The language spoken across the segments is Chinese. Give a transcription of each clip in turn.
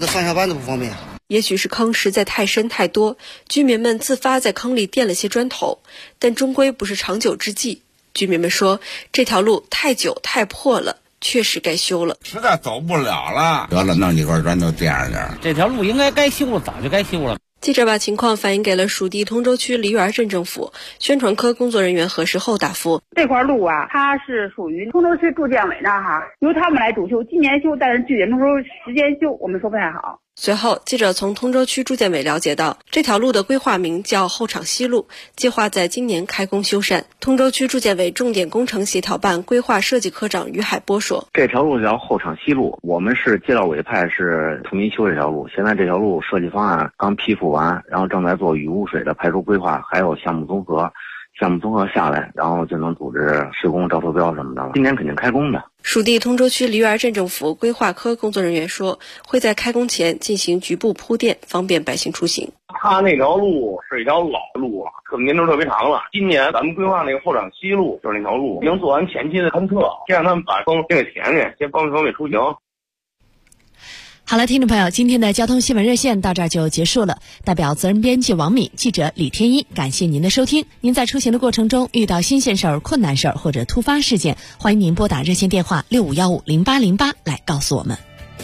上下班都不方便。 也许是坑实在太深太多，居民们自发在坑里垫了些砖头，但终归不是长久之计。居民们说，这条路太久太破了，确实该修了。 实在走不了了，得了，弄几块砖头垫上点。 这条路应该该修了，早就该修了。 记者把情况反映给了属地通州区梨园镇政府，宣传科工作人员核实后答复： 这块路啊，它是属于通州区住建委那儿由他们来主修，今年修，但是具体什么时候时间修，我们说不太好。 随后，记者从通州区住建委了解到，这条路的规划名叫后场西路，计划在今年开工修缮。通州区住建委重点工程协调办规划设计科长于海波说：“ 这条路叫后场西路，我们是街道委派是统一修这条路。现在这条路设计方案刚批复完，然后正在做雨污水的排除规划，还有项目综合。项目综合下来，然后就能组织施工、招投标什么的。今年肯定开工的。” 属地通州区梨园镇政府规划科工作人员说，会在开工前进行局部铺垫，方便百姓出行。 它那条路是一条老路了，年头特别长了。今年咱们规划那个后场西路就是那条路，已经做完前期的勘测，先让他们把坑先给填填，先方便出行。 好了，听众朋友，今天的交通新闻热线到这儿就结束了。代表责任编辑王敏、记者李天一，感谢您的收听。您在出行的过程中遇到新鲜事儿、困难事儿或者突发事件，欢迎您拨打热线电话65150808来告诉我们。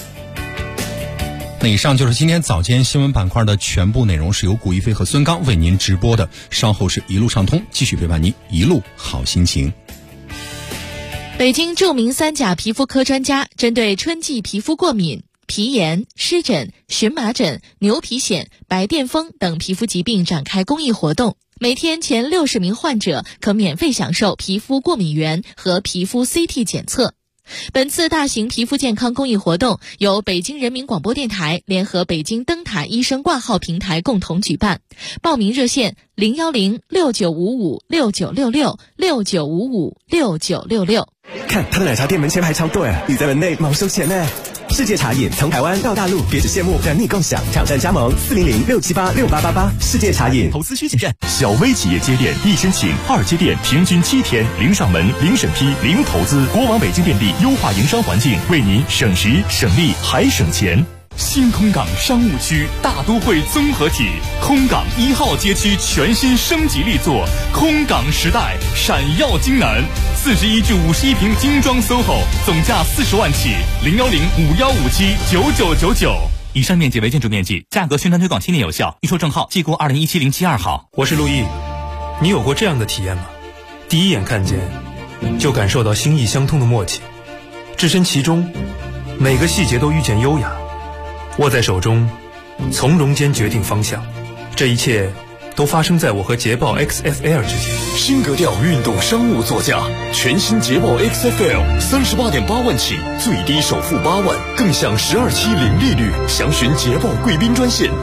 那以上就是今天早间新闻板块的全部内容，是由古一飞和孙刚为您直播的。稍后是一路畅通，继续陪伴您一路好心情。 北京著名3甲皮肤科专家针对春季皮肤过敏、皮炎、湿疹、荨麻疹、牛皮癣、白癜风等皮肤疾病展开公益活动，每天前60名患者可免费享受皮肤过敏原和皮肤 CT 检测。本次大型皮肤健康公益活动由北京人民广播电台联合北京灯塔医生挂号平台共同举办，报名热线0106955696669556966。 看他的奶茶店门前排长队，你在门内毛收钱呢。世界茶饮从台湾到大陆，别只羡慕，让你共享。挑战加盟400-678-6888。世界茶饮。 投资需谨慎。小微企业接店一申请，2接店平均7天，零上门、零审批、零投资。国网北京电力优化营商环境，为您省时省力还省钱。新空港商务区大都会综合体，空港1号街区全新升级力作，空港时代闪耀京南，41至51平精装 SOHO， 总价40万起，01051579999。以上面积为建筑面积，价格宣传推广7年有效，预售证号记过2017-07-2号。 我是陆毅，你有过这样的体验吗？第一眼看见，就感受到心意相通的默契，置身其中，每个细节都遇见优雅。握在手中，从容间决定方向，这一切都发生在我和捷豹 XFL 之间。 新格调运动商务座驾，全新捷豹 XFL 38.8万起，最低首付8万，更享12期零利率。详询捷豹贵宾专线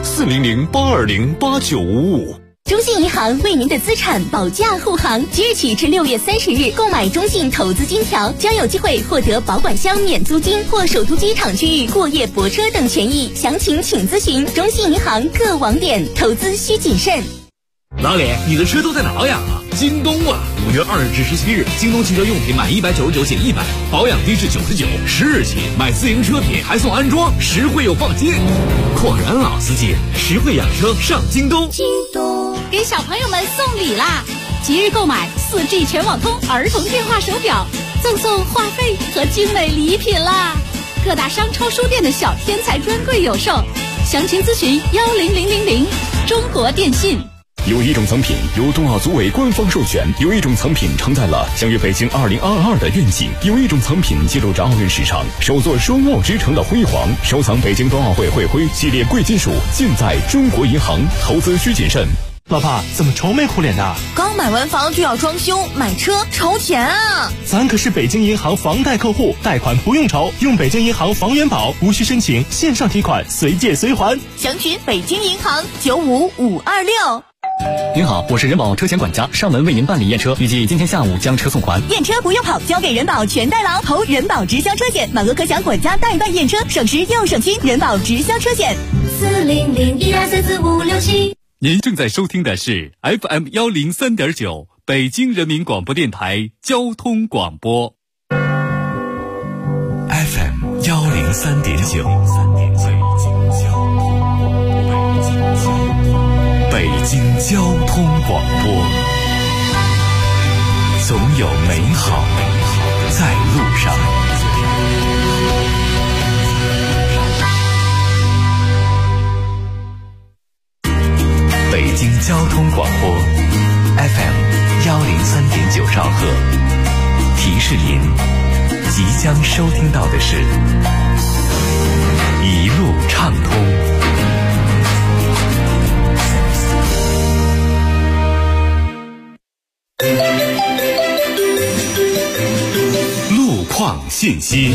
400-820-8955。 中信银行为您的资产保驾护航，即日起至6月30日，购买中信投资金条将有机会获得保管箱免租金或首都机场区域过夜泊车等权益。详情请咨询中信银行各网点。投资需谨慎。 老李，你的车都在哪儿养啊？京东啊！5月20日至17日，京东汽车用品满199减100，保养低至99，10日起买自行车品还送安装，实惠又放心。果然老司机，实惠养车上京东。 京东给小朋友们送礼啦！即日购买4G 全网通儿童电话手表，赠送话费和精美礼品啦！各大商超书店的小天才专柜有售，详情咨询10000。中国电信。 有一种藏品由冬奥组委官方授权，有一种藏品承载了相约北京2022的愿景，有一种藏品记录着奥运史上首座双奥之城的辉煌。收藏北京冬奥会会徽系列贵金属，尽在中国银行。投资需谨慎。 老婆，怎么愁眉苦脸的？ 刚买完房就要装修，买车愁钱啊！ 咱可是北京银行房贷客户，贷款不用愁，用北京银行房源保，无需申请，线上提款，随借随还。 详询北京银行95526。 您好，我是人保车险管家，上门为您办理验车，预计今天下午将车送还。 验车不用跑，交给人保全代劳，投人保直销车险，满额可享管家代办验车，省时又省心。人保直销车险 40012344567。 您正在收听的是 FM103.9 北京人民广播电台交通广播。 FM103.9 总有美好在路上。北京交通广播 FM103.9兆赫，提示您即将收听到的是一路畅通。路况信息。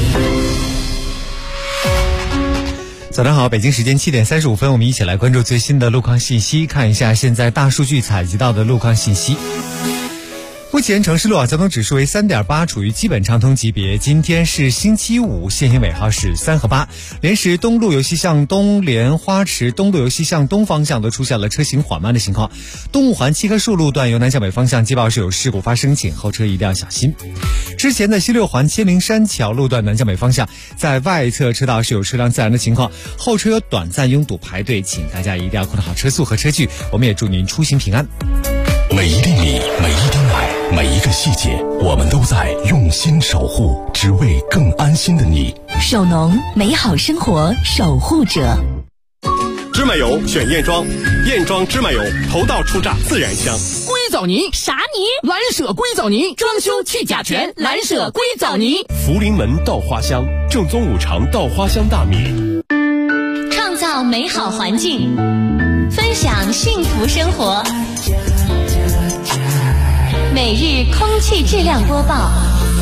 早上好，北京时间7点35分，我们一起来关注最新的路况信息，看一下现在大数据采集到的路况信息。目前城市路网交通指数为 3.8， 处于基本畅通级别。今天是星期五，限行尾号是3和8。连时东路由西向东，连花池东路由西向东方向都出现了车行缓慢的情况。东五环七棵树路段由南向北方向接报是有事故发生，请后车一定要小心。之前的西六环千灵山桥路段南向北方向在外侧车道是有车辆自燃的情况，后车有短暂拥堵排队，请大家一定要控制好车速和车距。我们也祝您出行平安。 每一粒米，每一滴奶，每一个细节，我们都在用心守护，只为更安心的你。 手农，美好生活守护者。 芝麻油选燕庄，燕庄芝麻油头道出榨自然香。 硅藻泥啥泥？蓝舍硅藻泥，装修去甲醛，蓝舍硅藻泥。 福临门稻花香，正宗五常稻花香大米。 创造美好环境，分享幸福生活。每日空气质量播报。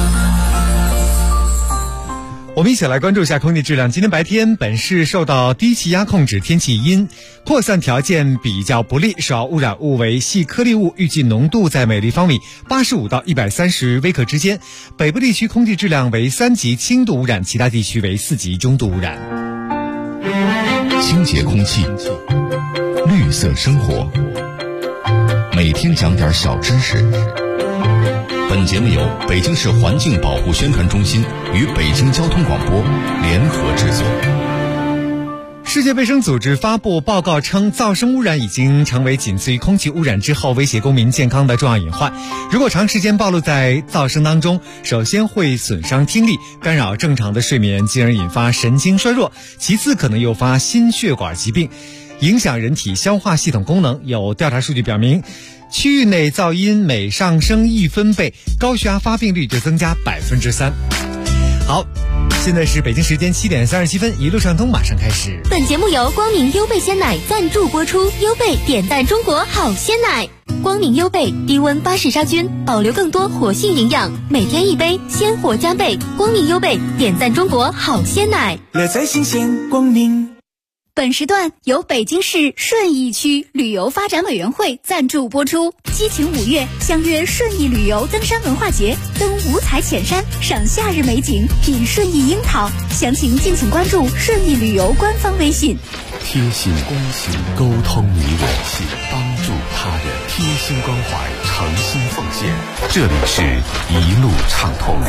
我们一起来关注一下空气质量。今天白天本市受到低气压控制，天气阴，扩散条件比较不利，首要污染物为细颗粒物，预计浓度在每立方米85到130微克之间。北部地区空气质量为3级轻度污染，其他地区为4级中度污染。 清洁空气，绿色生活，每天讲点小知识。本节目由北京市环境保护宣传中心与北京交通广播联合制作。 世界卫生组织发布报告称，噪声污染已经成为仅次于空气污染之后威胁公民健康的重要隐患。如果长时间暴露在噪声当中，首先会损伤听力，干扰正常的睡眠，进而引发神经衰弱，其次可能诱发心血管疾病，影响人体消化系统功能。有调查数据表明，区域内噪音每上升1分贝，高血压发病率就增加3%。好，现在是北京时间7点37分，一路畅通马上开始。 本节目由光明优贝鲜奶赞助播出，优贝点赞中国好鲜奶。光明优贝低温巴氏杀菌，保留更多活性营养，每天一杯，鲜活加倍。光明优贝点赞中国好鲜奶， 乐在新鲜光明。 本时段由北京市顺义区旅游发展委员会赞助播出。激情5月，相约顺义旅游登山文化节，登五彩浅山，赏夏日美景，品顺义樱桃。详情敬请关注顺义旅游官方微信。 贴心关心，沟通你我心，帮助他人，贴心关怀，诚心奉献。这里是一路畅通。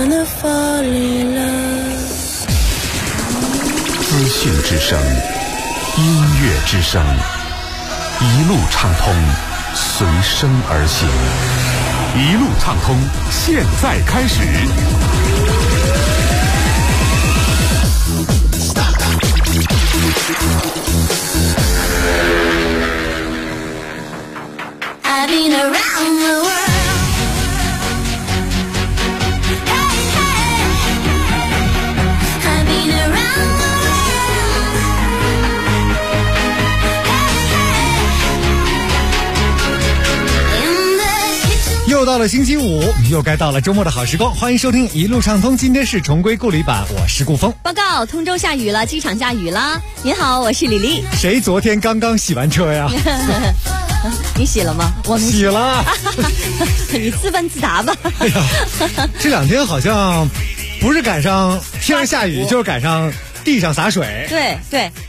资讯之声，音乐之声，一路畅通，随声而行。一路畅通，现在开始。 I've been around the world. 又到了星期五，又该到了周末的好时光，欢迎收听一路畅通。今天是重归故里版，我是顾峰。 报告，通州下雨了，机场下雨了。您好，我是李丽。 谁昨天刚刚洗完车呀？ 你洗了吗？我没洗了。 你自问自答吧。 哎呀，这2天好像不是赶上天上下雨，就是赶上地上洒水。 对对，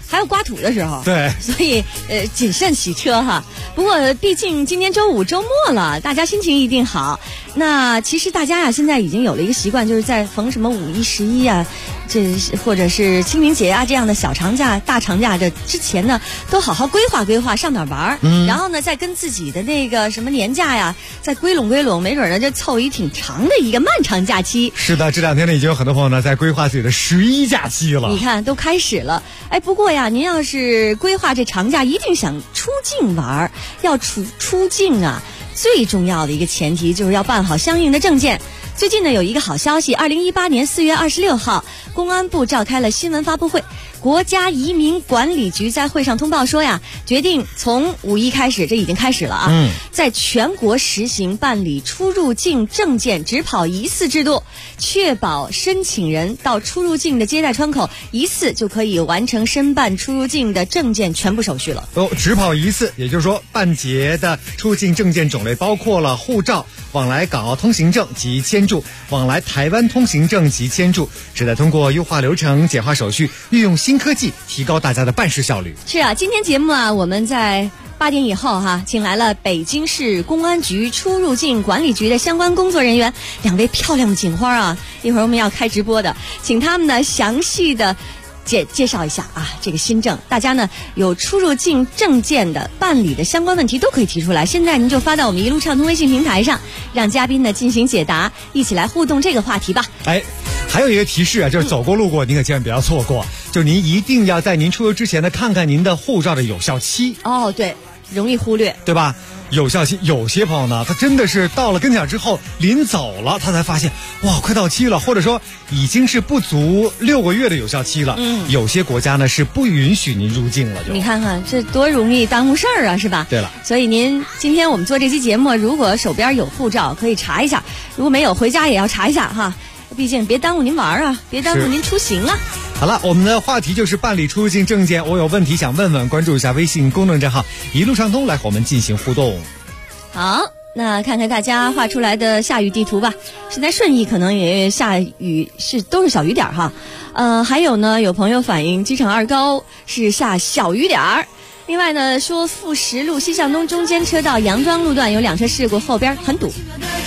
还有刮土的时候。 对， 所以谨慎骑车哈。不过毕竟今天周五周末了，大家心情一定好。那其实大家呀，现在已经有了一个习惯，就是在逢什么5、1、11啊，或者是清明节啊这样的小长假、大长假的之前呢，都好好规划规划上哪玩然后呢，再跟自己的那个什么年假呀，再归拢归拢，没准呢就凑一挺长的一个漫长假期。 是的，这2天呢，已经有很多朋友呢在规划自己的11假期了。 你看，都开始了。哎，不过呀，您要是规划这长假，一定想出境玩，要出境啊。最重要的一个前提就是要办好相应的证件。最近呢，有一个好消息，2018年4月26号，公安部召开了新闻发布会。国家移民管理局在会上通报说呀，决定从5·1开始，这已经开始了啊，在全国实行办理出入境证件只跑一次制度，确保申请人到出入境的接待窗口一次就可以完成申办出入境的证件全部手续了。 只跑一次，也就是说，办结的出入境证件种类包括了护照、往来港澳通行证及签注、往来台湾通行证及签注，旨在通过优化流程、简化手续，运用新科技提高大家的办事效率。 是啊，今天节目啊，我们在8点以后请来了北京市公安局出入境管理局的相关工作人员，2位漂亮的警花啊，一会儿我们要开直播的，请他们呢详细的介绍一下啊，这个新政，大家呢有出入境证件的办理的相关问题都可以提出来。现在您就发到我们一路畅通微信平台上，让嘉宾呢进行解答，一起来互动这个话题吧。 还有一个提示啊，就是走过路过您可千万不要错过，就您一定要在您出游之前呢看看您的护照的有效期。 哦，对，容易忽略， 对吧？有效期，有些朋友呢，他真的是到了跟前之后，临走了，他才发现，哇，快到期了，或者说已经是不足6个月的有效期了。有些国家呢是不允许您入境了。 你看看这多容易耽误事儿啊，是吧？ 对了， 所以您今天我们做这期节目，如果手边有护照，可以查一下；如果没有，回家也要查一下哈。毕竟别耽误您玩啊，别耽误您出行啊。 好了，我们的话题就是办理出入境证件，我有问题想问问，关注一下微信公众账号一路畅通，来和我们进行互动。 好，那看看大家画出来的下雨地图吧。现在顺义可能也下雨，都是小雨点哈。还有呢，有朋友反映机场2高是下小雨点儿。另外呢，说富实路西向东中间车道杨庄路段有2车事故，后边很堵。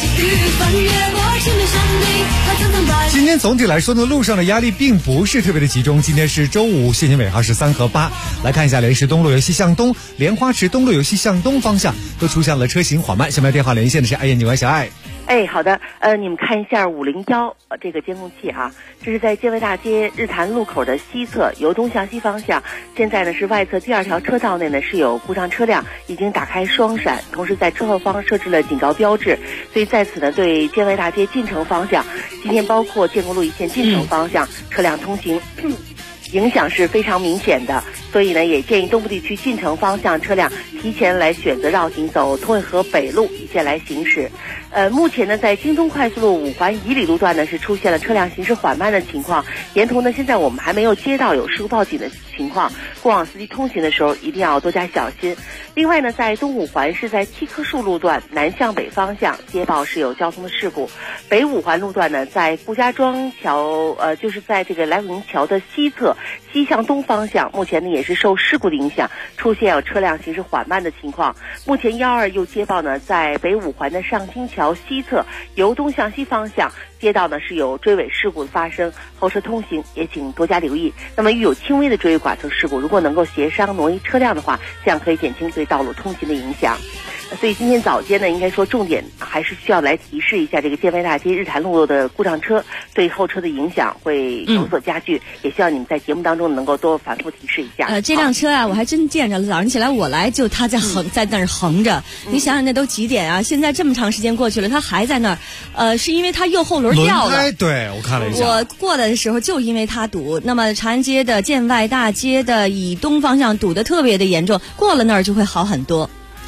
今天总体来说呢，路上的压力并不是特别的集中。今天是周五，限行尾号是3和8。来看一下莲石东路由西向东、莲花池东路由西向东方向都出现了车行缓慢。下面电话连线的是爱燕警官小爱。 好的，你们看一下501这个监控器啊，这是在建卫大街日坛路口的西侧，由东向西方向。现在呢是外侧第2条车道内呢是有故障车辆，已经打开双闪，同时在车后方设置了警告标志。所以在此呢，对建卫大街进城方向，今天包括建国路一线进城方向车辆通行影响是非常明显的，所以呢，也建议东部地区进城方向车辆提前来选择绕行，走通惠河北路一线来行驶。目前呢，在京东快速路5环以里路段呢是出现了车辆行驶缓慢的情况，沿途呢现在我们还没有接到有事故报警的情况，过往司机通行的时候一定要多加小心。另外呢，在东5环是在七棵树路段南向北方向接报是有交通的事故，北5环路段呢在顾家庄桥就是在这个来永桥的西侧西向东方向，目前呢也是受事故的影响，出现有车辆行驶缓慢的情况。目前122又接报呢，在北5环的上清桥西侧由东向西方向街道呢是有追尾事故的发生，后车通行也请多加留意。那么遇有轻微的追尾剐蹭事故，如果能够协商挪移车辆的话，这样可以减轻对道路通行的影响。所以今天早间呢，应该说重点还是需要来提示一下这个建卫大街日坛路的故障车对后车的影响会有所加剧，也希望你们在节目当中能够多反复提示一下。 这辆车啊，我还真见着了，早上起来我来就它在那儿横着，你想想那都几点啊？现在这么长时间过去了，它还在那儿，是因为它右后轮掉了。 对，我看了一下。 我过来的时候就因为它堵，那么长安街的建外大街的以东方向堵得特别的严重，过了那儿就会好很多。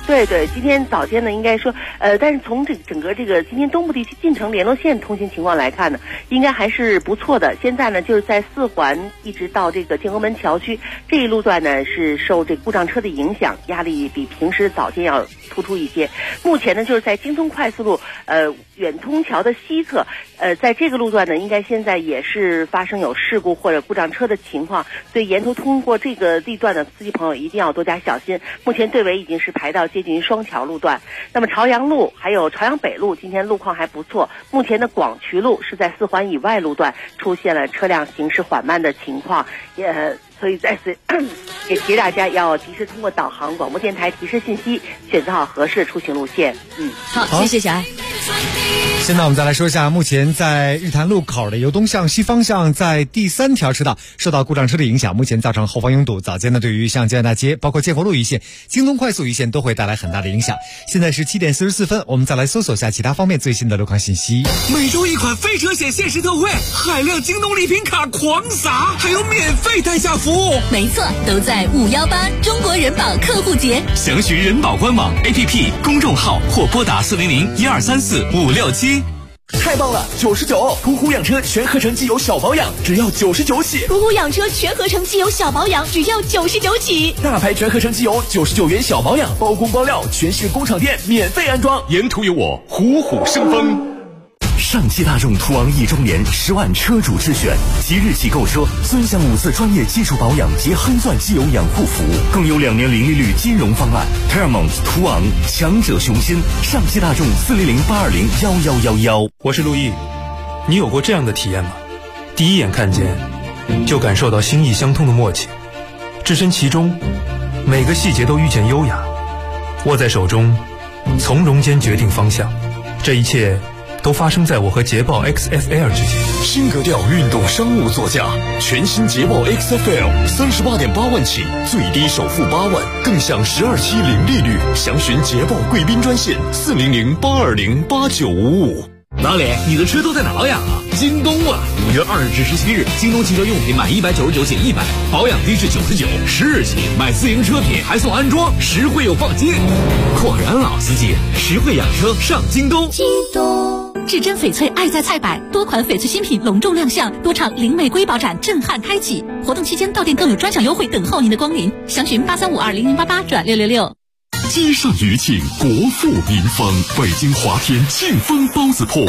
对对，今天早间呢，应该说，但是从整个这个今天东部地区进城联络线通行情况来看呢，应该还是不错的。现在呢，就是在4环一直到这个建国门桥区这一路段呢，是受这故障车的影响，压力比平时早间要突出一些。目前呢，就是在京通快速路远通桥的西侧，在这个路段呢，应该现在也是发生有事故或者故障车的情况，所以沿途通过这个地段的司机朋友一定要多加小心。目前队尾已经是排到接近双桥路段，那么朝阳路还有朝阳北路今天路况还不错。目前的广渠路是在4环以外路段出现了车辆行驶缓慢的情况，所以在此也提示大家要及时通过导航广播电台提示信息，选择好合适的出行路线。 好，谢谢小爱。 现在我们再来说一下，目前在日坛路口的由东向西方向，在第3条车道受到故障车的影响，目前造成后方拥堵。早间呢，对于像建安大街、包括建国路一线、京东快速一线都会带来很大的影响。现在是7点44分，我们再来搜索下其他方面最新的路况信息。 每周一款飞车险限时特惠，海量京东礼品卡狂撒，还有免费代驾服务。 没错，都在518中国人保客户节。 详询人保官网、APP、公众号或拨打400-1234-567。 太棒了！99，途虎养车全合成机油小保养只要99起。 途虎养车全合成机油小保养只要99起。 大牌全合成机油99元小保养，包工包料，全市工厂店免费安装。 沿途有我，虎虎生风。 上汽大众途昂1周年10万车主之选，即日起购车尊享5次专业技术保养及黑钻机油养护服务，更有2年零利率金融方案。Paramount 途昂，强者雄心。上汽大众400-820-1111。 我是陆毅，你有过这样的体验吗？第一眼看见，就感受到心意相通的默契，置身其中，每个细节都遇见优雅，握在手中，从容间决定方向。这一切都发生在我和捷豹 XFL 之间。 新格调运动商务座驾，全新捷豹 XFL 38.8万起，最低首付8万，更享12期零利率。详询捷豹贵宾专线400-820-8955。 哪里？你的车都在哪保养啊？京东啊！5月20至17日，京东汽车用品满199减100，保养低至99，10日起买自营车品还送安装，实惠又放心。果然老司机，实惠养车上京东。 京东至臻翡翠爱在菜百，多款翡翠新品隆重亮相，多场零玫瑰宝展震撼开启。活动期间到店更有专享优惠等候您的光临，详询83520088转666。 积善余庆，国富民丰。北京华天庆丰包子铺。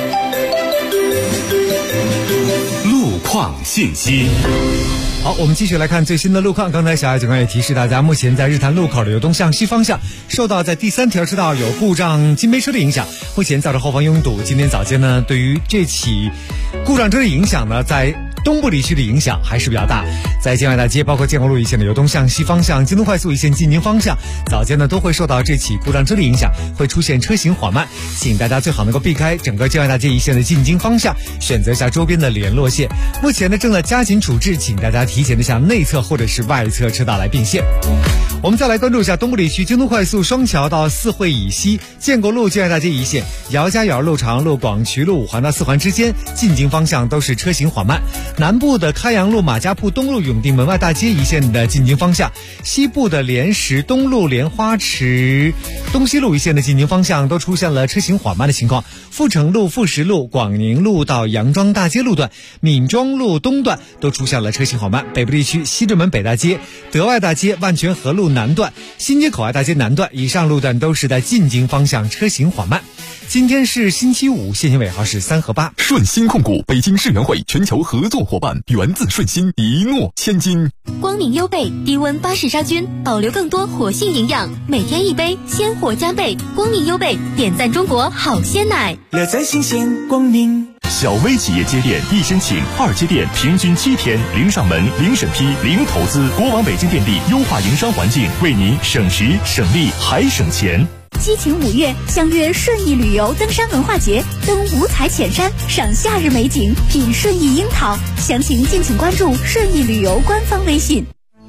路况信息。 好，我们继续来看最新的路况。刚才小爱警官也提示大家，目前在日坛路口的由东向西方向，受到在第3条车道有故障金杯车的影响，目前造成后方拥堵。今天早间呢，对于这起故障车的影响呢，在东部地区的影响还是比较大。在建外大街包括建国路一线的由东向西方向、京东快速一线进京方向，早间呢都会受到这起故障车的影响，会出现车行缓慢，请大家最好能够避开整个建外大街一线的进京方向，选择一下周边的联络线。目前呢正在加紧处置，请大家提前的向内侧或者是外侧车道来并线。我们再来关注一下东部地区，京东快速双桥到四惠以西、建国路建外大街一线、姚家园路、长阳路、广渠路5环到4环之间进京方向都是车行缓慢。南部的开阳路、马家铺东路、永定门外大街一线的进京方向，西部的莲石东路、莲花池东西路一线的进京方向都出现了车行缓慢的情况。富城路、富石路、广宁路到杨庄大街路段、闵庄路东段都出现了车行缓慢。北部地区西直门北大街、德外大街、万泉河路南段、新街口外大街南段以上路段都是在进京方向车行缓慢。今天是星期五，限行尾号是3和8。 顺鑫控股北京世园会全球合作伙伴，源自顺鑫，一诺千金。 光明优贝低温巴氏杀菌，保留更多活性营养，每天一杯，鲜活加倍。光明优贝点赞中国好鲜奶， 乐在新鲜光明。 小微企业接电一申请，2接电平均7天，零上门、零审批、零投资。国网北京电力优化营商环境，为您省时省力还省钱。 激情5月，相约顺义旅游登山文化节，登五彩浅山，赏夏日美景，品顺义樱桃。详情敬请关注顺义旅游官方微信。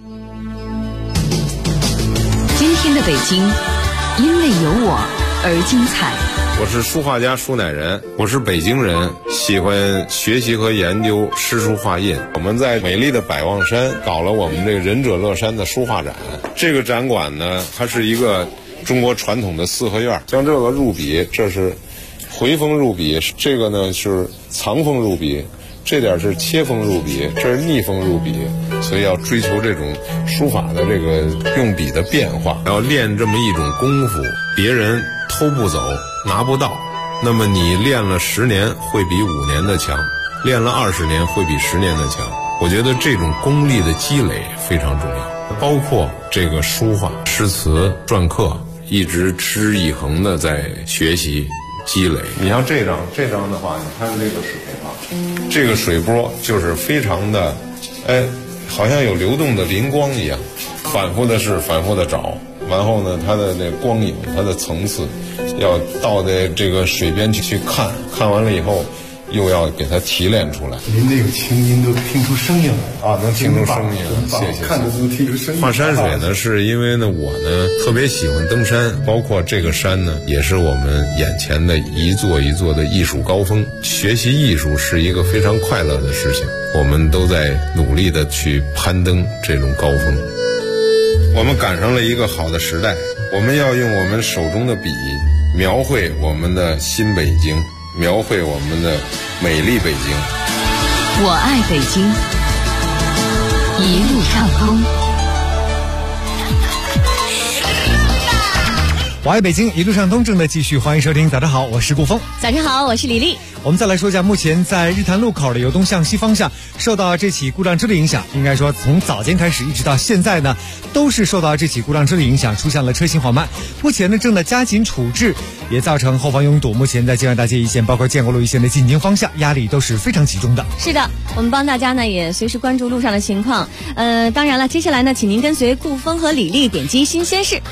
今天的北京，因为有我而精彩。 我是书画家舒乃仁，我是北京人，喜欢学习和研究诗书画印。我们在美丽的百望山搞了我们这个仁者乐山的书画展。这个展馆呢，它是一个中国传统的四合院。像这个入笔，这是回锋入笔，这个呢是藏锋入笔，这点是切锋入笔，这是逆锋入笔。所以要追求这种书法的这个用笔的变化，要练这么一种功夫，别人偷不走，拿不到。那么你练了10年，会比5年的强；练了20年，会比10年的强。我觉得这种功力的积累非常重要，包括这个书法、诗词、篆刻，一直持之以恒的在学习积累。你像这张的话，你看这个水啊，这个水波就是非常的，好像有流动的灵光一样，反复的试，反复的找，然后呢，它的那光影，它的层次，要到在这个水边去看，看完了以后，又要给它提炼出来。 您这个清音都听出声音来啊， 能听出声音来，谢谢。 看着都听出声音。 画山水呢，是因为呢，我呢特别喜欢登山，包括这个山呢，也是我们眼前的一座一座的艺术高峰。学习艺术是一个非常快乐的事情，我们都在努力的去攀登这种高峰。我们赶上了一个好的时代，我们要用我们手中的笔，描绘我们的新北京，描绘我们的美丽北京。 我爱北京，一路畅通。 我爱北京，一路畅通正在继续，欢迎收听。早上好，我是顾峰。 早上好，我是李丽。 我们再来说一下，目前在日坛路口的由东向西方向，受到这起故障车的影响，应该说从早间开始一直到现在呢，都是受到这起故障车的影响，出现了车行缓慢。目前呢，正在加紧处置，也造成后方拥堵。目前在建外大街一线，包括建国路一线的进京方向，压力都是非常集中的。 是的，我们帮大家呢也随时关注路上的情况。当然了，接下来呢，请您跟随顾峰和李丽点击新鲜事。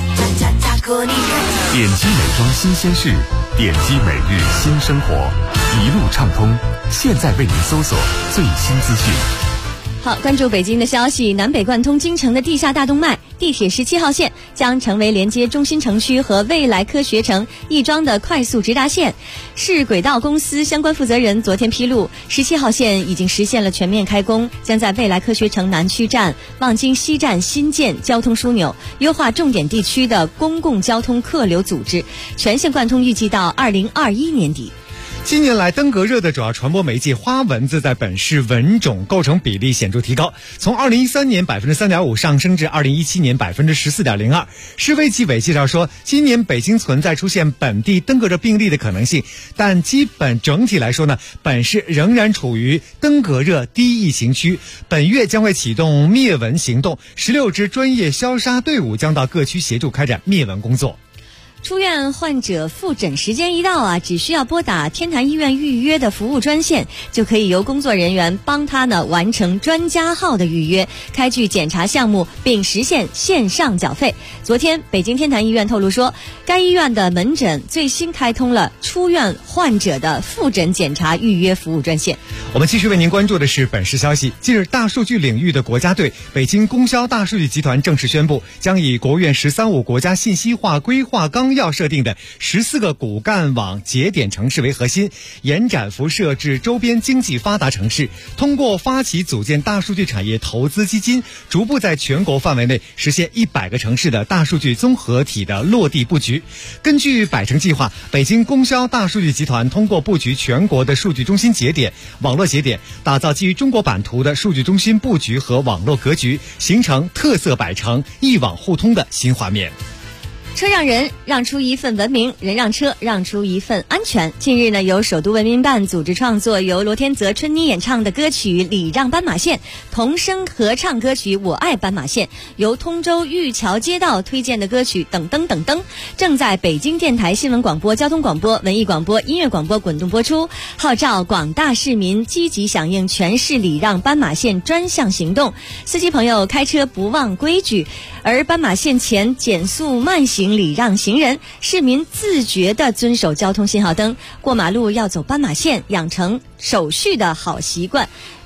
点击美妆新鲜事，点击每日新生活，一路畅通。现在为您搜索最新资讯。 好，关注北京的消息，南北贯通京城的地下大动脉地铁17号线将成为连接中心城区和未来科学城亦庄的快速直达线。市轨道公司相关负责人昨天披露，17号线已经实现了全面开工，将在未来科学城南区站、望京西站新建交通枢纽，优化重点地区的公共交通客流组织，全线贯通预计到2021年底。 近年来，登革热的主要传播媒介花蚊子在本市蚊种构成比例显著提高，从2013年3.5%上升至2017年14.02%。市卫计委介绍说，今年北京存在出现本地登革热病例的可能性，但基本整体来说呢，本市仍然处于登革热低疫情区。本月将会启动灭蚊行动，16支专业消杀队伍将到各区协助开展灭蚊工作。 出院患者复诊时间一到啊，只需要拨打天坛医院预约的服务专线，就可以由工作人员帮他呢完成专家号的预约，开具检查项目，并实现线上缴费。昨天，北京天坛医院透露说，该医院的门诊最新开通了出院患者的复诊检查预约服务专线。 我们继续为您关注的是本市消息。近日，大数据领域的国家队北京供销大数据集团正式宣布，将以国务院“13+5”国家信息化规划纲要设定的14个骨干网节点城市为核心，延展辐射至周边经济发达城市，通过发起组建大数据产业投资基金，逐步在全国范围内实现100个城市的大数据综合体的落地布局。根据百城计划，北京供销大数据集团通过布局全国的数据中心节点、网络节点，打造基于中国版图的数据中心布局和网络格局，形成特色百城、一网互通的新画面。 车让人让出一份文明，人让车让出一份安全。近日呢，由首都文明办组织创作，由罗天泽、春妮演唱的歌曲《礼让斑马线》，童声合唱歌曲《我爱斑马线》，由通州玉桥街道推荐的歌曲等等等等，正在北京电台新闻广播、交通广播、文艺广播、音乐广播滚动播出，号召广大市民积极响应全市礼让斑马线专项行动。司机朋友开车不忘规矩，而斑马线前减速慢行礼让行人，市民自觉地遵守交通信号灯，过马路要走斑马线，养成守序的好习惯。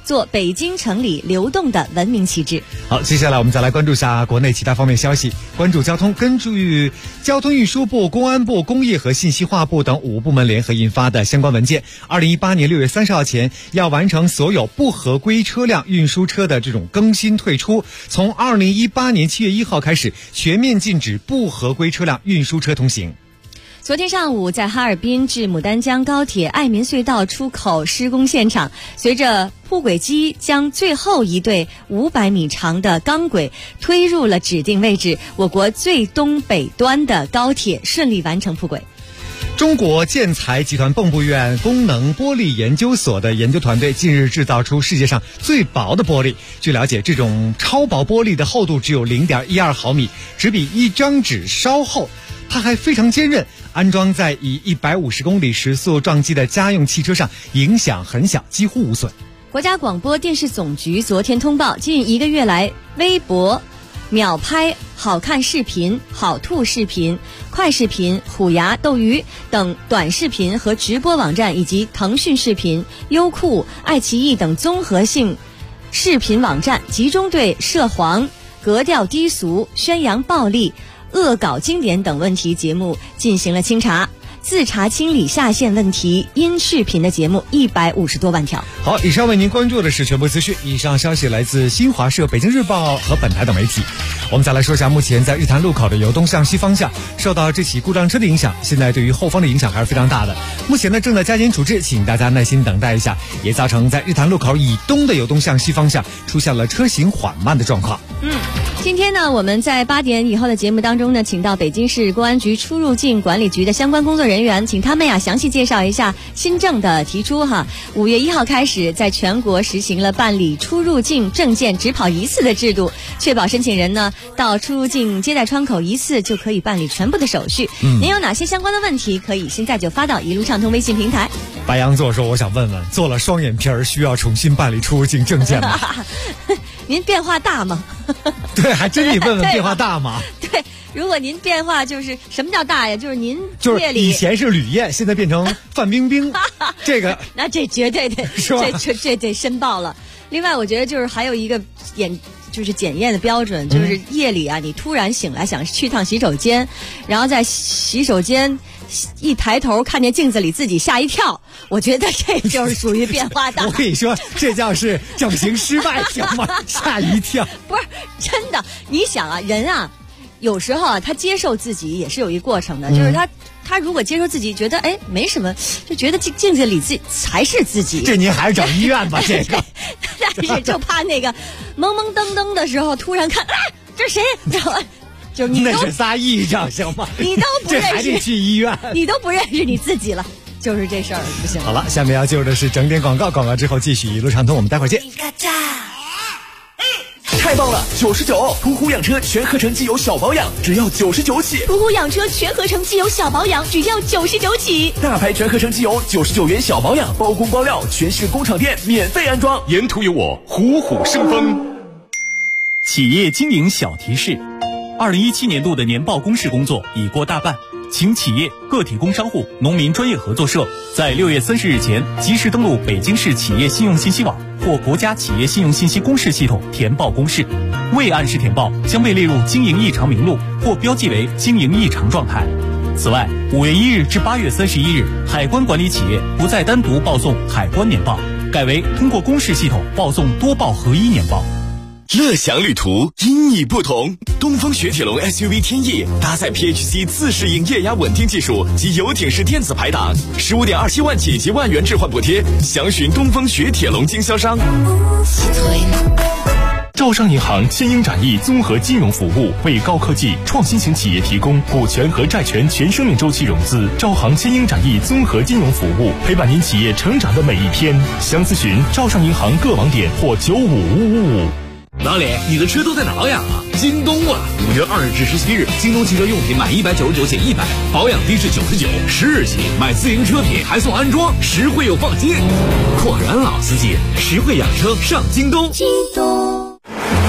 做北京城里流动的文明旗帜。 好，接下来我们再来关注一下国内其他方面消息。关注交通，根据交通运输部、公安部、工业和信息化部等5部门联合印发的相关文件，2018年6月30号前要完成所有不合规车辆运输车的这种更新退出。从2018年7月1号开始，全面禁止不合规车辆运输车通行。 昨天上午，在哈尔滨至牡丹江高铁爱民隧道出口施工现场，随着铺轨机将最后一对500米长的钢轨推入了指定位置，我国最东北端的高铁顺利完成铺轨。 中国建材集团蚌埠院功能玻璃研究所的研究团队近日制造出世界上最薄的玻璃。据了解，这种超薄玻璃的厚度只有 0.12 毫米，只比一张纸稍厚，它还非常坚韧，安装在以150公里时速撞击的家用汽车上，影响很小，几乎无损。 国家广播电视总局昨天通报，近1个月来，微博、秒拍、好看视频、好兔视频、快视频、虎牙、斗鱼等短视频和直播网站，以及腾讯视频、优酷、爱奇艺等综合性视频网站，集中对涉黄、格调低俗、宣扬暴力、恶搞经典等问题节目进行了清查，自查清理下线问题音视频的节目150多万条。 好，以上为您关注的是全部资讯。以上消息来自新华社、北京日报和本台等媒体。我们再来说一下，目前在日坛路口的由东向西方向受到这起故障车的影响，现在对于后方的影响还是非常大的。目前呢正在加紧处置，请大家耐心等待一下，也造成在日坛路口以东的由东向西方向出现了车行缓慢的状况。 今天呢，我们在8点以后的节目当中呢，请到北京市公安局出入境管理局的相关工作人员，请他们详细介绍一下新政的提出哈。5月1号开始，在全国实行了办理出入境证件只跑一次的制度，确保申请人呢到出入境接待窗口一次就可以办理全部的手续。您有哪些相关的问题，可以现在就发到一路畅通微信平台。 白羊座说，我想问问，做了双眼皮需要重新办理出入境证件吗？ 您变化大吗？ 对，还真得问问变化大吗？ 对，如果您变化就是什么叫大呀？就是您就是以前是吕燕，现在变成范冰冰，这个那这绝对得是吧？这得申报了。另外，我觉得就是还有一个检验的标准，就是夜里你突然醒来想去趟洗手间，然后在洗手间一抬头看见镜子里自己吓一跳，我觉得这就是属于变化大。 我跟你说，这叫是整形失败，行吗？吓一跳。 不是真的，你想人有时候他接受自己也是有一过程的，就是他如果接受自己，觉得没什么，就觉得镜子里自己才是自己。 这您还是找医院吧，这个。 但是就怕那个懵懵登登的时候，突然看，这谁？然后就是你那是仨癔症，行吗？ 你都不认识， 这还得去医院， 你都不认识你自己了，就是这事儿不行。 好了，下面要进入的是整点广告，广告之后继续一路畅通，我们待会儿见。 太棒了！99，途虎养车全合成机油小保养，只要99起。 途虎养车全合成机油小保养，只要99起。 大牌全合成机油99元小保养，包工包料，全市工厂店免费安装。 沿途有我，虎虎生风。 企业经营小提示：2017年度的年报公示工作已过大半，请企业、个体工商户、农民专业合作社在6月30日前及时登录北京市企业信用信息网或国家企业信用信息公示系统填报公示，未按时填报将被列入经营异常名录或标记为经营异常状态。此外，5月1日至8月31日，海关管理企业不再单独报送海关年报，改为通过公示系统报送多报合一年报。 乐享旅途因你不同，东风雪铁龙 SUV 天翼搭载 PHC 自适应液压稳定技术及游艇式电子排档，15.27万起及万元置换补贴，详询东风雪铁龙经销商。 招商银行千英展翼综合金融服务，为高科技创新型企业提供股权和债权全生命周期融资。招行千英展翼综合金融服务，陪伴您企业成长的每一天。详咨询招商银行各网点或95555。 老李，你的车都在哪养啊？京东啊！5月2日至17日，京东汽车用品满199减100，保养低至99，10日起买自行车品还送安装，实惠又放心。果然老司机，实惠养车上京东。 京东。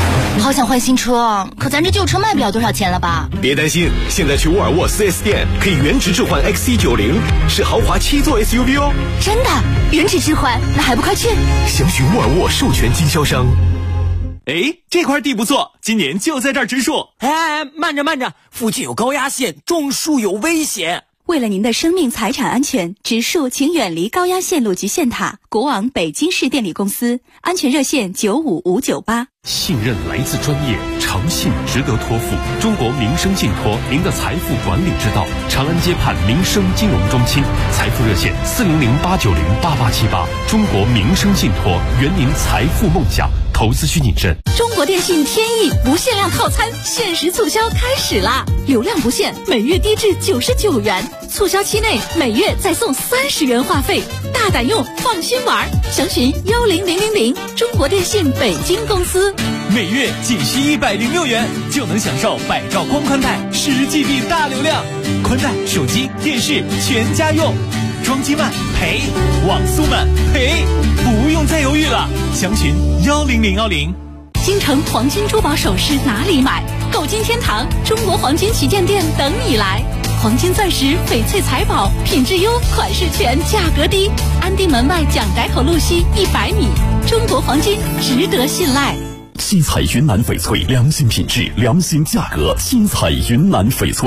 好想换新车，可咱这旧车卖不了多少钱了吧？ 别担心，现在去沃尔沃 4S 店可以原值置换 XC90，是豪华7座 SUV 哦。 真的？原值置换？那还不快去？ 详询沃尔沃授权经销商。 哎，这块地不错，今年就在这儿植树。 哎，慢着，附近有高压线，种树有危险。 为了您的生命财产安全，植树请远离高压线路及线塔。国网北京市电力公司，安全热线95598。 信任来自专业，诚信值得托付。中国民生信托，您的财富管理之道。长安街畔民生金融中心，财富热线400-890-8878。中国民生信托，圆您财富梦想。投资需谨慎。 中国电信天翼无限量套餐限时促销开始啦！流量不限，每月低至99元，促销期内每月再送30元话费，大胆用，放心玩。详询10000，中国电信北京公司。 每月仅需106元，就能享受百兆光宽带10GB 大流量，宽带、手机、电视全家用。装机慢赔，网速慢赔，不用再犹豫了。详询10010。 京城黄金珠宝首饰哪里买？购金天堂中国黄金旗舰店等你来。黄金钻石、翡翠财宝，品质优，款式全，价格低。安定门外蒋宅口路西100米，中国黄金值得信赖。 七彩云南翡翠，良心品质，良心价格。七彩云南翡翠。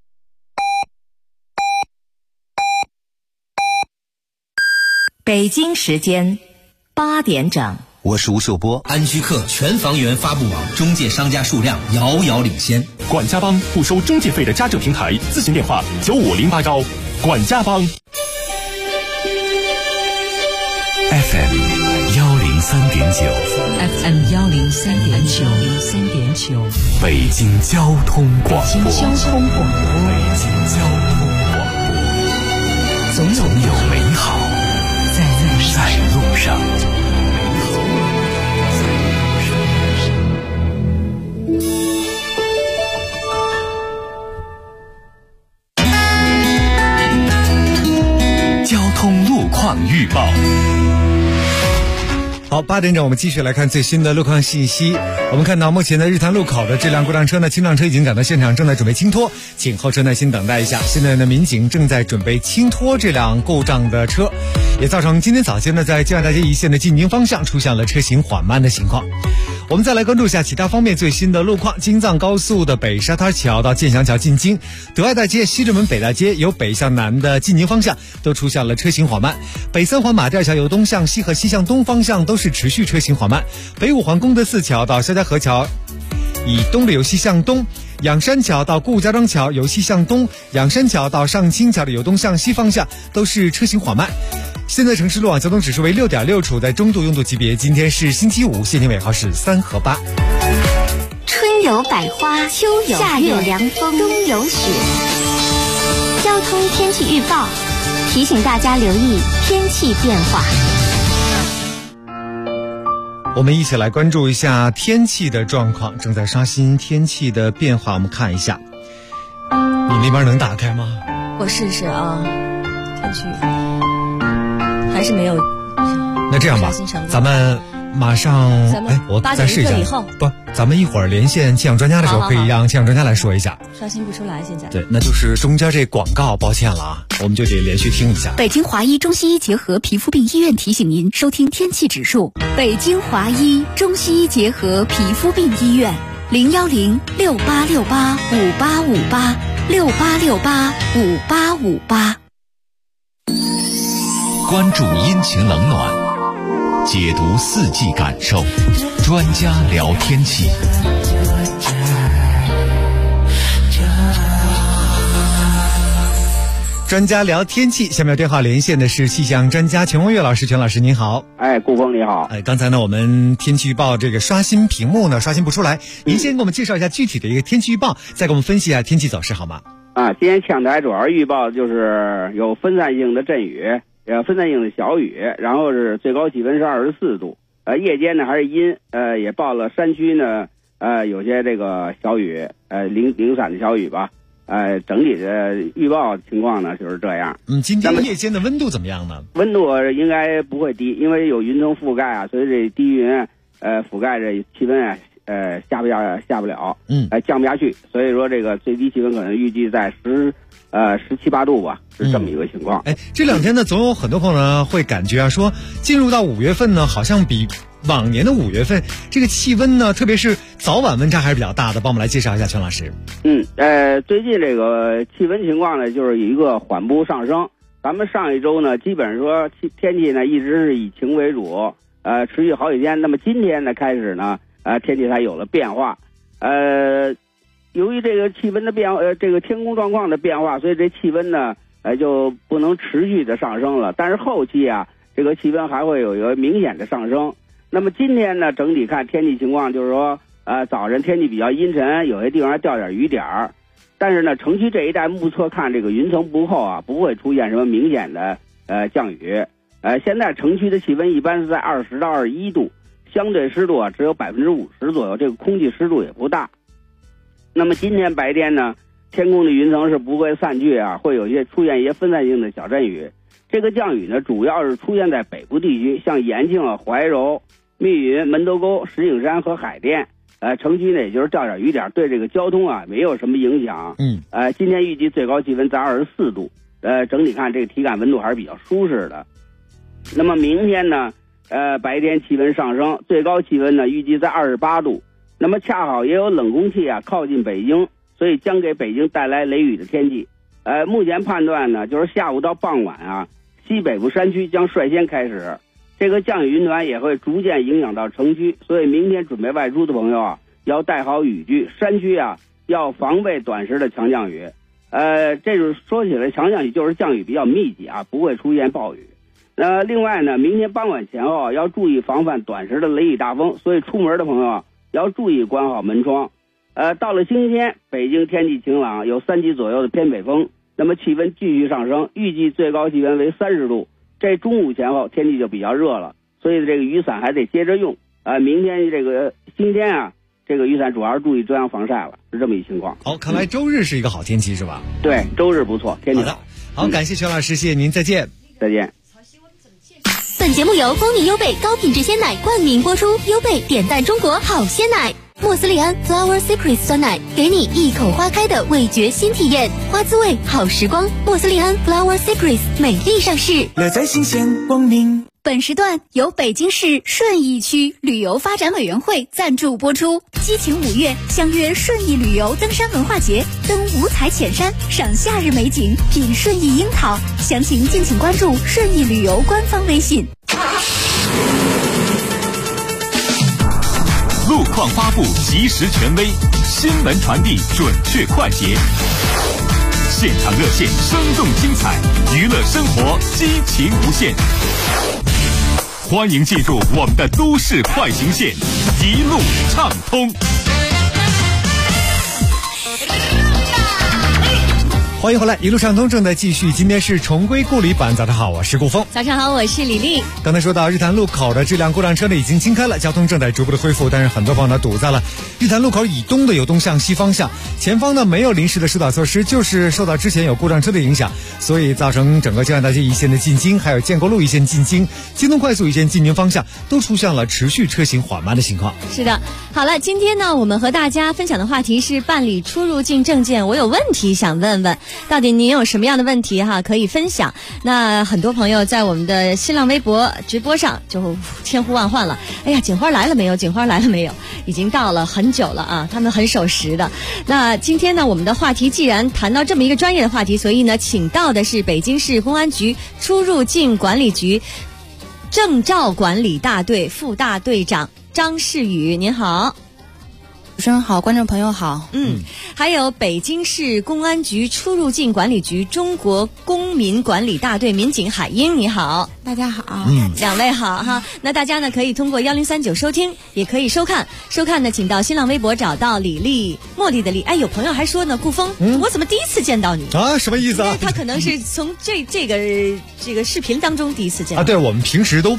北京时间8点整， 我是吴秀波。安居客全房源发布网中介商家数量遥遥领先。 管家帮不收中介费的家政平台，咨询电话9508招。管家帮。 FM 103.9，FM 103.9， 北京交通广播。 北京交通广播。 总有美好在路上。交通路况预报。 好，8点整，我们继续来看最新的路况信息。我们看到目前的日坛路口的这辆故障车呢，清障车已经赶到现场，正在准备清拖，请后车耐心等待一下。现在呢，民警正在准备清拖这辆故障的车，也造成今天早间呢，在建外大街一线的进京方向出现了车行缓慢的情况。我们再来关注一下其他方面最新的路况。京藏高速的北沙滩桥到建祥桥进京，德爱大街、西直门北大街由北向南的进京方向都出现了车行缓慢。北三环马甸桥由东向西和西向东方向都是持续车行缓慢。北五环功德寺桥到肖家河桥以东的由西向东，仰山桥到顾家庄桥由西向东，仰山桥到上清桥的由东向西方向都是车行缓慢。现在城市路网交通指数为6.6，处在中度拥堵级别。今天是星期五，现金尾号是3和8。 春有百花，秋有夏有凉风，冬有雪。交通天气预报提醒大家留意天气变化。 我们一起来关注一下天气的状况，正在刷新天气的变化。我们看一下，你那边能打开吗？ 我试试啊，天气还是没有。 那这样吧，咱们马上，我再试一下。不，咱们一会儿连线气象专家的时候，可以让气象专家来说一下。 刷新不出来，现在。 对，那就是中间这广告，抱歉了啊，我们就得连续听一下。 北京华医中西医结合皮肤病医院提醒您收听天气指数。北京华医中西医结合皮肤病医院，01068685858，68685858。 关注阴晴冷暖，解读四季感受，专家聊天气。 专家聊天气，下面电话连线的是气象专家全光岳老师。全老师您好。 顾峰你好。 刚才呢我们天气预报这个刷新屏幕呢刷新不出来，您先给我们介绍一下具体的一个天气预报，再给我们分析一下天气走势好吗？ 今天气象台主要预报就是有分散性的阵雨，分散性的小雨，然后是最高气温是24度，夜间呢还是阴，也报了山区呢有些这个小雨，零散的小雨吧。整体的预报情况呢就是这样。 今天夜间的温度怎么样呢？ 温度应该不会低，因为有云层覆盖啊，所以这低云覆盖着气温下不了，降不下去，所以说这个最低气温可能预计在17、18度吧，是这么一个情况。 这两天呢，总有很多朋友呢会感觉啊，说进入到5月份呢，好像比往年的5月份这个气温呢，特别是早晚温差还是比较大的。帮我们来介绍一下，全老师。 最近这个气温情况呢，就是一个缓步上升。咱们上一周呢，基本上说天气呢一直是以晴为主，持续好几天。那么今天呢开始呢，天气才有了变化。由于这个气温的这个天空状况的变化，所以这气温呢，就不能持续的上升了。但是后期啊，这个气温还会有一个明显的上升。那么今天呢，整体看天气情况，就是说，早晨天气比较阴沉，有些地方还掉点雨点儿。但是呢，城区这一带目测看这个云层不厚啊，不会出现什么明显的降雨。现在城区的气温一般是在20到21度，相对湿度啊只有50%左右，这个空气湿度也不大。那么今天白天呢，天空的云层是不会散去啊，会出现一些分散性的小阵雨。这个降雨呢，主要是出现在北部地区，像延庆啊、怀柔、密云、门头沟、石景山和海淀。城区呢也就是掉点雨点，对这个交通啊没有什么影响。今天预计最高气温在24度，整体看这个体感温度还是比较舒适的。那么明天呢，白天气温上升，最高气温呢预计在28度。那么恰好也有冷空气啊靠近北京，所以将给北京带来雷雨的天气。目前判断呢，就是下午到傍晚啊，西北部山区将率先开始。这个降雨云团也会逐渐影响到城区，所以明天准备外出的朋友啊，要带好雨具，山区啊要防备短时的强降雨。这就是说起来强降雨就是降雨比较密集啊，不会出现暴雨。另外呢，明天傍晚前后要注意防范短时的雷雨大风，所以出门的朋友要注意关好门窗。到了星期天，北京天气晴朗，有3级左右的偏北风，那么气温继续上升，预计最高气温为30度。这中午前后天气就比较热了，所以这个雨伞还得接着用。明天这个星期天啊，这个雨伞主要是注意遮阳防晒了，是这么一情况。 好，看来周日是一个好天气是吧？ 对，周日不错，天气好。 好，感谢全老师，谢谢您，再见。 再见。 本节目由蜂蜜优贝高品质鲜奶冠名播出，优贝点赞中国好鲜奶。莫斯利安 Flower Secrets 酸奶，给你一口花开的味觉新体验，花滋味好时光。莫斯利安 Flower Secrets 美丽上市， 乐在新鲜光明。 本时段由北京市顺义区旅游发展委员会赞助播出。激情5月，相约顺义旅游登山文化节，登五彩浅山，赏夏日美景，品顺义樱桃。详情敬请关注顺义旅游官方微信。 路况发布及时权威，新闻传递准确快捷，现场热线生动精彩，娱乐生活激情无限。欢迎进入我们的都市快行线，一路畅通。 欢迎回来，一路畅通正在继续。今天是重归故里版，早上好，我是顾峰。 早上好，我是李丽。 刚才说到日坛路口的质量故障车呢已经清开了，交通正在逐步的恢复，但是很多朋友呢堵在了日坛路口以东的由东向西方向，前方呢没有临时的疏导措施，就是受到之前有故障车的影响，所以造成整个江湾大街一线的进京，还有建国路一线进京、京东快速一线进京方向都出现了持续车行缓慢的情况。 是的，好了，今天呢我们和大家分享的话题是办理出入境证件，我有问题想问问，到底您有什么样的问题可以分享。那很多朋友在我们的新浪微博直播上就千呼万唤了，哎呀，警花来了没有，警花来了没有，已经到了很久了啊，他们很守时的。那今天呢我们的话题既然谈到这么一个专业的话题，所以呢请到的是北京市公安局出入境管理局证照管理大队副大队长张世宇，您好。 主持人好，观众朋友好。 还有北京市公安局出入境管理局中国公民管理大队民警海英，你好。 大家好。 两位好哈。那大家呢可以通过1039收听，也可以收看。收看呢，请到新浪微博找到李丽，茉莉的丽。哎，有朋友还说呢，顾峰，我怎么第一次见到你啊？什么意思啊？ 他可能是从这个视频当中第一次见到啊。对，我们平时都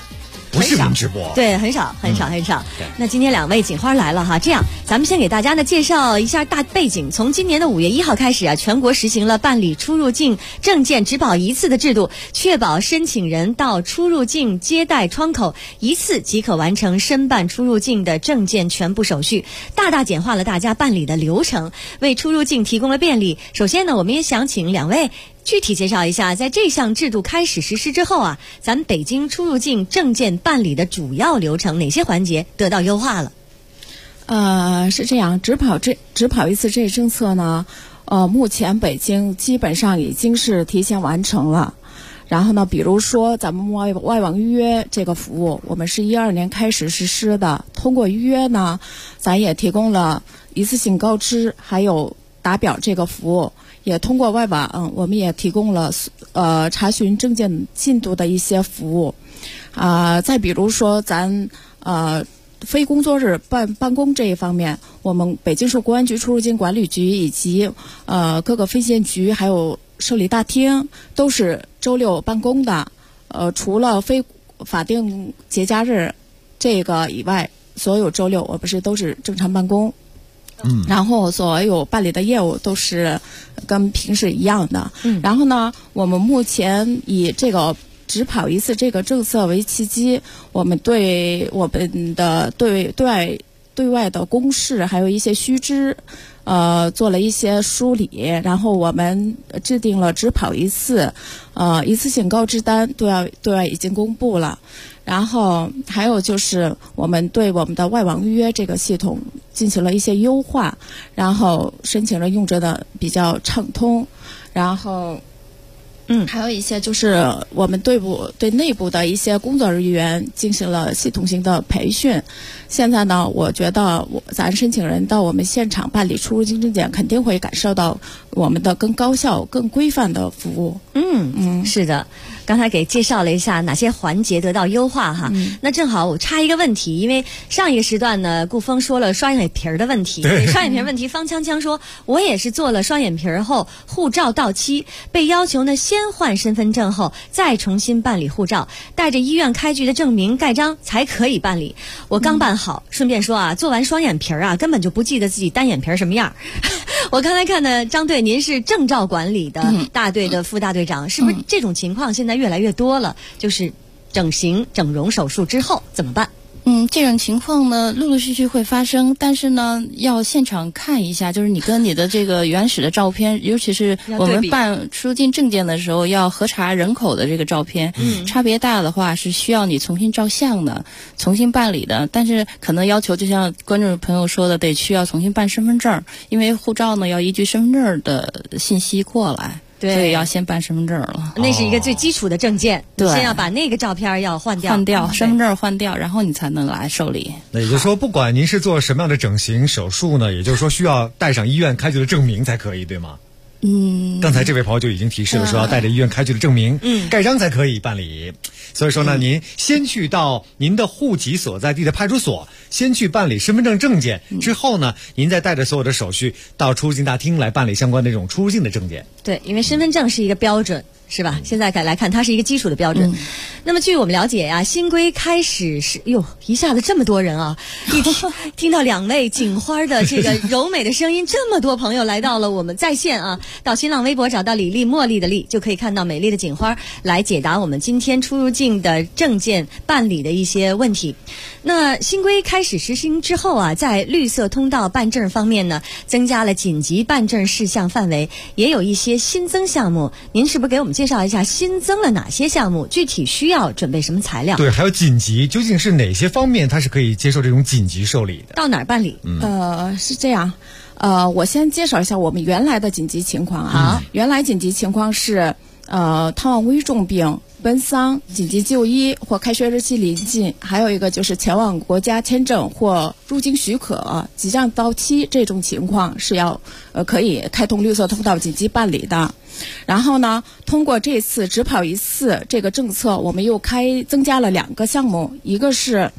不视频直播， 对，很少。那今天2位锦花来了哈，这样咱们先给大家呢介绍一下大背景。从今年的5月1号开始啊，全国实行了办理出入境证件只保一次的制度，确保申请人到出入境接待窗口一次即可完成申办出入境的证件全部手续，大大简化了大家办理的流程，为出入境提供了便利。首先呢，我们也想请2位具体介绍一下，在这项制度开始实施之后啊，咱们北京出入境证件办理的主要流程哪些环节得到优化了？ 是这样，只跑一次这政策呢，目前北京基本上已经是提前完成了。然后呢，比如说咱们外网预约这个服务，我们是12年开始实施的。通过预约呢，咱也提供了一次性告知，还有打表这个服务。也通过外网，我们也提供了查询证件进度的一些服务。再比如说咱非工作日办公这一方面，我们北京市公安局出入境管理局以及各个非县局还有受理大厅都是周六办公的。除了非法定节假日这个以外，所有周六我们都是正常办公。然后所有办理的业务都是跟平时一样的。然后呢，我们目前以这个只跑一次这个政策为契机，我们对我们的对外的公示还有一些须知做了一些梳理，然后我们制定了只跑一次一次性告知单，对外已经公布了。然后还有就是我们对我们的外网预约这个系统进行了一些优化，然后申请人用着的比较畅通。然后还有一些就是我们对内部的一些工作人员进行了系统性的培训。现在呢，我觉得咱申请人到我们现场办理出入境证件，肯定会感受到我们的更高效、更规范的服务。 是的。刚才给介绍了一下哪些环节得到优化哈。那正好我插一个问题，因为上一个时段呢，顾峰说了双眼皮的问题。双眼皮问题，方锵锵说，我也是做了双眼皮后，护照到期，被要求呢先换身份证后再重新办理护照，带着医院开具的证明盖章才可以办理。我刚办好，顺便说啊，做完双眼皮根本就不记得自己单眼皮什么样。我刚才看呢，张队，您是证照管理的大队的副大队长，是不是这种情况现在越来越多了？就是整形整容手术之后怎么办？ 这种情况呢，陆陆续续会发生，但是呢，要现场看一下，就是你跟你的这个原始的照片，尤其是我们办出入境证件的时候，要核查人口的这个照片，差别大的话是需要你重新照相的，重新办理的。但是可能要求，就像观众朋友说的，得需要重新办身份证，因为护照呢要依据身份证的信息过来。所以要先办身份证了， 那是一个最基础的证件，你先要把那个照片要换掉， 身份证换掉，然后你才能来受理。 那也就是说，不管您是做什么样的整形手术呢，也就是说需要带上医院开具的证明才可以，对吗？刚才这位朋友就已经提示了，说要带着医院开具的证明，盖章才可以办理。所以说呢，您先去到您的户籍所在地的派出所，先去办理身份证证件，之后呢，您再带着所有的手续到出入境大厅来办理相关的这种出入境的证件。 对，因为身份证是一个标准，是吧？现在来看，它是一个基础的标准。那么据我们了解呀，新规开始是一下子这么多人啊！听到2位锦花的这个柔美的声音，这么多朋友来到了我们在线啊！到新浪微博找到李丽茉莉的丽，就可以看到美丽的锦花来解答我们今天出入境的证件办理的一些问题。那新规开始实行之后啊，在绿色通道办证方面呢，增加了紧急办证事项范围，也有一些新增项目。您是不是给我们介绍一下新增了哪些项目？具体需要准备什么材料？ 对，还有紧急，究竟是哪些方面它是可以接受这种紧急受理的？ 到哪儿办理？ 是这样。我先介绍一下我们原来的紧急情况啊。原来紧急情况是探望危重病、奔丧、紧急就医或开学日期临近，还有一个就是前往国家签证或入境许可即将到期，这种情况是要可以开通绿色通道紧急办理的。然后呢，通过这次只跑一次这个政策，我们又增加了2个项目，一个是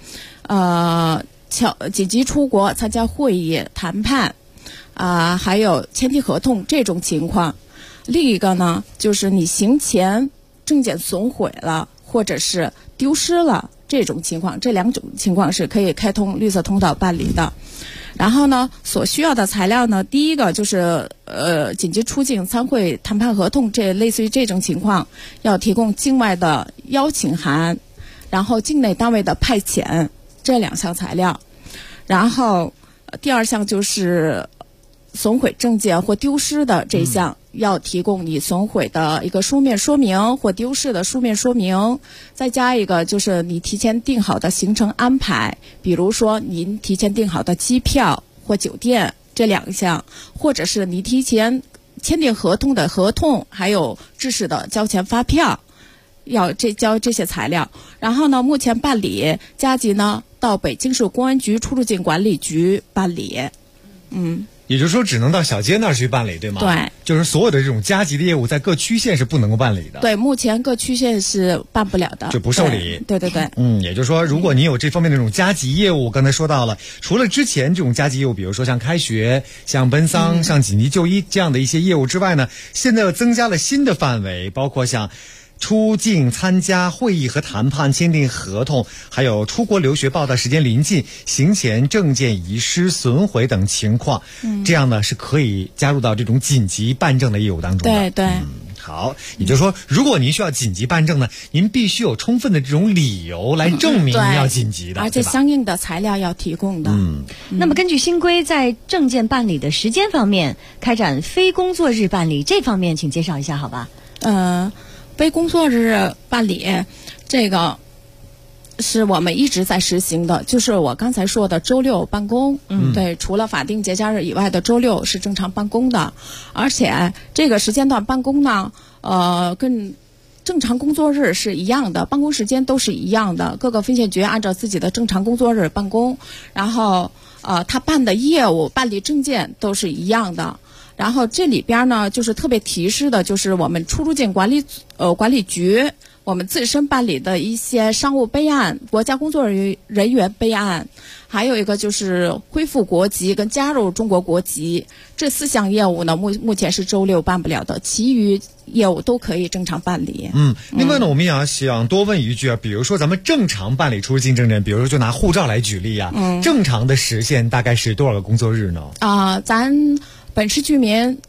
紧急出国参加会议谈判还有签订合同这种情况。另一个呢，就是你行前证件损毁了，或者是丢失了这种情况，这2种情况是可以开通绿色通道办理的。然后呢，所需要的材料呢，第一个就是紧急出境参会谈判合同，这类似于这种情况，要提供境外的邀请函，然后境内单位的派遣这2项材料。然后第2项就是损毁证件或丢失的这项，要提供你损毁的一个书面说明或丢失的书面说明，再加一个就是你提前订好的行程安排，比如说您提前订好的机票或酒店这2项，或者是你提前签订合同的合同，还有制式的交钱发票，要交这些材料。然后呢，目前办理加急呢，到北京市公安局出入境管理局办理。 也就是说，只能到小街那儿去办理，对吗？ 对， 就是所有的这种加急的业务，在各区县是不能够办理的。 对，目前各区县是办不了的， 就不受理。 对对对。 也就是说，如果你有这方面的这种加急业务，刚才说到了，除了之前这种加急业务，比如说像开学、像奔丧、像紧急就医这样的一些业务之外呢，现在又增加了新的范围，包括像出境参加会议和谈判、签订合同，还有出国留学报到时间临近、行前证件遗失、损毁等情况，这样呢是可以加入到这种紧急办证的业务当中的。 对对。 好，也就是说，如果您需要紧急办证呢，您必须有充分的这种理由来证明您要紧急的， 而且相应的材料要提供的。 那么根据新规，在证件办理的时间方面，开展非工作日办理这方面，请介绍一下，好吧？ 非工作日办理，这个是我们一直在实行的，就是我刚才说的周六办公。对，除了法定节假日以外的周六是正常办公的，而且这个时间段办公呢，跟正常工作日是一样的，办公时间都是一样的，各个分县局按照自己的正常工作日办公，然后他办的业务、办理证件都是一样的。然后这里边呢，就是特别提示的，就是我们出入境管理局，我们自身办理的一些商务备案、国家工作人员备案，还有一个就是恢复国籍跟加入中国国籍这4项业务呢，目前是周六办不了的，其余业务都可以正常办理。 另外呢，我们也想多问一句啊，比如说咱们正常办理出入境证件，比如说就拿护照来举例啊，正常的时限大概是多少个工作日呢？ 咱本市居民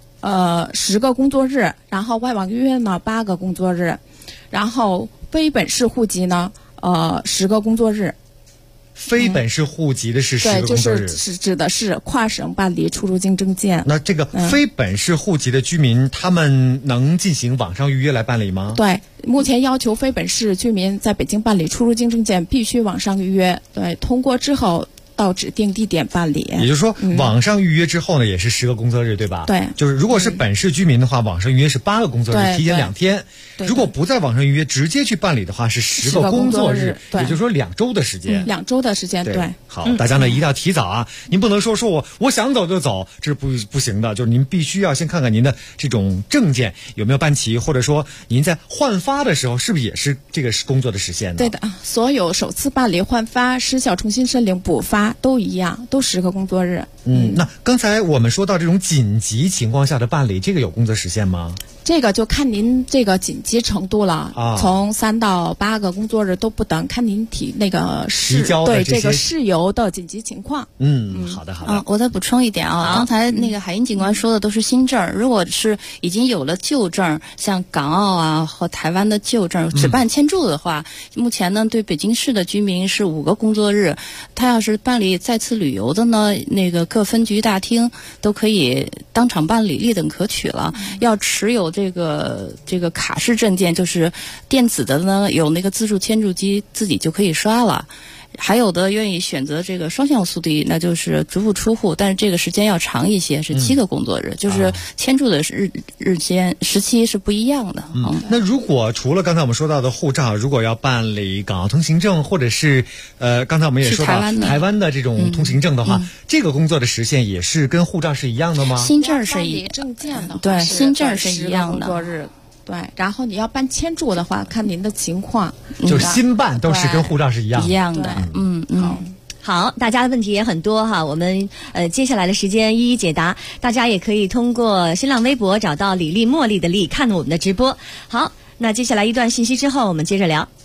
10个工作日，然后外网预约呢8个工作日，然后非本市户籍呢10个工作日。 非本市户籍的是10个工作日， 对，就是指的是跨省办理出入境证件。 那这个非本市户籍的居民，他们能进行网上预约来办理吗？ 对，目前要求非本市居民在北京办理出入境证件必须网上预约，对，通过之后到指定地点办理。 也就是说，网上预约之后呢，也是10个工作日，对吧？ 对， 就是如果是本市居民的话，网上预约是8个工作日，提前2天。如果不在网上预约，直接去办理的话是10个工作日，也就是说2周的时间。 2周的时间，对。 好，大家呢一定要提早啊！您不能说我想走就走，这是不行的。就是您必须要先看看您的这种证件有没有办齐，或者说您在换发的时候是不是也是这个工作的时限呢？ 对的，所有首次办理、换发、失效重新申领、补发都一样，都10个工作日。 那刚才我们说到这种紧急情况下的办理，这个有工作时限吗？ 这个就看您这个紧急程度了，从3到8个工作日都不等，看您提那个对这个事由的紧急情况。 好的。 我再补充一点啊，刚才那个海英警官说的都是新证，如果是已经有了旧证，像港澳啊和台湾的旧证，只办签注的话，目前呢对北京市的居民是5个工作日，他要是办理再次旅游的呢，那个各分局大厅都可以当场办理，立等可取了。要持有这个卡式证件，就是电子的呢，有那个自助签注机，自己就可以刷了。还有的愿意选择这个双向速递，那就是逐步出户，但是这个时间要长一些，是7个工作日，就是签注的日间时期是不一样的。 那如果除了刚才我们说到的护照，如果要办理港澳通行证，或者是刚才我们也说到台湾的这种通行证的话，这个工作的时限也是跟护照是一样的吗？ 新证是一证件的， 对，新证是一样的。 工作日。对，然后你要办签注的话，看您的情况， 就是新办都是跟护照是一样的。 好，大家的问题也很多哈，我们接下来的时间一一解答。大家也可以通过新浪微博找到李丽茉莉的丽，看我们的直播。好，那接下来一段信息之后，我们接着聊。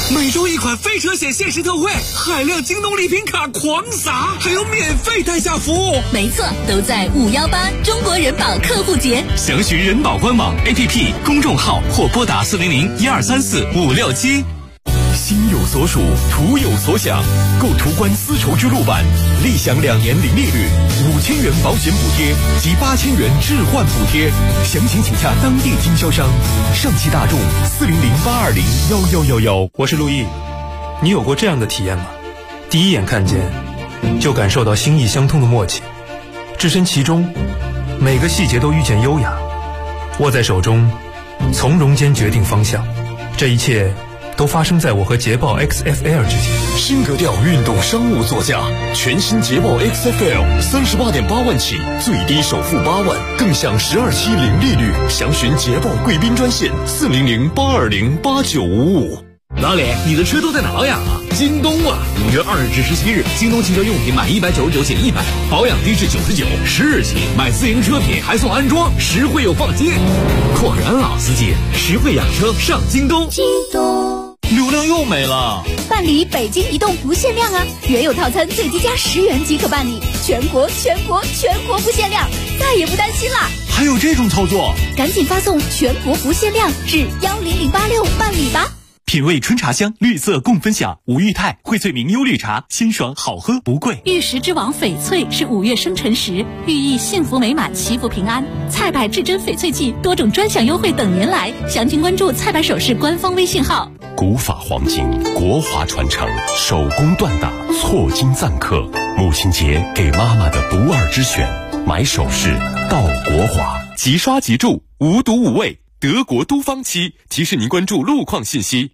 每周一款飞车险限时特惠，海量京东礼品卡狂撒，还有免费代驾服务。 没错，都在518中国人保客户节。 详询人保官网 APP 公众号或拨打400-1234-567。 心有所属，图有所想。购途观丝绸之路版，立享2年零利率，5000元保险补贴及8000元置换补贴。详情请洽当地经销商。上汽大众400-820-1111。 我是陆毅，你有过这样的体验吗？第一眼看见，就感受到心意相通的默契，置身其中，每个细节都遇见优雅，握在手中，从容间决定方向。这一切都发生在我和捷豹 XFL 之间。 新格调运动商务座驾，全新捷豹 XFL 38.8万起，最低首付8万，更享12期零利率。详询捷豹贵宾专线400-820-8955。 老李，你的车都在哪保养啊？京东啊！5月2日至17日，京东汽车用品满199减100，保养低至99，10日起买自营车品还送安装，实惠又放心。果然老司机，实惠养车上京东。 京东流量又没了。 办理北京移动不限量啊！原有套餐最低加10元即可办理，全国不限量，再也不担心啦！ 还有这种操作？ 赶紧发送全国不限量至10086办理吧。 品味春茶香，绿色共分享。吴裕泰、荟萃明优绿茶，清爽好喝不贵。 玉石之王翡翠是5月生辰时，寓意幸福美满、祈福平安。菜百至臻翡翠季，多种专享优惠等您来。详情关注菜百首饰官方微信号。 古法黄金，国华传承，手工锻打，错金赞客。母亲节给妈妈的不二之选，买首饰到国华， 即刷即住，无毒无味。德国都方漆提示您关注路况信息。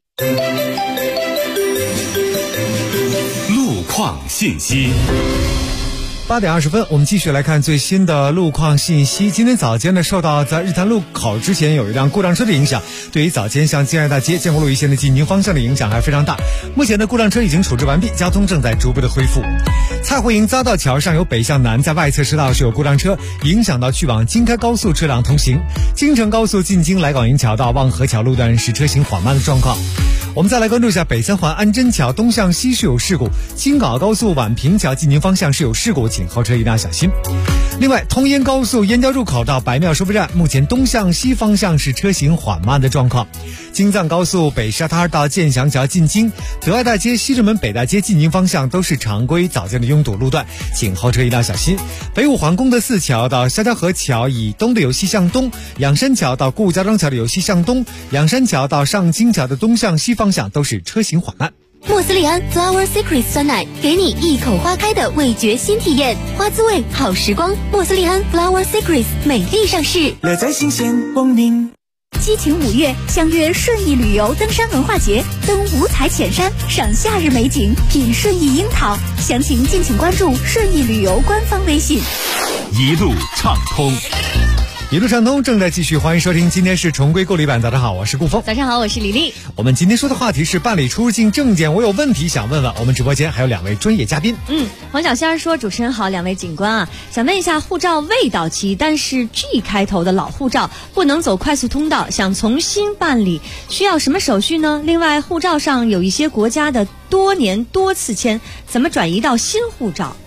路况信息。 8点20分，我们继续来看最新的路况信息。今天早间呢，受到在日坛路口之前有一辆故障车的影响，对于早间向建爱大街、建国路一线的进京方向的影响还非常大。目前的故障车已经处置完毕，交通正在逐步的恢复。蔡湖营匝道桥上有北向南在外侧车道是有故障车，影响到去往京开高速车辆通行。京承高速进京来广营桥到望河桥路段是车行缓慢的状况。我们再来关注一下北三环安贞桥东向西是有事故，京港澳高速宛平桥进京方向是有事故，请后车一定要小心。另外，通燕高速燕郊入口到白庙收费站，目前东向西方向是车行缓慢的状况。京藏高速北沙滩到建祥桥进京、德爱大街、西直门北大街进京方向都是常规早间的拥堵路段，请后车一定要小心。北五环功德寺桥到沙交河桥以东的由西向东，仰山桥到顾家庄桥的由西向东，仰山桥到上京桥的东向西方向都是车行缓慢。 莫斯利安 Flower Secret 酸奶，给你一口花开的味觉新体验，花滋味好时光。莫斯利安 Flower Secret 美丽上市， 乐在新鲜光临。 激情5月，相约顺义旅游登山文化节，登五彩浅山，赏夏日美景，品顺义樱桃。详情敬请关注顺义旅游官方微信。 一路畅通。 一路畅通正在继续，欢迎收听，今天是重归购理版。早上好，我是顾峰。 早上好，我是李丽。 我们今天说的话题是办理出入境证件，我有问题想问问。我们直播间还有2位专业嘉宾。 黄小仙说：“主持人好，2位警官啊，想问一下，护照未到期，但是 G 开头的老护照不能走快速通道，想重新办理，需要什么手续呢？另外，护照上有一些国家的多年多次签，怎么转移到新护照？”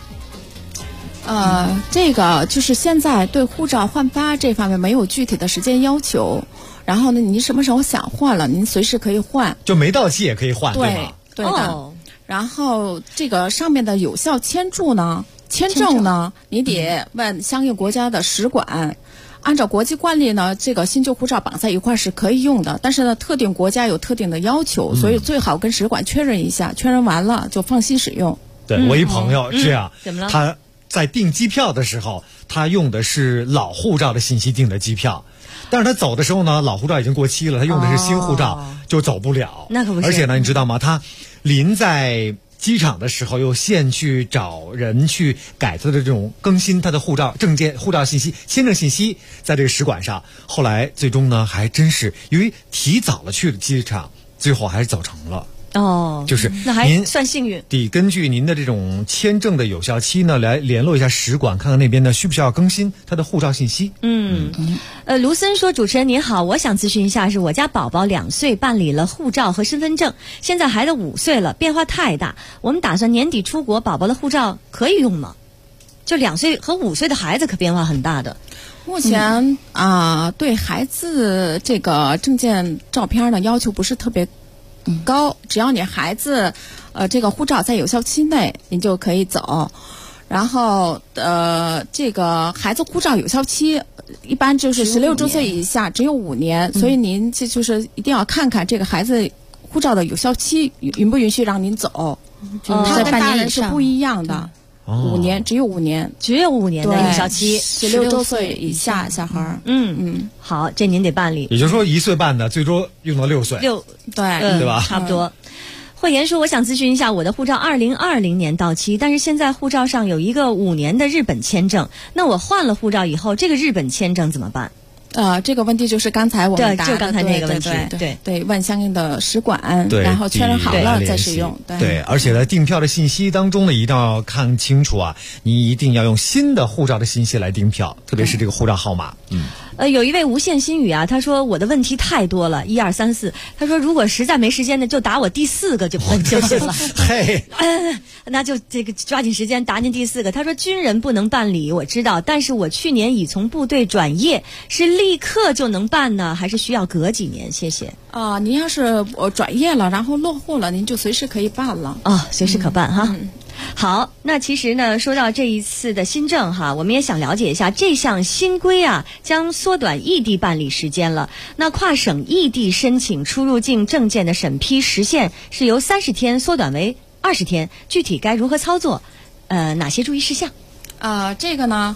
这个就是现在对护照换发这方面没有具体的时间要求，然后呢，您什么时候想换了，您随时可以换， 就没到期也可以换，对吧？ 对的。然后这个上面的有效签证呢，你得问相应国家的使馆。按照国际惯例呢，这个新旧护照绑在一块是可以用的，但是呢，特定国家有特定的要求，所以最好跟使馆确认一下，确认完了就放心使用。 对，我一朋友这样， 怎么了？ 他在订机票的时候，他用的是老护照的信息订的机票，但是他走的时候呢，老护照已经过期了，他用的是新护照，就走不了。 那可不是。 而且呢，你知道吗？他临在机场的时候又现去找人去改他的这种更新他的护照证件、护照信息、签证信息，在这个使馆上。后来最终呢，还真是因为提早了去了机场，最后还是走成了。 哦， 就是那还算幸运。 得根据您的这种签证的有效期呢，来联络一下使馆，看看那边呢需不需要更新他的护照信息。 卢森说：“主持人您好，我想咨询一下，是我家宝宝2岁办理了护照和身份证，现在孩子5岁了，变化太大，我们打算年底出国，宝宝的护照可以用吗？就2岁和5岁的孩子可变化很大的。” 目前对孩子这个证件照片呢要求不是特别高，只要你孩子这个护照在有效期内，您就可以走。然后这个孩子护照有效期一般就是16周岁以下，只有5年，所以您就是一定要看看这个孩子护照的有效期允不允许让您走，他跟大人是不一样的。5年，只有5年， 只有5年的有效期 ，16周岁以下小孩。 好，这您得办理。 也就是说，1岁半的最多用到6岁。 对吧？ 差不多。慧妍说：“我想咨询一下，我的护照2020年到期，但是现在护照上有一个5年的日本签证，那我换了护照以后，这个日本签证怎么办？” 这个问题就是刚才我们答的， 就刚才那个问题， 对，问相应的使馆，然后确认好了再使用。 对，而且在订票的信息当中呢，一定要看清楚啊，你一定要用新的护照的信息来订票，特别是这个护照号码。 有一位无限心语啊，他说我的问题太多了，1、2、3、4，他说如果实在没时间呢，就答我第4个就行了。 嘿， 那就这个抓紧时间答您第4个。他说军人不能办理，我知道，但是我去年已从部队转业，是立刻就能办呢，还是需要隔几年？谢谢。 您要是转业了，然后落户了，您就随时可以办了。 随时可办哈。好，那其实呢，说到这一次的新政哈，我们也想了解一下这项新规啊，将缩短异地办理时间了。那跨省异地申请出入境证件的审批时限是由30天缩短为20天，具体该如何操作？哪些注意事项？ 这个呢，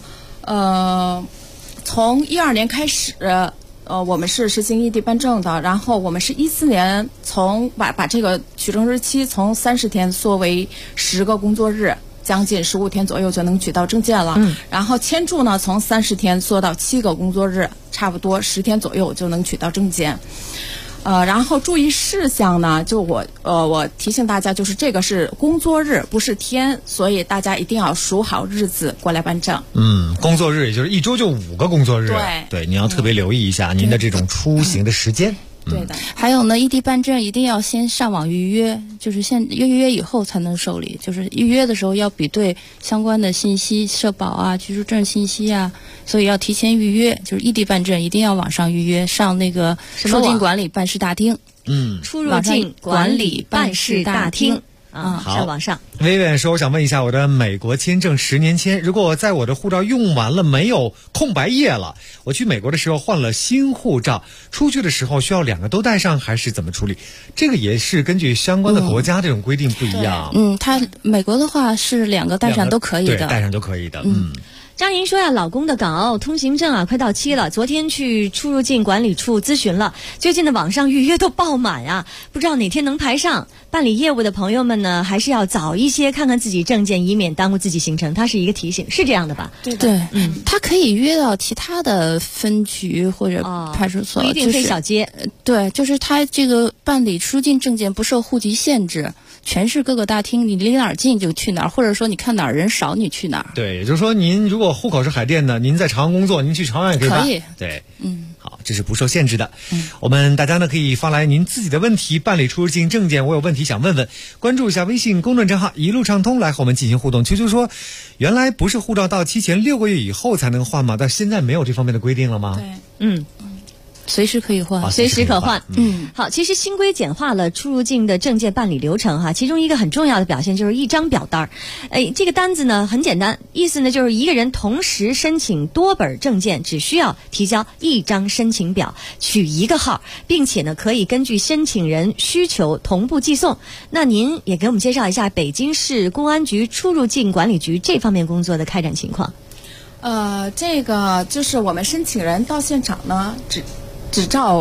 从12年开始。我们是实行异地办证的，然后我们是14年从把这个取证日期从30天缩为10个工作日，将近15天左右就能取到证件了。然后签注呢，从30天缩到7个工作日，差不多10天左右就能取到证件。然后注意事项呢，就我提醒大家，就是这个是工作日，不是天，所以大家一定要数好日子过来办证。 工作日也就是1周就5个工作日。对，你要特别留意一下您的这种出行的时间。 对的。 还有呢，异地办证一定要先上网预约，就是预约以后才能受理。就是预约的时候要比对相关的信息，社保啊、居住证信息啊，所以要提前预约。就是异地办证一定要网上预约，上那个出入境管理办事大厅。 出入境管理办事大厅。上网上。 薇薇说：“我想问一下，我的美国签证10年签，如果我在我的护照用完了没有空白页了，我去美国的时候换了新护照，出去的时候需要2个都带上，还是怎么处理？这个也是根据相关的国家这种规定不一样。 它美国的话是2个带上都可以的， 对，带上都可以的。 张莹说呀，老公的港澳通行证啊快到期了，昨天去出入境管理处咨询了，最近的网上预约都爆满啊，不知道哪天能排上。办理业务的朋友们呢，还是要早一些看看自己证件，以免耽误自己行程。它是一个提醒，是这样的吧？ 对，他可以约到其他的分局或者派出所， 不一定非小街。 对，就是他这个办理出境证件不受户籍限制。全市各个大厅，你离哪儿近就去哪儿，或者说你看哪儿人少你去哪儿。 对，也就是说您如果户口是海淀的，您在朝阳工作，您去朝阳也可以办。 可以。 对，好，这是不受限制的。我们大家呢可以发来您自己的问题，办理出入境证件，我有问题想问问，关注一下微信公众账号一路畅通来和我们进行互动。秋秋说，原来不是护照到期前6个月以后才能换吗？但现在没有这方面的规定了吗？ 对， 随时可以换， 随时可换。好，其实新规简化了出入境的证件办理流程哈，其中一个很重要的表现就是一张表单。这个单子呢很简单，意思呢就是一个人同时申请多本证件，只需要提交1张申请表，取1个号，并且呢可以根据申请人需求同步寄送。那您也给我们介绍一下北京市公安局出入境管理局这方面工作的开展情况。 这个就是我们申请人到现场呢，只照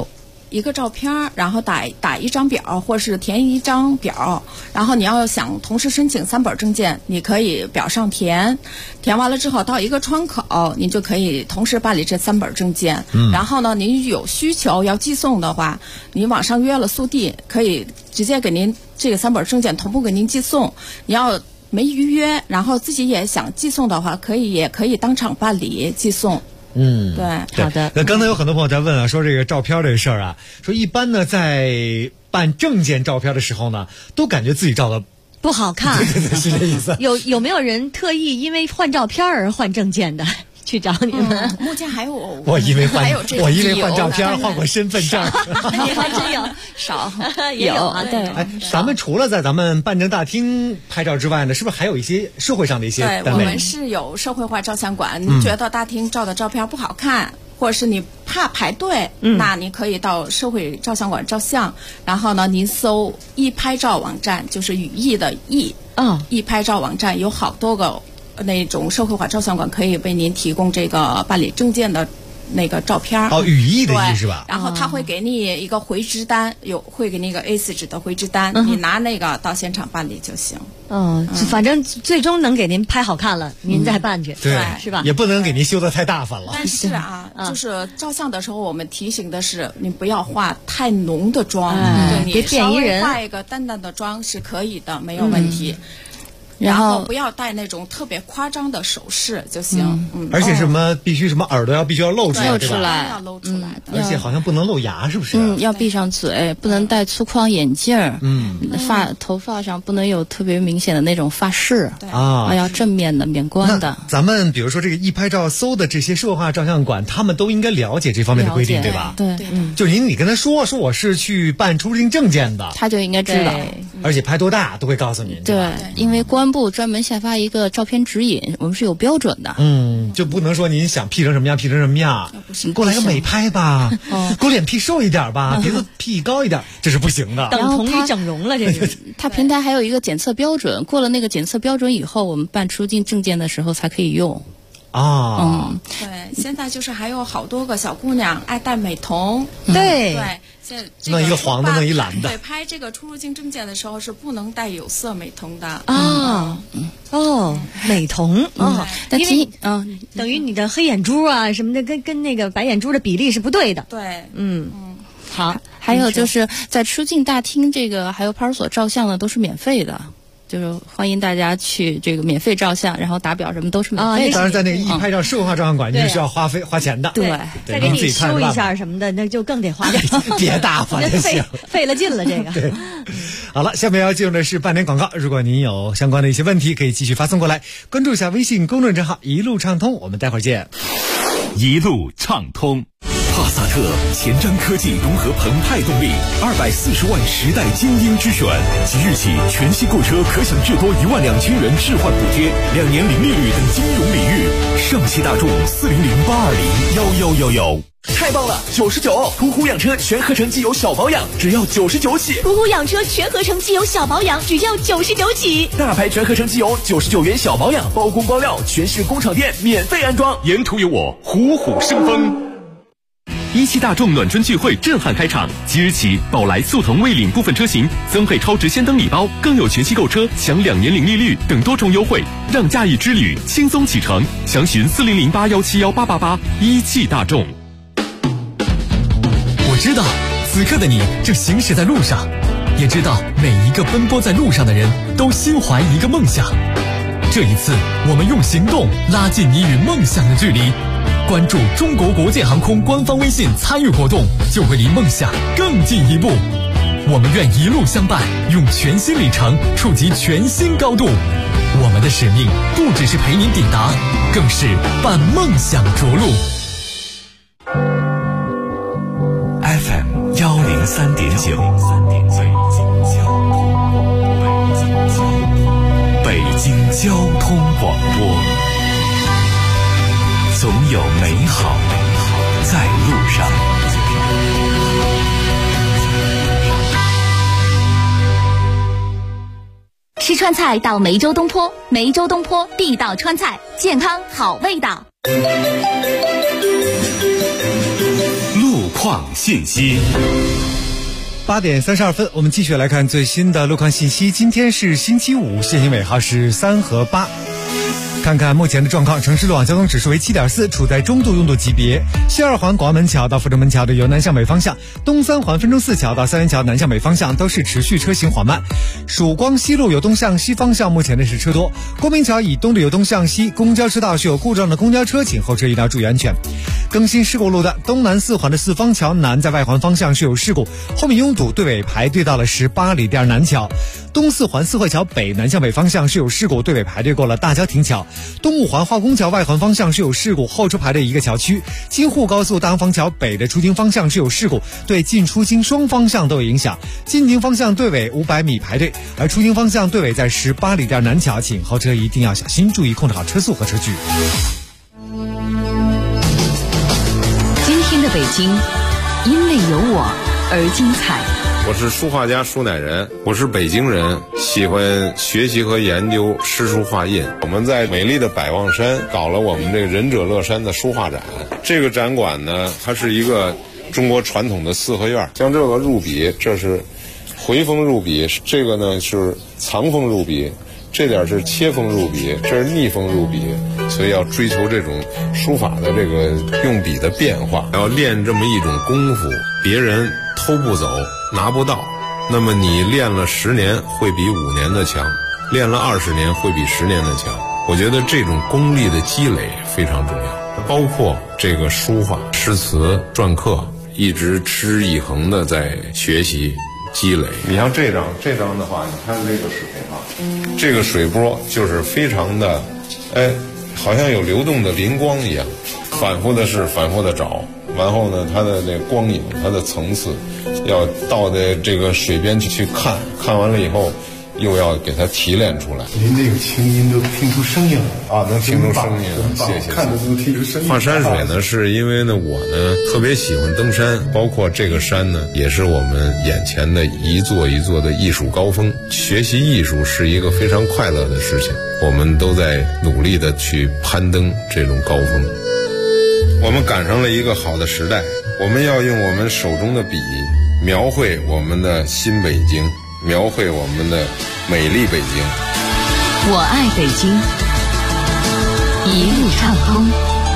一个照片，然后打一张表，或是填一张表，然后你要想同时申请3本证件，你可以表上填完了之后到一个窗口，你就可以同时办理这3本证件。然后呢，您有需求要寄送的话，你网上约了速递，可以直接给您这个3本证件同步给您寄送。你要没预约，然后自己也想寄送的话，也可以当场办理寄送。对， 好的。 那刚才有很多朋友在问啊，说这个照片这个事儿啊，说一般呢在办证件照片的时候呢，都感觉自己照的不好看。 对，是这意思。 有没有人特意因为换照片而换证件的？去找你们。 目前还有我因为换照片换过身份证， 你还真有少也有啊？对， 咱们除了在咱们办证大厅拍照之外呢，是不是还有一些社会上的一些单位？ 对，我们是有社会化照相馆。你觉得大厅照的照片不好看，或者是你怕排队，那你可以到社会照相馆照相。然后呢，您搜易拍照网站，就是语义的义，易拍照网站有好多个那种社会化照相馆可以为您提供这个办理证件的那个照片。 语义的义是吧？ 然后他会给你一个回执单，会给你一个 A4 纸的回执单，你拿那个到现场办理就行。 反正最终能给您拍好看了，您再办去， 对， 是吧？ 也不能给您修得太大发了。 但是就是照相的时候，我们提醒的是，你不要化太浓的妆，对， 别变一人， 化一个淡淡的妆是可以的，没有问题。然后不要戴那种特别夸张的首饰就行。 而且必须耳朵必须要露出来， 要露出来的。 而且好像不能露牙，是不是？ 要闭上嘴，不能戴粗框眼镜。头发上不能有特别明显的那种发饰。要正面的、面观的。 咱们比如说这个易拍照搜的这些社会化照相馆，他们都应该了解这方面的规定，对吧？ 对， 就你跟他说我是去办出入境证件的， 他就应该知道。 而且拍多大都会告诉您。 对，因为公安部专门下发一个照片指引，我们是有标准的。 就不能说您想 P 成什么样 P 成什么样，给我来个美拍吧，给我脸 P 瘦一点吧，鼻子 P 高一点，这是不行的。 等同于整容了，这是。 它平台还有一个检测标准，过了那个检测标准以后，我们办出境证件的时候才可以用。 对，现在就是还有好多个小姑娘爱戴美瞳， 对， 弄一个黄的，弄一蓝的。 对，拍这个出入境证件的时候是不能带有色美瞳的。 美瞳等于你的黑眼珠啊什么的，跟那个白眼珠的比例是不对的。 对， 好， 还有就是在出境大厅这个还有派出所照相的都是免费的。就是欢迎大家去这个免费照相，然后打表什么都是免费的。 当然，在那个易拍照社会化照相馆，你是需要花钱的。 对，再给你修一下什么的，那就更得花点。 别大发就行， 费了劲了这个。 对，好了，下面要进入的是半点广告。如果您有相关的一些问题，可以继续发送过来，关注一下微信公众账号“一路畅通”。我们待会儿见。 一路畅通。帕萨特前瞻科技融合澎湃动力，240万时代精英之选。即日起，全系购车可享至多12000元置换补贴，2年零利率等金融礼遇。上汽大众400-820-1111。 太棒了，99！途虎养车全合成机油小保养只要99起。 途虎养车全合成机油小保养只要99起。 大牌全合成机油99元小保养，包工包料，全市工厂店免费安装。 沿途有我，虎虎生风。17大众暖春聚会震撼开场，即日起，宝来、速腾、蔚领部分车型增配超值先登礼包，更有全系购车享2年零利率等多重优惠，让假日之旅轻松启程。详询4008171888。17大众。 我知道，此刻的你正行驶在路上，也知道每一个奔波在路上的人都心怀一个梦想。这一次，我们用行动拉近你与梦想的距离。关注中国国建航空官方微信参与活动，就会离梦想更进一步。我们愿一路相伴，用全新里程触及全新高度。我们的使命不只是陪您抵达，更是伴梦想着陆。 FM 103.9，北京交通广播。总有美好在路上。 吃川菜到梅州东坡，梅州东坡地道川菜，健康好味道。 路况创信息。 8点32分，我们继续来看最新的路况信息。今天是星期五，限行尾号是3和8。看看目前的状况，城市路网交通指数为7.4，处在中度用度级别。西二环广安门桥到阜成门桥的由南向北方向，东三环分钟寺桥到三元桥南向北方向都是持续车行缓慢。曙光西路由东向西方向目前的是车多。光明桥以东的由东向西，公交车道是有故障的公交车，请后车一定要注意安全。更新事故路的东南四环的四方桥南在外环方向是有事故，后面拥堵，队尾排队到了18里店南桥。东四环四惠桥北南向北方向是有事故，队尾排队过了大郊亭桥。东五环化工桥外环方向是有事故，后车排队一个桥区。京沪高速大安坊桥北的出京方向是有事故，对进出京双方向都有影响。进京方向队尾500米排队，而出京方向队尾在18里店南桥，请后车一定要小心，注意控制好车速和车距。 今天的北京，因为有我而精彩。 我是书画家舒乃仁，我是北京人，喜欢学习和研究诗书画印。我们在美丽的百望山搞了我们这个仁者乐山的书画展。这个展馆呢，它是一个中国传统的四合院。像这个入笔，这是回锋入笔，这个呢是藏锋入笔，这点是切锋入笔，这是逆锋入笔。所以要追求这种书法的这个用笔的变化，要练这么一种功夫，别人偷不走拿不到，那么你练了10年会比5年的强，练了20年会比10年的强。我觉得这种功力的积累非常重要，包括这个书法、诗词、篆刻，一直持之以恒的在学习积累。你像这张的话，你看这个水啊，这个水波就是非常的，好像有流动的灵光一样，反复的试，反复的找，然后呢，它的那光影，它的层次，要到的这个水边去看，看完了以后，又要给它提炼出来。 您这个清音都听出声音了啊， 能听出声音了，谢谢。 看着都听出声音。 画山水呢，是因为呢，我呢特别喜欢登山，包括这个山呢，也是我们眼前的一座一座的艺术高峰。学习艺术是一个非常快乐的事情，我们都在努力的去攀登这种高峰。我们赶上了一个好的时代，我们要用我们手中的笔描绘我们的新北京，描绘我们的美丽北京。 我爱北京，一路畅通。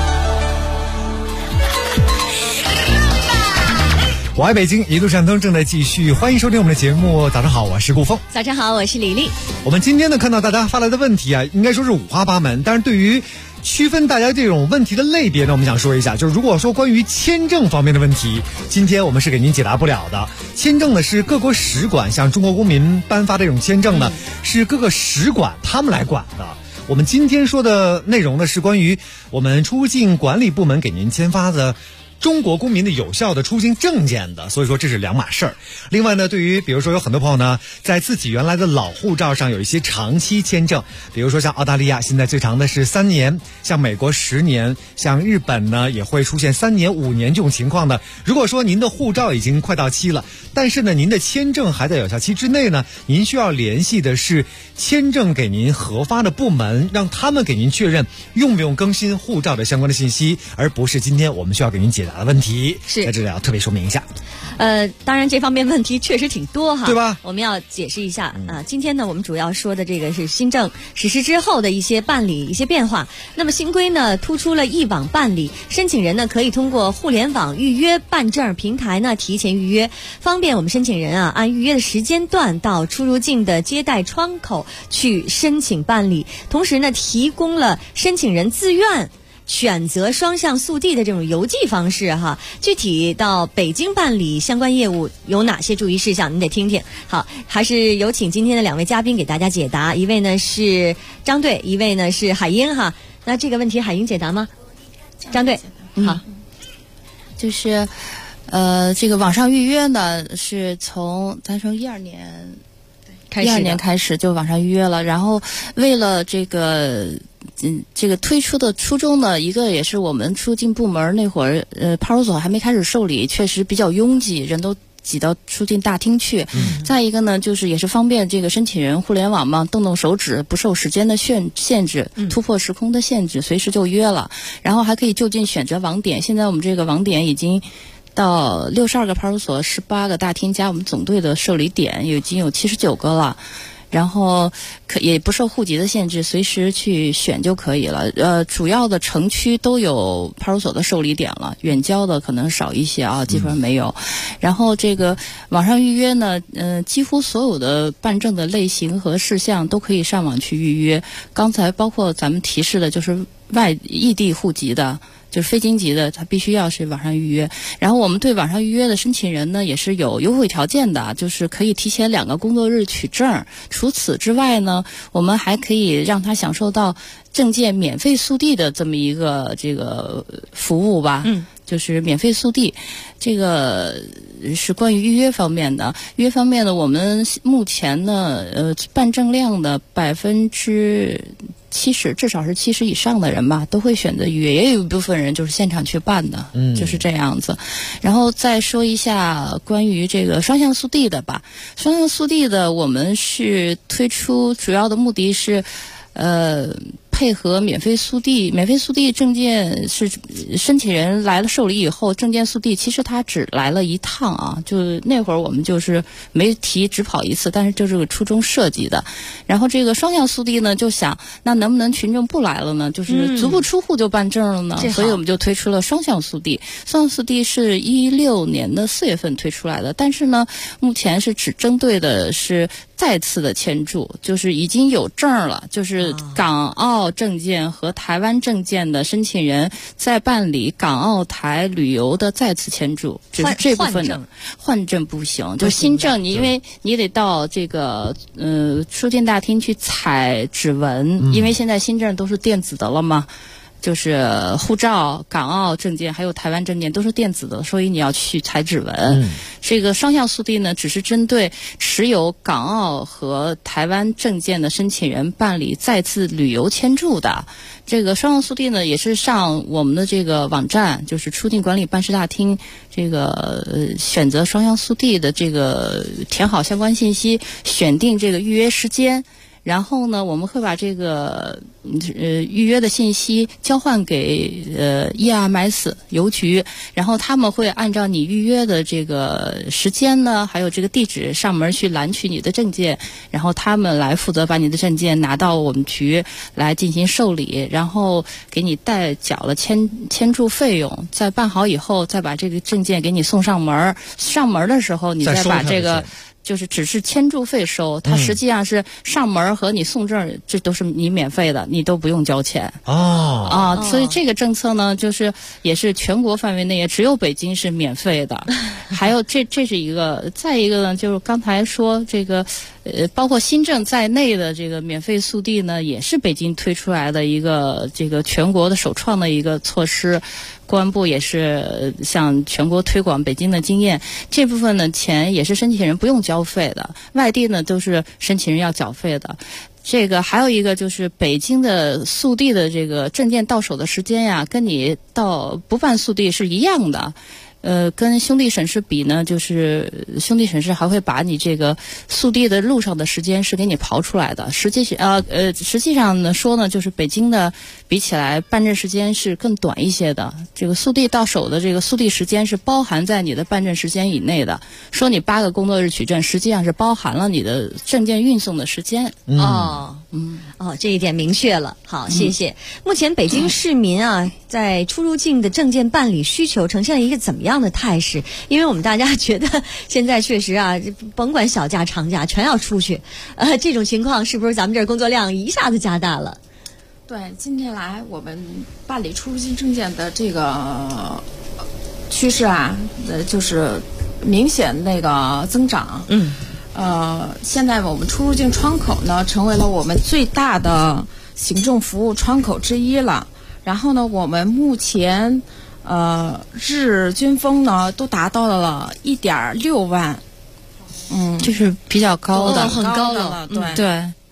我爱北京，一路畅通正在继续，欢迎收听我们的节目。早上好，我是顾峰。 早上好，我是李丽。 我们今天呢，看到大家发来的问题啊，应该说是五花八门，但是对于区分大家这种问题的类别呢，我们想说一下，就是如果说关于签证方面的问题，今天我们是给您解答不了的。签证呢是各国使馆向中国公民颁发的这种签证呢，是各个使馆他们来管的。我们今天说的内容呢，是关于我们出入境管理部门给您签发的中国公民的有效的出境证件的，所以说这是两码事儿。另外呢，对于比如说有很多朋友呢，在自己原来的老护照上有一些长期签证，比如说像澳大利亚现在最长的是3年，像美国10年，像日本呢也会出现3年、5年这种情况的。如果说您的护照已经快到期了，但是呢您的签证还在有效期之内呢，您需要联系的是签证给您核发的部门，让他们给您确认用不用更新护照的相关的信息，而不是今天我们需要给您解答的问题。 是在这里要特别说明一下。 当然这方面问题确实挺多哈， 对吧？ 我们要解释一下啊。今天呢，我们主要说的这个是新政实施之后的一些办理一些变化。那么新规呢，突出了一网办理，申请人呢可以通过互联网预约办证平台呢提前预约，方便我们申请人啊按预约的时间段到出入境的接待窗口去申请办理。同时呢，提供了申请人自愿选择双向速递的这种邮寄方式哈，具体到北京办理相关业务有哪些注意事项，你得听听。好，还是有请今天的两位嘉宾给大家解答，一位呢是张队，一位呢是海英哈。那这个问题海英解答吗？张队，好， 就是这个网上预约呢是从咱说12年开始就网上预约了，然后为了这个推出的初衷呢，一个也是我们出境部门那会儿派出所还没开始受理，确实比较拥挤，人都挤到出境大厅去。再一个呢，就是也是方便这个申请人互联网嘛，动动手指，不受时间的限制，突破时空的限制，随时就约了。然后还可以就近选择网点，现在我们这个网点已经到62个派出所、18个大厅加我们总队的受理点，已经有79个了。然后也不受户籍的限制，随时去选就可以了。主要的城区都有派出所的受理点了，远郊的可能少一些啊，基本上没有。然后这个网上预约呢，几乎所有的办证的类型和事项都可以上网去预约。刚才包括咱们提示的，就是异地户籍的。就是非京籍的，他必须要是网上预约。然后我们对网上预约的申请人呢，也是有优惠条件的，就是可以提前2个工作日取证。除此之外呢，我们还可以让他享受到证件免费速递的这么一个这个服务吧。就是免费速递，这个是关于预约方面的。预约方面呢，我们目前呢，办证量的70%，至少是70%以上的人吧，都会选择预约，也有一部分人就是现场去办的，就是这样子。然后再说一下关于这个双向速递的吧。双向速递的，我们是推出主要的目的是，配合免费速递。免费速递证件是申请人来了受理以后，证件速递其实他只来了一趟啊，就那会儿我们就是没提只跑一次，但是这是个初衷设计的。然后这个双向速递呢，就想那能不能群众不来了呢？就是足不出户就办证了呢？所以我们就推出了双向速递。双向速递是16年的4月份推出来的，但是呢，目前是只针对的是再次的签注，就是已经有证了，就是港澳证件和台湾证件的申请人在办理港澳台旅游的再次签注，只是这部分的换证不行，就新证因为你得到这个书记大厅去采指纹，因为现在新证都是电子的了嘛。就是护照、港澳证件还有台湾证件都是电子的，所以你要去采指纹。这个双向速递呢，只是针对持有港澳和台湾证件的申请人办理再次旅游签注的。这个双向速递呢，也是上我们的这个网站，就是出境管理办事大厅这个选择双向速递的这个填好相关信息，选定这个预约时间。然后呢，我们会把这个预约的信息交换给EMS 邮局，然后他们会按照你预约的这个时间呢，还有这个地址上门去拦取你的证件，然后他们来负责把你的证件拿到我们局来进行受理，然后给你代缴了签注费用，再办好以后再把这个证件给你送上门。上门的时候你再把这个就是只是签注费收，它实际上是上门和你送证，这都是你免费的，你都不用交钱。所以这个政策呢，就是也是全国范围内也只有北京是免费的。还有这是一个，再一个呢，就是刚才说这个包括新政在内的这个免费速递呢，也是北京推出来的一个这个全国的首创的一个措施。公安部也是向全国推广北京的经验，这部分的钱也是申请人不用交费的，外地呢都是申请人要缴费的。这个还有一个就是北京的速递的这个证件到手的时间呀，跟你到不办速递是一样的。跟兄弟省市比呢，就是兄弟省市还会把你这个速递的路上的时间是给你刨出来的。实际上呢说呢，就是北京的比起来办证时间是更短一些的。这个速递到手的这个速递时间是包含在你的办证时间以内的。说你8个工作日取证，实际上是包含了你的证件运送的时间。 这一点明确了。好，谢谢。目前北京市民啊，在出入境的证件办理需求呈现了一个怎么样的态势？因为我们大家觉得现在确实啊，甭管小假长假全要出去，这种情况是不是咱们这儿工作量一下子加大了？ 对，近年来我们办理出入境证件的这个趋势啊，就是明显那个增长。现在我们出入境窗口呢，成为了我们最大的行政服务窗口之一了。然后呢，我们目前日均峰呢都达到了1.6万， 就是比较高的， 很高的了。 对。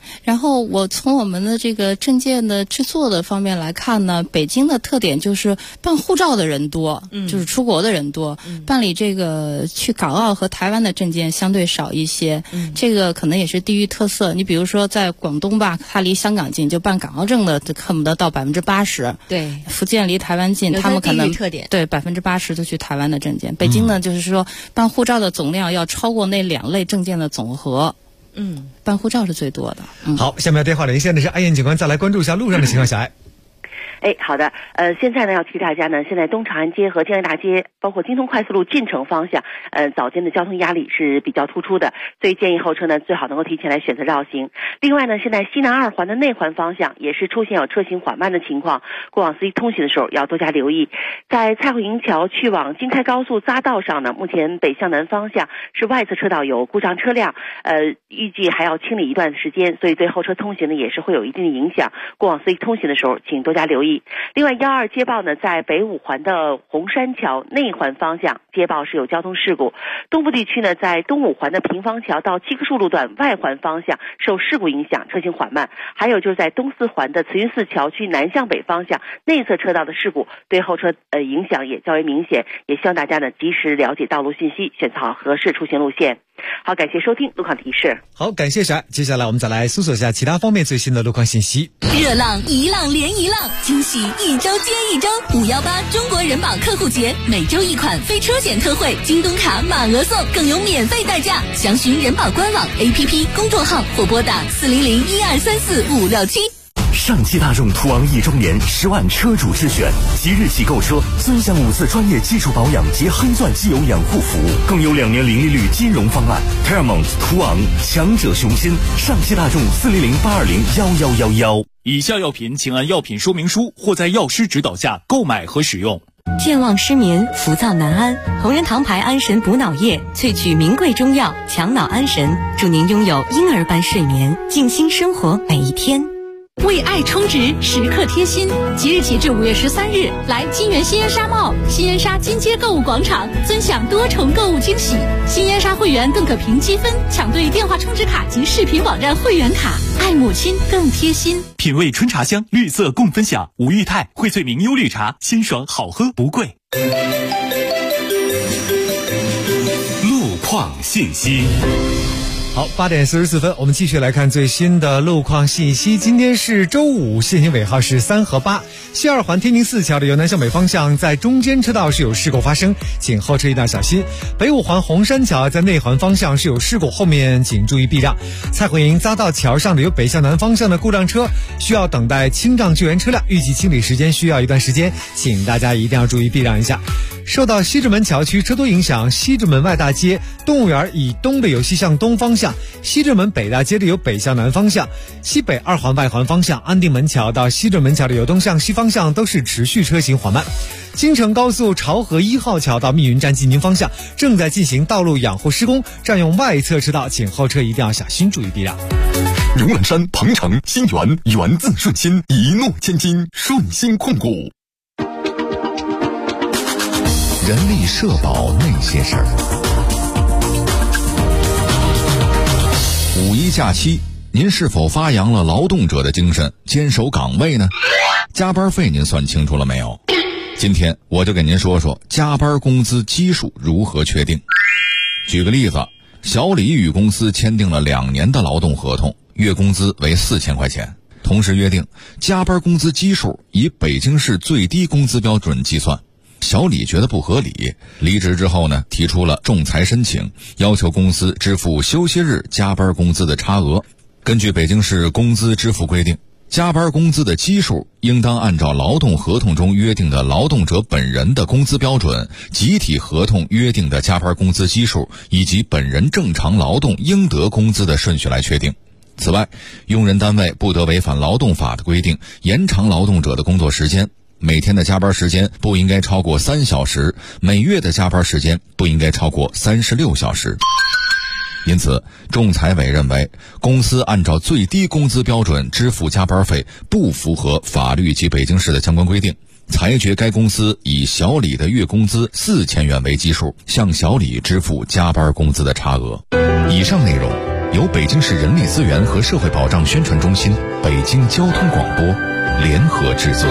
然后我从我们的这个证件的制作的方面来看呢，北京的特点就是办护照的人多，就是出国的人多，办理这个去港澳和台湾的证件相对少一些，这个可能也是地域特色。你比如说在广东吧，它离香港近，就办港澳证的恨不得到80%， 对， 福建离台湾近，他们可能对80%就去台湾的证件。北京呢，就是说办护照的总量要超过那2类证件的总和。办护照是最多的。 好，下面电话连线的是爱燕警官，再来关注一下路上的情况，小爱。 好的，现在呢要提大家呢，现在东长安街和建业大街，包括京通快速路进城方向，早间的交通压力是比较突出的，所以建议后车呢最好能够提前来选择绕行。另外呢，现在西南2环的内环方向也是出现有车行缓慢的情况，过往司机通行的时候要多加留意。在蔡慧营桥去往京开高速匝道上呢，目前北向南方向是外侧车道有故障车辆，预计还要清理一段时间，所以对后车通行呢也是会有一定的影响。过往司机通行的时候，请多加留意。另外，12接报呢，在北5环的红山桥内环方向接报是有交通事故。东部地区呢，在东5环的平房桥到七棵树路段外环方向受事故影响，车行缓慢。还有就是在东4环的慈云寺桥区南向北方向内侧车道的事故，对后车影响也较为明显。也希望大家呢及时了解道路信息，选择好合适出行路线。好，感谢收听路况提示。 好，感谢啥？接下来我们再来搜索一下其他方面最新的路况信息。 热浪一浪连一浪，惊喜一周接一周。518中国人保客户节，每周1款非车险特惠，京东卡满额送，更有免费代驾。详询人保官网、APP、公众号或拨打400-1234-567。 上汽大众途昂1周年10万车主之选，即日起购车尊享5次专业技术保养及黑钻机油养护服务，更有2年零利率金融方案。Paramount 途昂，强者雄心。上汽大众400-820-1111。 以下药品请按药品说明书或在药师指导下购买和使用。 健忘失眠、浮躁难安，同仁堂牌安神补脑液萃取名贵中药，强脑安神，祝您拥有婴儿般睡眠，静心生活每一天。 为爱充值，时刻贴心。即日起至5月13日，来金源新烟沙帽、新烟沙金街购物广场，尊享多重购物惊喜。新烟沙会员更可凭积分抢兑电话充值卡及视频网站会员卡，爱母亲更贴心。 品味春茶香，绿色共分享。吴裕泰荟萃明优绿茶，鲜爽好喝不贵。 路况信息。 好，8点44分，我们继续来看最新的路况信息。今天是周五，限行尾号是3和8。西2环天宁寺桥的由南向北方向，在中间车道是有事故发生，请后车一定要小心。北5环红山桥在内环方向是有事故，后面请注意避让。蔡慧营匝道桥上的有北向南方向的故障车，需要等待清障救援车辆，预计清理时间需要一段时间，请大家一定要注意避让一下。受到西直门桥区车多影响，西直门外大街、动物园以东的有西向东方向，西直门北大街的有北向南方向，西北2环外环方向安定门桥到西直门桥的有东向西方向都是持续车行缓慢。京承高速潮河1号桥到密云站进京方向正在进行道路养护施工，占用外侧车道，请后车一定要小心注意避让。 荣览山、鹏程、新源，源自顺心，一诺千金，顺心控股。 人力社保那些事儿。5·1假期，您是否发扬了劳动者的精神，坚守岗位呢？加班费您算清楚了没有？今天我就给您说说加班工资基数如何确定。举个例子，小李与公司签订了2年的劳动合同，月工资为4000块钱，同时约定加班工资基数以北京市最低工资标准计算。小李觉得不合理，离职之后呢，提出了仲裁申请，要求公司支付休息日加班工资的差额。根据北京市工资支付规定，加班工资的基数应当按照劳动合同中约定的劳动者本人的工资标准、集体合同约定的加班工资基数以及本人正常劳动应得工资的顺序来确定。此外，用人单位不得违反劳动法的规定，延长劳动者的工作时间。每天的加班时间不应该超过3小时，每月的加班时间不应该超过36小时。因此，仲裁委认为，公司按照最低工资标准支付加班费不符合法律及北京市的相关规定，裁决该公司以小李的月工资4000元为基数，向小李支付加班工资的差额。以上内容由北京市人力资源和社会保障宣传中心、北京交通广播联合制作。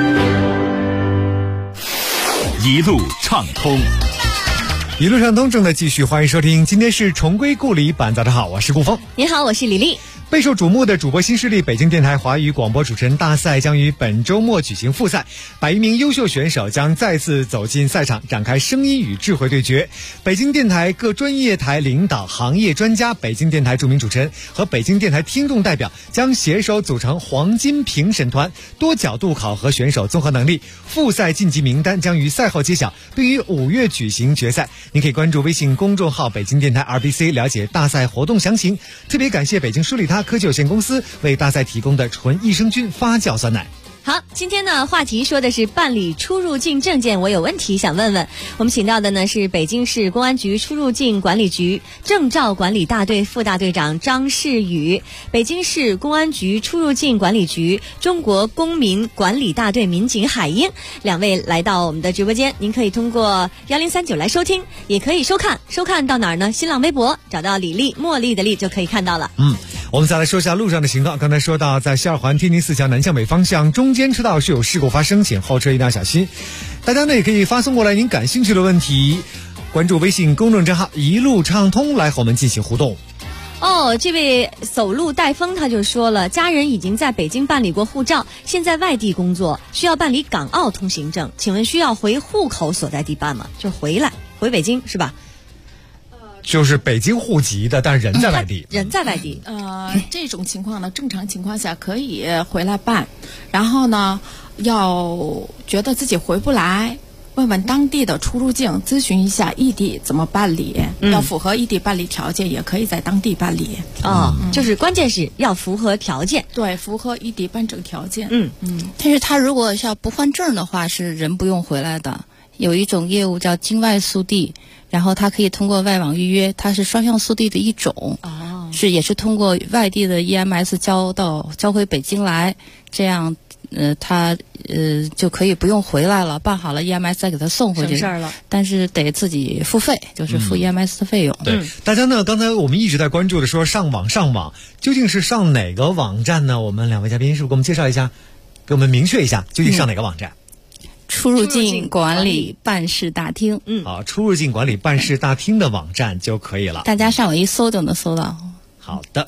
一路畅通， 一路畅通正在继续，欢迎收听，今天是重归故里版。早上好，我是顾峰。 你好，我是李丽。 备受瞩目的主播新势力北京电台华语广播主持人大赛将于本周末举行复赛，100名优秀选手将再次走进赛场，展开声音与智慧对决。北京电台各专业台领导、行业专家、北京电台著名主持人和北京电台听众代表将携手组成黄金评审团，多角度考核选手综合能力。复赛晋级名单将于赛后揭晓，并于5月举行决赛。您可以关注微信公众号北京电台 RBC 了解大赛活动详情。特别感谢北京舒利他科技有限公司为大赛提供的纯益生菌发酵酸奶。 好，今天呢话题说的是办理出入境证件，我有问题想问问。我们请到的呢是北京市公安局出入境管理局证照管理大队副大队长张世宇，北京市公安局出入境管理局中国公民管理大队民警海英，两位来到我们的直播间。您可以通过1039来收听，也可以收看。收看到哪儿呢？新浪微博找到李丽，茉莉的丽就可以看到了。 我们再来说一下路上的情况。刚才说到，在西二环天津四桥南向北方向中间车道是有事故发生，请后车一定要小心。大家呢也可以发送过来您感兴趣的问题，关注微信公众账号一路畅通来和我们进行互动。 这位走路带风他就说了，家人已经在北京办理过护照，现在外地工作，需要办理港澳通行证，请问需要回户口所在地办吗？就回北京是吧？ 就是北京户籍的，但是人在外地。 人在外地。 这种情况呢，正常情况下可以回来办，然后呢，要觉得自己回不来，问问当地的出入境，咨询一下异地怎么办理，要符合异地办理条件，也可以在当地办理。 就是关键是要符合条件。 对，符合异地办证条件。 但是他如果要不换证的话，是人不用回来的。有一种业务叫境外速递，然后它可以通过外网预约，它是双向速递的一种。也是通过外地的 EMS 交回北京来，这样他就可以不用回来了，办好了 EMS 再给他送回去， 省事儿了。 但是得自己付费，就是付 EMS 的费用。 对，大家呢，刚才我们一直在关注的说上网，究竟是上哪个网站呢？我们两位嘉宾是不是给我们介绍一下，给我们明确一下，究竟上哪个网站？ 出入境管理办事大厅。 出入境管理办事大厅的网站就可以了， 大家上网一搜就能搜到。 好的。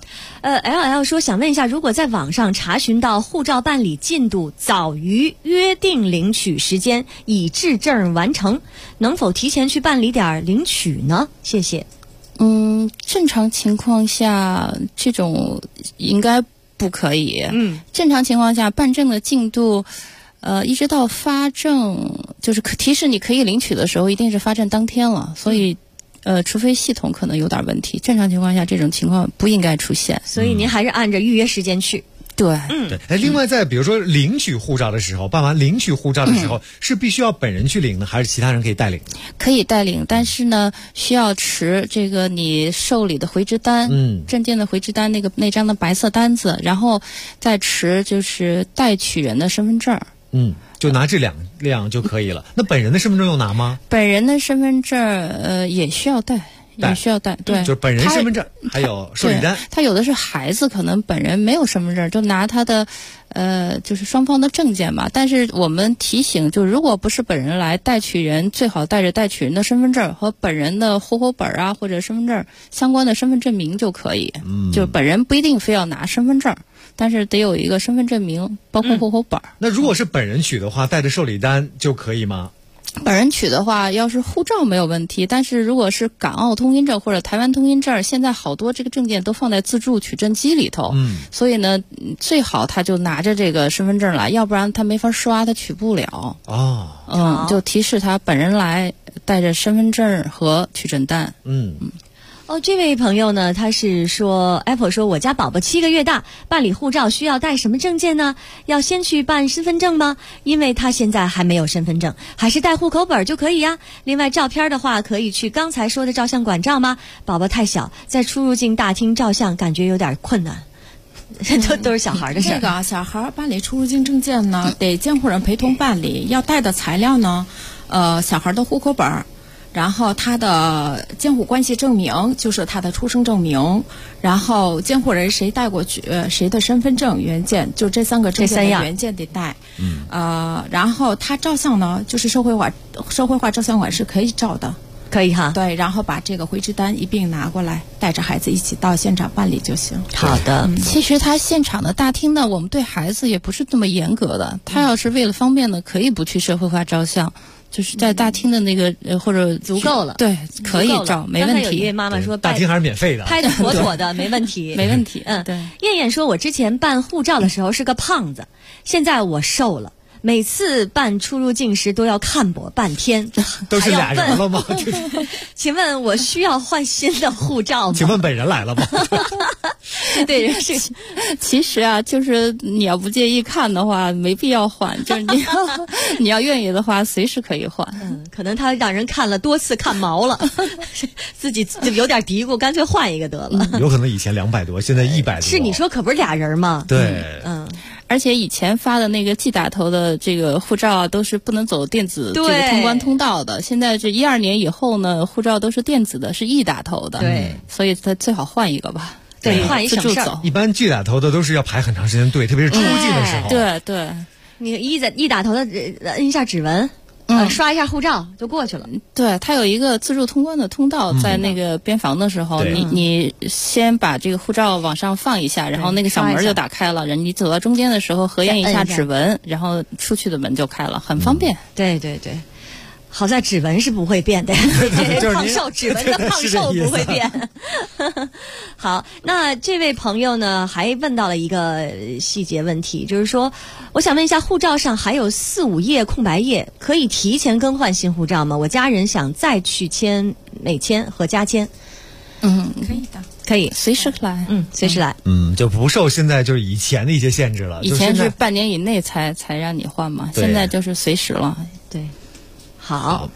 LL 说想问一下，如果在网上查询到护照办理进度早于约定领取时间已制证完成，能否提前去办理点领取呢？谢谢。 正常情况下这种应该不可以。正常情况下办证的进度一直到发证，就是提示你可以领取的时候，一定是发证当天了。所以，除非系统可能有点问题，正常情况下这种情况不应该出现。 所以您还是按着预约时间去。 对， 对。另外，在比如说领取护照的时候，办完领取护照的时候，是必须要本人去领呢，还是其他人可以代领？ 可以代领，但是呢，需要持这个你受理的回执单，证件的回执单那张的白色单子，然后再持就是代取人的身份证。 就拿这两样就可以了。那本人的身份证用拿吗？ 本人的身份证也需要带。也需要带，对， 就是本人身份证还有受理单。 他有的是孩子，可能本人没有身份证，就拿他的就是双方的证件嘛。但是我们提醒，就如果不是本人来，代取人最好带着代取人的身份证和本人的户口本啊或者身份证相关的身份证明就可以。就本人不一定非要拿身份证，但是得有一个身份证明，包括户口本。 那如果是本人取的话，带着受理单就可以吗？ 本人取的话，要是护照没有问题，但是如果是港澳通行证或者台湾通行证，现在好多这个证件都放在自助取证机里头，所以呢，最好他就拿着这个身份证来，要不然他没法刷，他取不了。就提示他本人来，带着身份证和取证单。 这位朋友呢，他是说 Apple 说我家宝宝7个月大，办理护照需要带什么证件呢？要先去办身份证吗？因为他现在还没有身份证，还是带户口本就可以呀。另外照片的话，可以去刚才说的照相馆照吗？宝宝太小，在出入境大厅照相感觉有点困难。都是小孩的事儿。 这个小孩办理出入境证件呢，得监护人陪同办理，要带的材料呢，小孩的户口本， 然后他的监护关系证明就是他的出生证明，然后监护人谁带过去，谁的身份证原件，就这3个证件的原件得带。然后他照相呢，就是社会化照相馆是可以照的。 可以哈， 对，然后把这个回执单一并拿过来，带着孩子一起到现场办理就行。 好的， 其实他现场的大厅呢，我们对孩子也不是这么严格的。他要是为了方便呢，可以不去社会化照相，就是在大厅的那个或者足够了， 对，可以照，没问题。 刚才有一位妈妈说， 大厅还是免费的， 拍的妥妥的，没问题， 没问题。 对。燕燕说，我之前办护照的时候是个胖子，现在我瘦了。每次办出入境时都要看我半天， 都是俩人了吗？ 请问我需要换新的护照吗？ 请问本人来了吗？ 对， 其实啊，就是你要不介意看的话，没必要换。就是你要愿意的话，随时可以换。 可能他让人看了多次看毛了，自己就有点嘀咕，干脆换一个得了。 有可能以前200多，现在100多。 是你说可不是俩人吗？ 对， 而且以前发的那个 G 打头的这个护照啊，都是不能走电子这个通关通道的。现在这12年以后呢，护照都是电子的，是 E 打头的。 对， 所以他最好换一个吧。 对，换一省事儿。 一般 G 打头的都是要排很长时间队，特别是出境的时候。 对， 你 E 打头的摁一下指纹。刷一下护照就过去了。 对，它有一个自助通关的通道，在那个边防的时候，你先把这个护照往上放一下，然后那个小门就打开了。你走到中间的时候核验一下指纹，然后出去的门就开了，很方便。 对。好在指纹是不会变的，胖瘦指纹的胖瘦不会变。好，那这位朋友呢还问到了一个细节问题，就是说，我想问一下，护照上还有4、5页空白页，可以提前更换新护照吗？我家人想再去签美签和加签。 可以的。 可以随时来， 随时来， 就不受现在就是以前的一些限制了。 以前是半年以内才让你换嘛，现在就是随时了。 对。好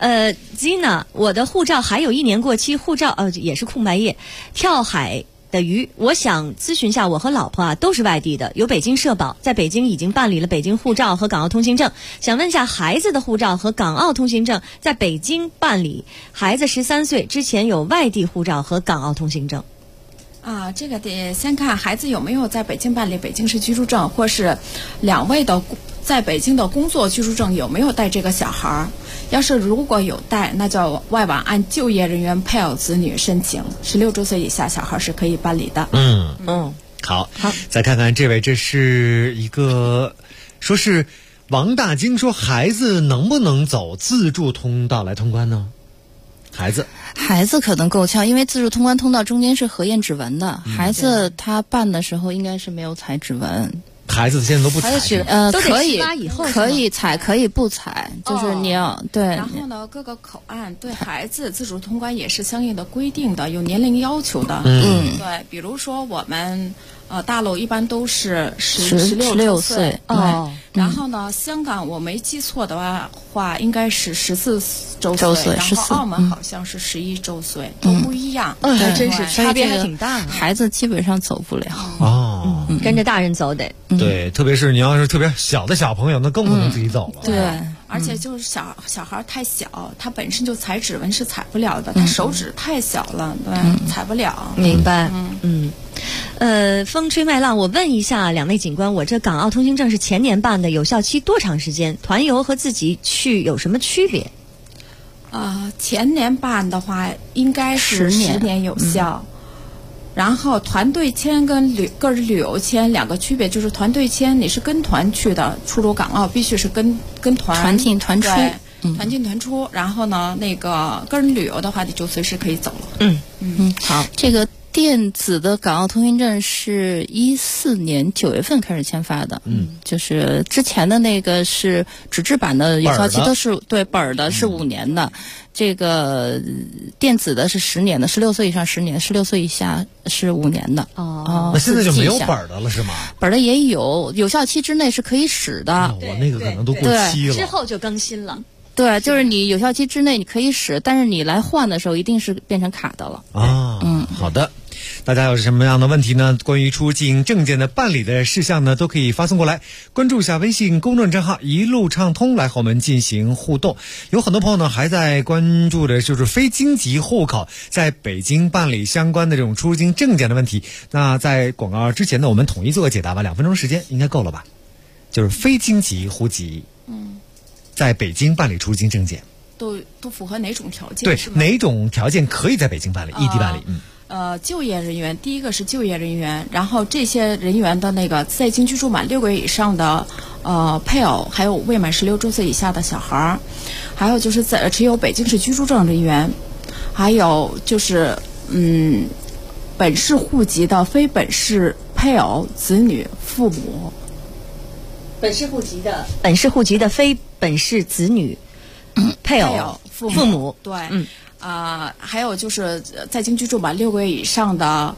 ，Zina， 我的护照还有1年过期，护照也是空白页，跳海的鱼，我想咨询一下，我和老婆都是外地的，有北京社保，在北京已经办理了北京护照和港澳通行证，想问一下孩子的护照和港澳通行证在北京办理，孩子13岁，之前有外地护照和港澳通行证。 这个得先看孩子有没有在北京办理北京市居住证，或是2位的在北京的工作居住证有没有带这个小孩儿。要是如果有带，那就外网按就业人员配偶子女申请，16周岁以下小孩是可以办理的。 好，再看看这位，这是一个说是王大金说，孩子能不能走自助通道来通关呢？孩子可能够呛，因为自助通关通道中间是核验指纹的，孩子他办的时候应该是没有采指纹。孩子现在都不采，可以采，可以不采，就是你要对。 然后呢，各个口岸对孩子自主通关也是相应的规定的，有年龄要求的。对，比如说我们大陆一般都是16岁。然后呢，香港我没记错的话，应该是14周岁，然后澳门好像是11周岁，都不一样。 还真是差别还挺大。 孩子基本上走不了跟着大人走得。 对，特别是你要是特别小的小朋友，那更不能自己走了。 对，而且就是小孩太小，他本身就采指纹是采不了的，他手指太小了，对，采不了。 明白。风吹麦浪，我问一下2位警官，我这港澳通行证是前年办的，有效期多长时间？团游和自己去有什么区别？ 前年办的话应该是10年有效。然后团队签跟个人旅游签2个区别，就是团队签你是跟团去的，出入港澳必须是跟团， 团进团出， 团进团出。然后呢，那个个人旅游的话，你就随时可以走了。 好，这个电子的港澳通行证是14年9月份开始签发的，就是之前的那个是纸质版的，有效期都是对本儿的是5年的。这个电子的是10年的，16岁以上10年，16岁以下是5年的。 那现在就没有本的了是吗？ 本的也有，有效期之内是可以使的。 我那个可能都过期了， 之后就更新了。 对，就是你有效期之内你可以使，但是你来换的时候一定是变成卡的了。 好的。 大家有什么样的问题呢？关于出境证件的办理的事项呢，都可以发送过来，关注一下微信公众账号一路畅通来和我们进行互动。有很多朋友呢还在关注的就是非京籍户口在北京办理相关的这种出境证件的问题。那在广告之前呢，我们统一做个解答吧，2分钟时间应该够了吧？就是非京籍户籍，在北京办理出境证件， 都符合哪种条件？ 对，哪种条件可以在北京办理、异地办理？ 就业人员，第一个是就业人员，然后这些人员的那个在京居住满6个月以上的配偶，还有未满16周岁以下的小孩儿，还有就是在持有北京市居住证人员，还有就是本市户籍的非本市配偶、子女、父母。 本市户籍的非本市子女、配偶、父母。对，还有就是在京居住满6个月以上的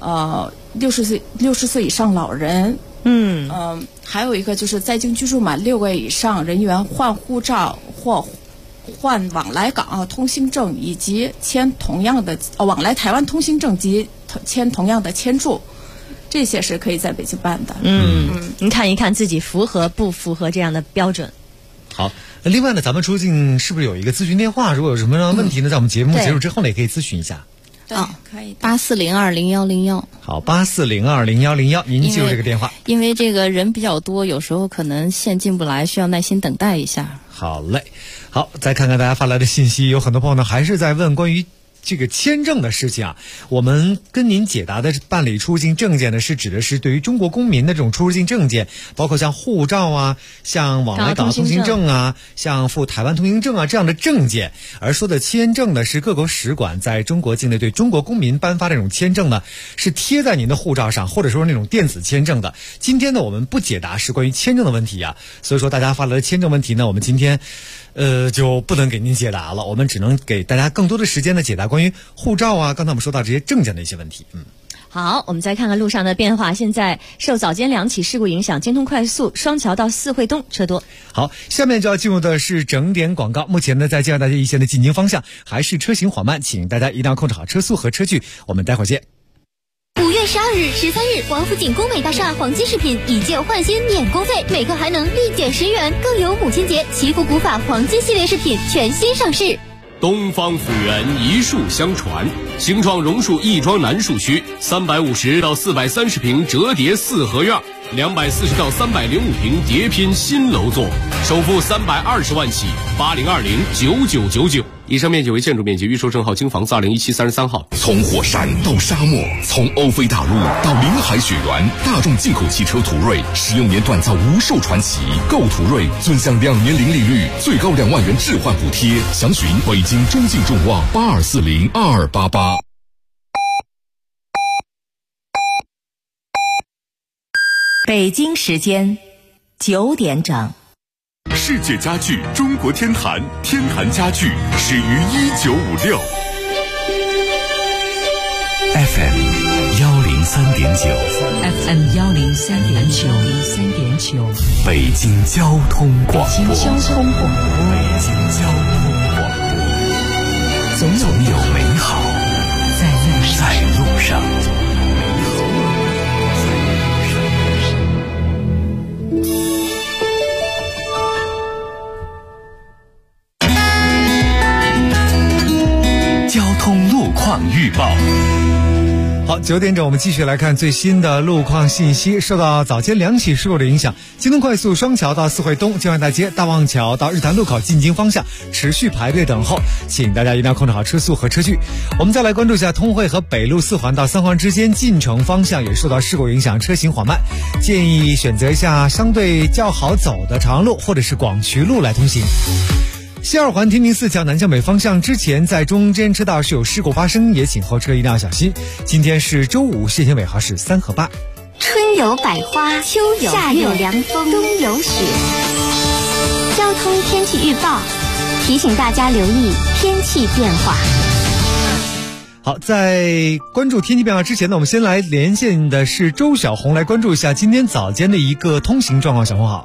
60岁以上老人。还有一个就是在京居住满6个月以上人员换护照或换往来港澳通行证，以及签同样的往来台湾通行证及签同样的签注。这些是可以在北京办的。 您看一看自己符合不符合这样的标准。 好，另外呢，咱们出境是不是有一个咨询电话？如果有什么样的问题呢，在我们节目结束之后呢，也可以咨询一下。 对，可以。 84020101。 好，84020101，您记住这个电话。 因为这个人比较多，有时候可能线进不来，需要耐心等待一下。 好嘞，好，再看看大家发来的信息，有很多朋友呢还是在问关于这个签证的事情啊。我们跟您解答的办理出境证件呢，是指的是对于中国公民的这种出境证件，包括像护照啊，像往来港澳通行证啊，像赴台湾通行证啊这样的证件。而说的签证呢，是各国使馆在中国境内对中国公民颁发这种签证呢，是贴在您的护照上，或者说那种电子签证的。今天呢，我们不解答是关于签证的问题啊，所以说大家发来的签证问题呢，我们今天就不能给您解答了，我们只能给大家更多的时间的解答关于护照啊，刚才我们说到这些证件的一些问题。 好，我们再看看路上的变化。现在受早间2起事故影响，京通快速双桥到四惠东车多。 好，下面就要进入的是整点广告。目前呢，在江大街一线的进京方向还是车行缓慢，请大家一定要控制好车速和车距。我们待会儿见。 5月12日、13日，王府井工美大厦黄金饰品以旧换新免工费，每个还能立减10元，更有母亲节祈福古法黄金系列饰品全新上市。 东方府源一树相传，形状榕树亦庄南树区，350到430平折叠4合院，240到305平叠拼新楼座，首付320万起，80209999。以上面积为建筑面积，预售证号京房4201733号。 从火山到沙漠，从欧菲大陆到临海雪原，大众进口汽车途锐使用年锻造无数传奇。购途锐尊享2年零利率，最高2万元置换补贴。详询北京中信众旺82402288。 北京时间9点整。 世界家具中国天坛，天坛家具始于1956。 FM 103.9， 北京交通广播，总有美好在路上。 交通路况预报。 好，9点整，我们继续来看最新的路况信息。受到早间2起事故的影响，京通快速双桥到四惠东、京万大街、大望桥到日坛路口进京方向持续排队等候，请大家一定要控制好车速和车距。我们再来关注一下通惠和北路4环到3环之间进城方向也受到事故影响，车行缓慢，建议选择一下相对较好走的长路或者是广渠路来通行。西2环天宁4桥南向北方向之前在中间车道是有事故发生，也请后车一定要小心。今天是周五，限行尾号是3和8。 春有百花，秋有夏有凉风，冬有雪。交通天气预报提醒大家留意天气变化。 好，在关注天气变化之前呢，我们先来连线的是周小红，来关注一下今天早间的一个通行状况。小红好。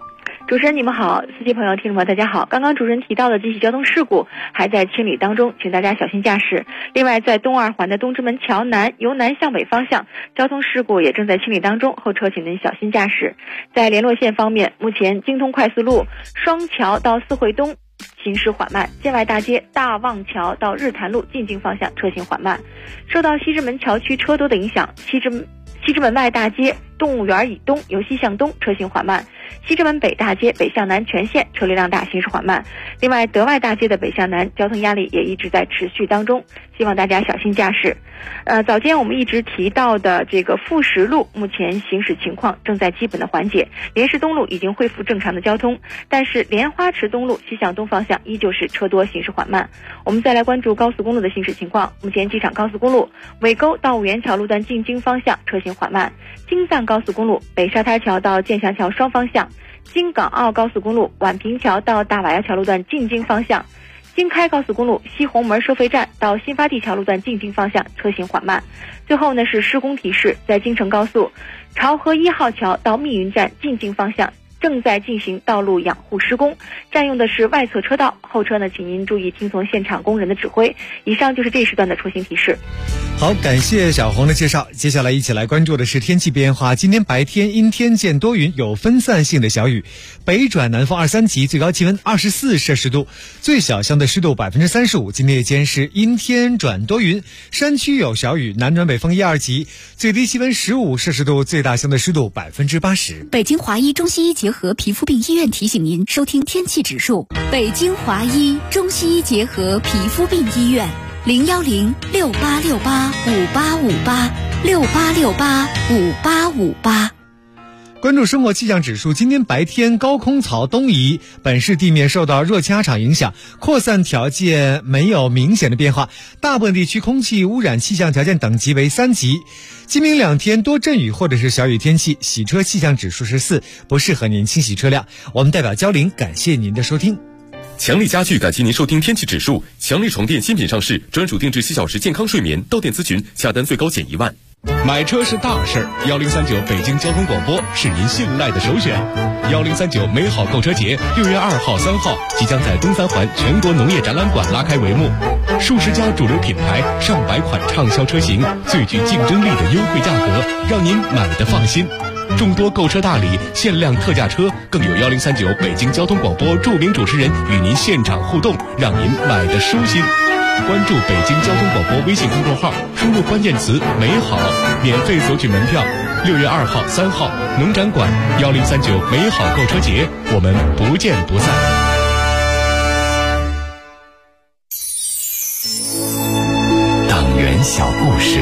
主持人你们好，司机朋友、听众朋友大家好。刚刚主持人提到的这起交通事故还在清理当中，请大家小心驾驶。另外，在东二环的东直门桥南由南向北方向交通事故也正在清理当中，后车请您小心驾驶。在联络线方面，目前京通快速路双桥到四惠东行驶缓慢，建外大街大望桥到日坛路进京方向车行缓慢。受到西直门桥区车多的影响，西直门外大街动物园以东由西向东车行缓慢，西直门北大街北向南全线车流量大，行驶缓慢。另外，德外大街的北向南交通压力也一直在持续当中，希望大家小心驾驶。早间我们一直提到的这个富实路目前行驶情况正在基本的缓解，莲石东路已经恢复正常的交通，但是莲花池东路西向东方向依旧是车多，行驶缓慢。我们再来关注高速公路的行驶情况，目前机场高速公路尾沟到五元桥路段进京方向车行缓慢，京藏高速公路北沙滩桥到建祥桥双方向，京港澳高速公路宛平桥到大瓦窑桥路段进京方向，京开高速公路西红门收费站到新发地桥路段进京方向车行缓慢。最后呢是施工提示，在京承高速潮河1号桥到密云站进京方向正在进行道路养护施工，占用的是外侧车道，后车呢请您注意听从现场工人的指挥。以上就是这时段的出行提示。 好，感谢小红的介绍。接下来一起来关注的是天气变化。今天白天阴天见多云，有分散性的小雨，北转南风2、3级，最高气温24摄氏度，最小相对湿度35%。今天夜间是阴天转多云，山区有小雨，南转北风1、2级，最低气温15摄氏度，最大相对湿度80%。 北京华医中西医结合皮肤病医院提醒您收听天气指数。北京华医中西医结合皮肤病医院，01068685858，68685858。 关注生活气象指数，今天白天高空槽东移，本市地面受到热气压场影响，扩散条件没有明显的变化，大部分地区空气污染气象条件等级为3级。今明2天多阵雨或者是小雨天气，洗车气象指数是4，不适合您清洗车辆。我们代表交林感谢您的收听。 强力家具感谢您收听天气指数。强力床垫新品上市，专属定制7小时健康睡眠，到店咨询，下单最高减1万。 买车是大事儿，1039北京交通广播是您信赖的首选。1039美好购车节6月2号、3号即将在东三环全国农业展览馆拉开帷幕，数十家主流品牌、上百款畅销车型，最具竞争力的优惠价格，让您买得放心。众多购车大礼、限量特价车，更有1039北京交通广播著名主持人与您现场互动，让您买得舒心。关注北京交通广播微信公众号，输入关键词美好，免费索取门票。6月2号、3号农展馆1039美好购车节，我们不见不散。 党员小故事。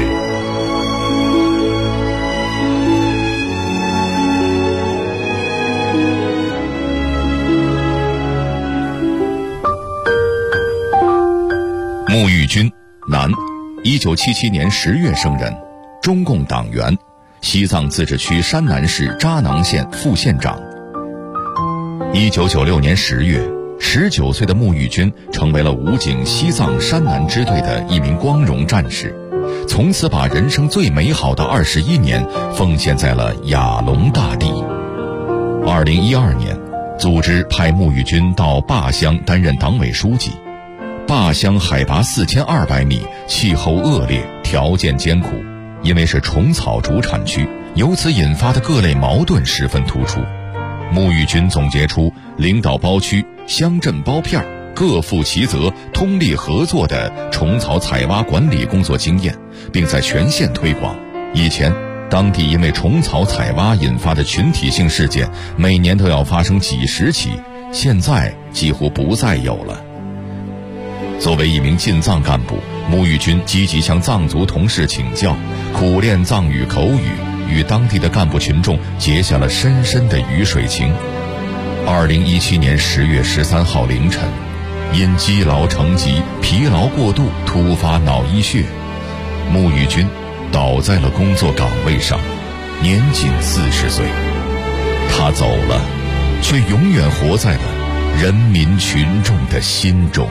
穆玉军，男，1977年10月生人，中共党员，西藏自治区山南市扎囊县副县长。1996年10月，19岁的穆玉军成为了武警西藏山南支队的一名光荣战士，从此把人生最美好的21年奉献在了雅龙大地。2012年，组织派穆玉军到坝乡担任党委书记。坝乡海拔4200米，气候恶劣，条件艰苦，因为是虫草主产区，由此引发的各类矛盾十分突出。穆玉军总结出领导包区、乡镇包片、各负其责、通力合作的虫草采挖管理工作经验，并在全县推广。以前当地因为虫草采挖引发的群体性事件，每年都要发生几十起，现在几乎不再有了。作为一名进藏干部，穆玉军积极向藏族同事请教，苦练藏语口语，与当地的干部群众结下了深深的鱼水情。2017年10月13号凌晨，因积劳成疾、疲劳过度突发脑溢血，穆玉军倒在了工作岗位上，年仅40岁。他走了，却永远活在了人民群众的心中。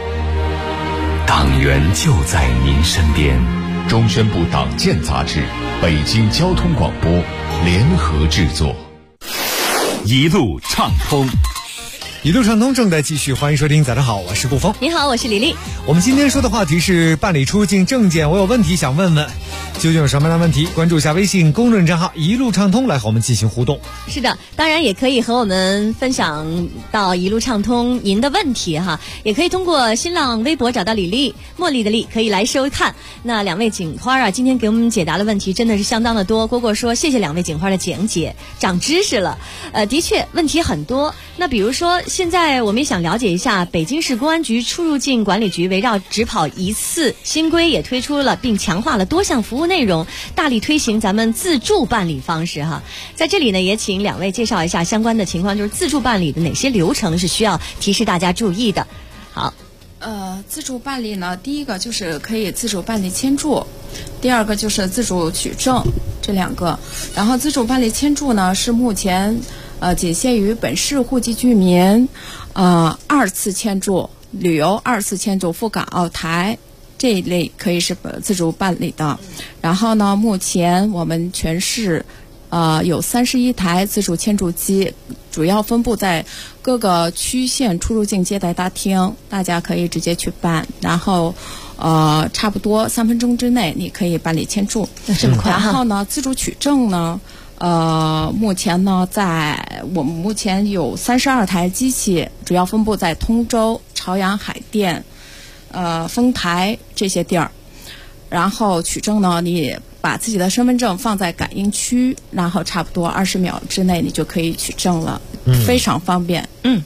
党员就在您身边。中宣部党建杂志、北京交通广播联合制作。 一路畅通。 一路畅通正在继续，欢迎收听。早上好，我是顾峰。 你好，我是李丽。 我们今天说的话题是办理出入境证件，我有问题想问问，究竟有什么样的问题？关注一下微信公众账号一路畅通来和我们进行互动。 是的，当然也可以和我们分享到一路畅通您的问题哈，也可以通过新浪微博找到李丽，茉莉的丽，可以来收看。那两位警花啊，今天给我们解答的问题真的是相当的多。蝈蝈说谢谢两位警花的讲解，长知识了。的确问题很多。那比如说现在我们也想了解一下，北京市公安局出入境管理局围绕只跑一次新规也推出了并强化了多项服务内容，大力推行咱们自助办理方式哈。在这里呢，也请两位介绍一下相关的情况，就是自助办理的哪些流程是需要提示大家注意的。好， 自助办理呢，第一个就是可以自主办理签注，第二个就是自主取证，这两个。然后自主办理签注呢，是目前仅限于本市户籍居民二次签注、旅游二次签注赴港澳台这一类可以是自主办理的。然后呢，目前我们全市有31台自助签注机，主要分布在各个区县出入境接待大厅，大家可以直接去办，然后差不多3分钟之内你可以办理签注。 这么快然后呢，自主取证呢，目前呢，我们目前有32台机器，主要分布在通州、朝阳、海淀、丰台这些地儿。然后取证呢，你把自己的身份证放在感应区，然后差不多20秒之内你就可以取证了，非常方便。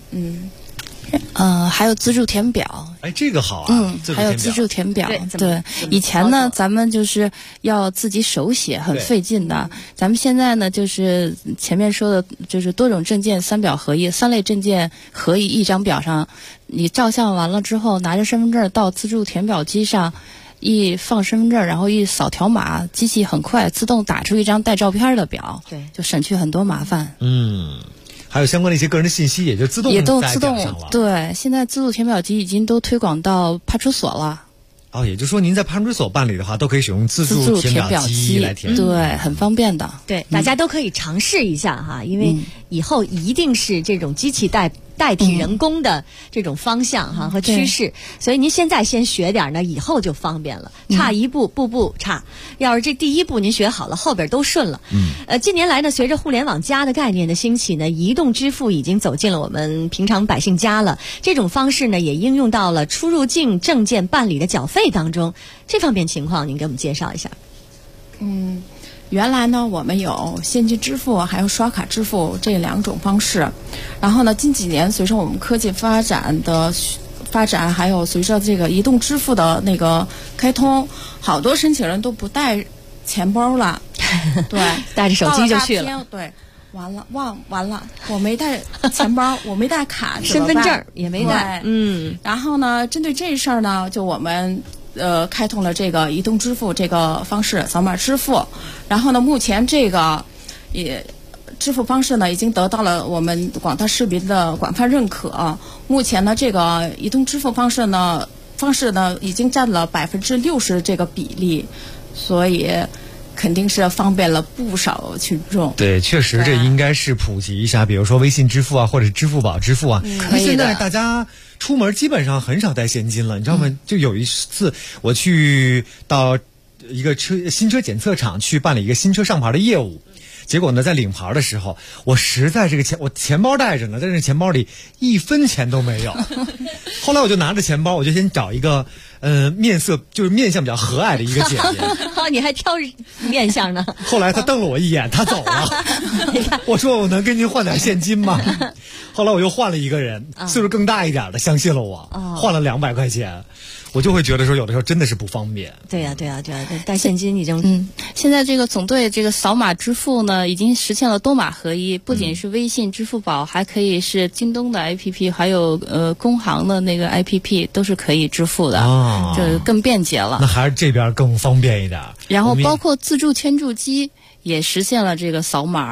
还有自助填表， 这个好啊。 还有自助填表，对，以前呢咱们就是要自己手写，很费劲的。咱们现在呢，就是前面说的，就是多种证件3表合一，3类证件合一一张表上，你照相完了之后，拿着身份证到自助填表机上一放身份证，然后一扫条码，机器很快自动打出一张带照片的表，对，就省去很多麻烦。 还有相关的一些个人的信息也就自动在表上了。 对，现在自助填表机已经都推广到派出所了。 也就是说您在派出所办理的话，都可以使用自助填表机来填。 对，很方便的。 对，大家都可以尝试一下哈，因为以后一定是这种机器代替人工的这种方向哈和趋势，所以您现在先学点呢，以后就方便了。差一步，步步差。要是这第一步您学好了，后边都顺了。近年来呢，随着互联网加的概念的兴起呢，移动支付已经走进了我们平常百姓家了。这种方式呢，也应用到了出入境证件办理的缴费当中。这方面情况，您给我们介绍一下。 原来呢，我们有现金支付还有刷卡支付这2种方式，然后呢，近几年随着我们科技发展，还有随着这个移动支付的那个开通，好多申请人都不带钱包了，对， 带着手机就去了， 对，完了，我没带钱包，我没带卡， 身份证也没带， 然后呢，针对这事儿呢，就我们开通了这个移动支付这个方式，扫码支付。然后呢，目前这个支付方式呢，已经得到了我们广大市民的广泛认可。目前呢，这个移动支付方式呢，已经占了60%这个比例，所以肯定是方便了不少群众。 对，确实这应该是普及一下，比如说微信支付啊，或者支付宝支付啊。 可以的。 现在大家出门基本上很少带现金了，你知道吗？就有一次我去到一个新车检测厂去办理一个新车上牌的业务，结果呢，在领牌的时候，我实在我钱包带着呢，但是钱包里1分钱都没有。后来我就拿着钱包，我就先找一个面相比较和蔼的一个姐姐。 你还挑面相呢？ 后来他瞪了我一眼，他走了。我说我能跟您换点现金吗？后来我又换了一个人，岁数更大一点的，相信了我，换了200块钱。我就会觉得说，有的时候真的是不方便。 对呀，带现金已经现在这个总队这个扫码支付呢，已经实现了多码合一，不仅是微信、支付宝，还可以是京东的 APP， 还有工行的那个 APP 都是可以支付的，就更便捷了。 那还是这边更方便一点。 然后包括自助签注机也实现了这个扫码。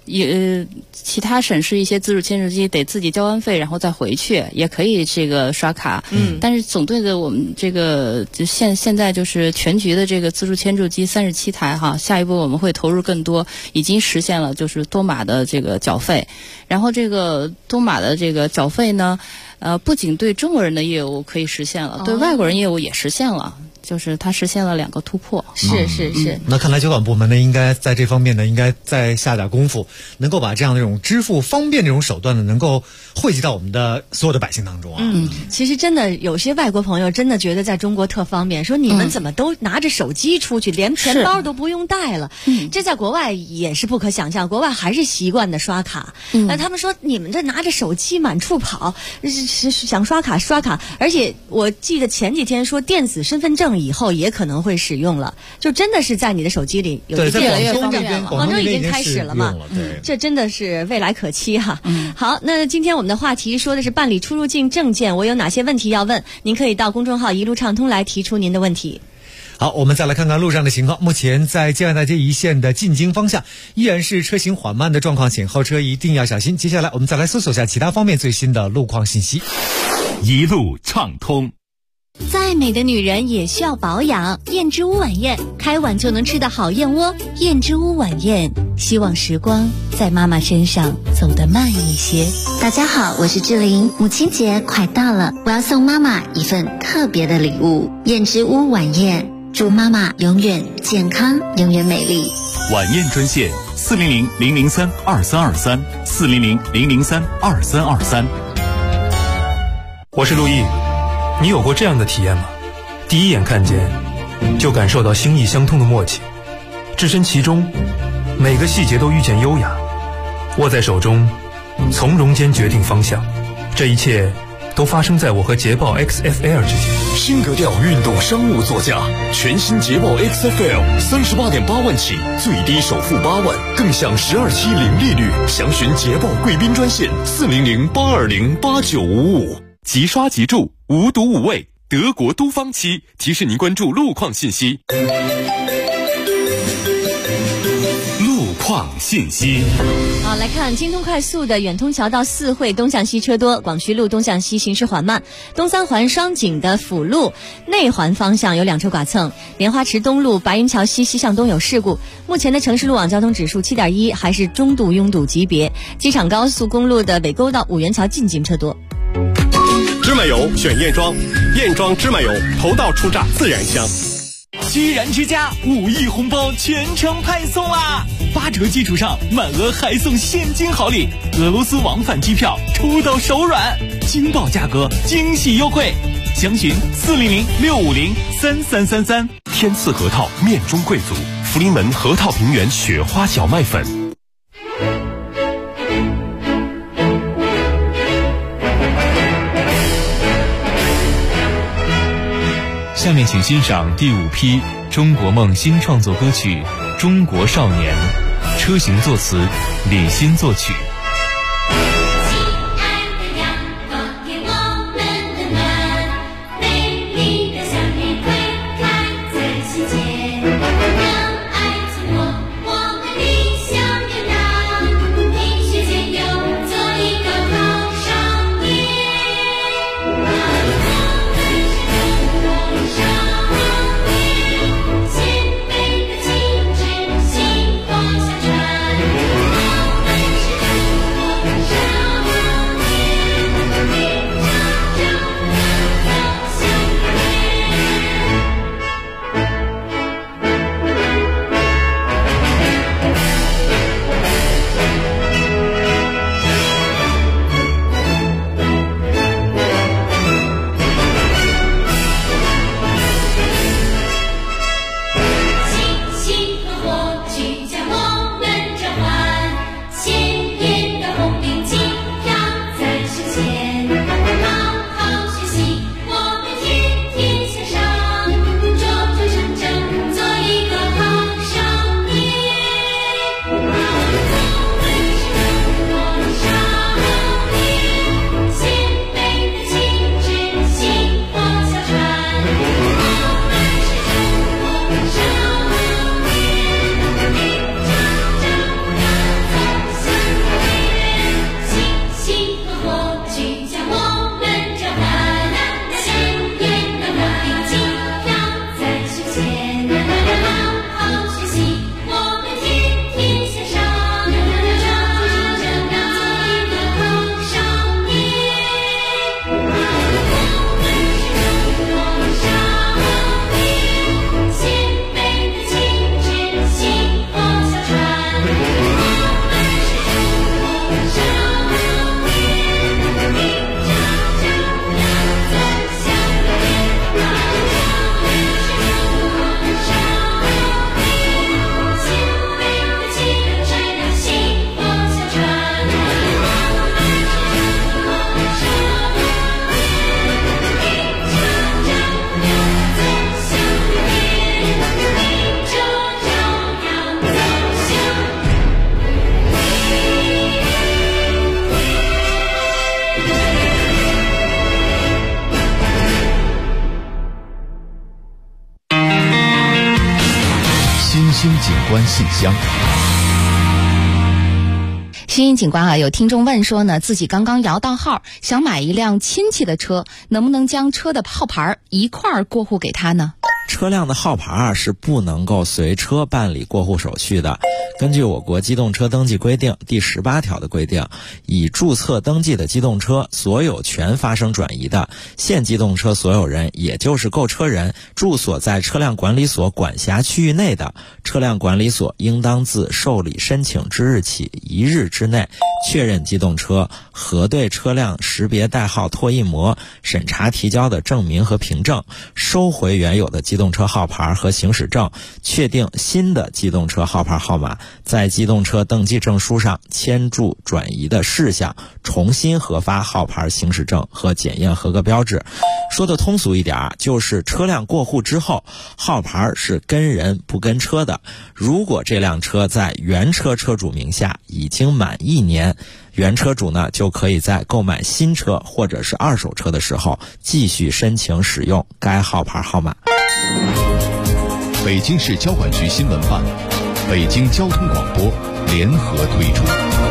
其他省市一些自助签注机得自己交完费然后再回去，也可以这个刷卡。但是总对的我们这个就现在就是全局的这个自助签注机37台哈，下一步我们会投入更多，已经实现了就是多码的这个缴费。然后这个多码的这个缴费呢，不仅对中国人的业务可以实现了，对外国人业务也实现了。就是它实现了2个突破， 是。 那看来交管部门呢，应该在这方面呢，应该再下点功夫，能够把这样的这种支付方便这种手段呢，能够汇集到我们的所有的百姓当中啊。 其实真的有些外国朋友真的觉得在中国特方便，说你们怎么都拿着手机出去，连钱包都不用带了。这在国外也是不可想象，国外还是习惯的刷卡。那他们说你们这拿着手机满处跑，是想刷卡刷卡，而且我记得前几天说电子身份证以后也可能会使用了，就真的是在你的手机里有一个身份证，广州已经开始了嘛？这真的是未来可期哈。好，那今天我们的话题说的是办理出入境证件，我有哪些问题要问？您可以到公众号一路畅通来提出您的问题。 好，我们再来看看路上的情况。目前在建安大街一线的进京方向依然是车行缓慢的状况，请后车一定要小心。接下来我们再来搜索一下其他方面最新的路况信息。 一路畅通。 再美的女人也需要保养，燕之屋晚宴，开碗就能吃的好燕窝。燕之屋晚宴，希望时光在妈妈身上走得慢一些。 大家好，我是志玲，母亲节快到了，我要送妈妈一份特别的礼物。燕之屋晚宴，祝妈妈永远健康，永远美丽。 晚宴专线400-003-2323，400-003-2323。 我是陆毅。你有过这样的体验吗？第一眼看见就感受到心意相通的默契，置身其中，每个细节都遇见优雅，握在手中，从容间决定方向。这一切都发生在我和捷豹 XFL 之间。 新格调运动商务座驾，全新捷豹 XFL 38.8万起，最低首付8万，更享12期零利率。详询捷豹贵宾专线400-820-8955。 即刷即住，无毒无味，德国都方漆提示您关注路况信息。路况信息。 好，来看京通快速的远通桥到四惠东向西车多，广渠路东向西行驶缓慢，东三环双井的辅路内环方向有2车剐蹭，莲花池东路白云桥西西向东有事故。目前的城市路网交通指数7.1，还是中度拥堵级别。机场高速公路的尾沟到五元桥进京车多。 芝麻油选燕庄，燕庄芝麻油头道出榨自然香。 居然之家5亿红包全程派送啦！8折基础上满额还送现金好礼，俄罗斯往返机票抽到手软，惊爆价格，惊喜优惠，详询400-650-3333。 天赐核桃面中贵族，福临门核桃平原雪花小麦粉。下面请欣赏第5批中国梦新创作歌曲《中国少年》，车行作词，李欣作曲。 星景观信箱。 新兴景观啊，有听众问说呢，自己刚刚摇到号，想买一辆亲戚的车，能不能将车的号牌一块儿过户给他呢？ 车辆的号牌是不能够随车办理过户手续的。根据我国机动车登记规定第18条的规定，已注册登记的机动车所有权发生转移的，现机动车所有人，也就是购车人，住所在车辆管理所管辖区域内的，车辆管理所应当自受理申请之日起1日之内，确认机动车，核对车辆识别代号拓印模，审查提交的证明和凭证，收回原有的机动车号牌和行驶证，确定新的机动车号牌号码，在机动车登记证书上签注转移的事项，重新核发号牌、行驶证和检验合格标志。说的通俗一点，就是车辆过户之后，号牌是跟人不跟车的。如果这辆车在原车车主名下已经满1年，原车主呢就可以在购买新车或者是二手车的时候继续申请使用该号牌号码。 北京市交管局新闻办、北京交通广播联合推出。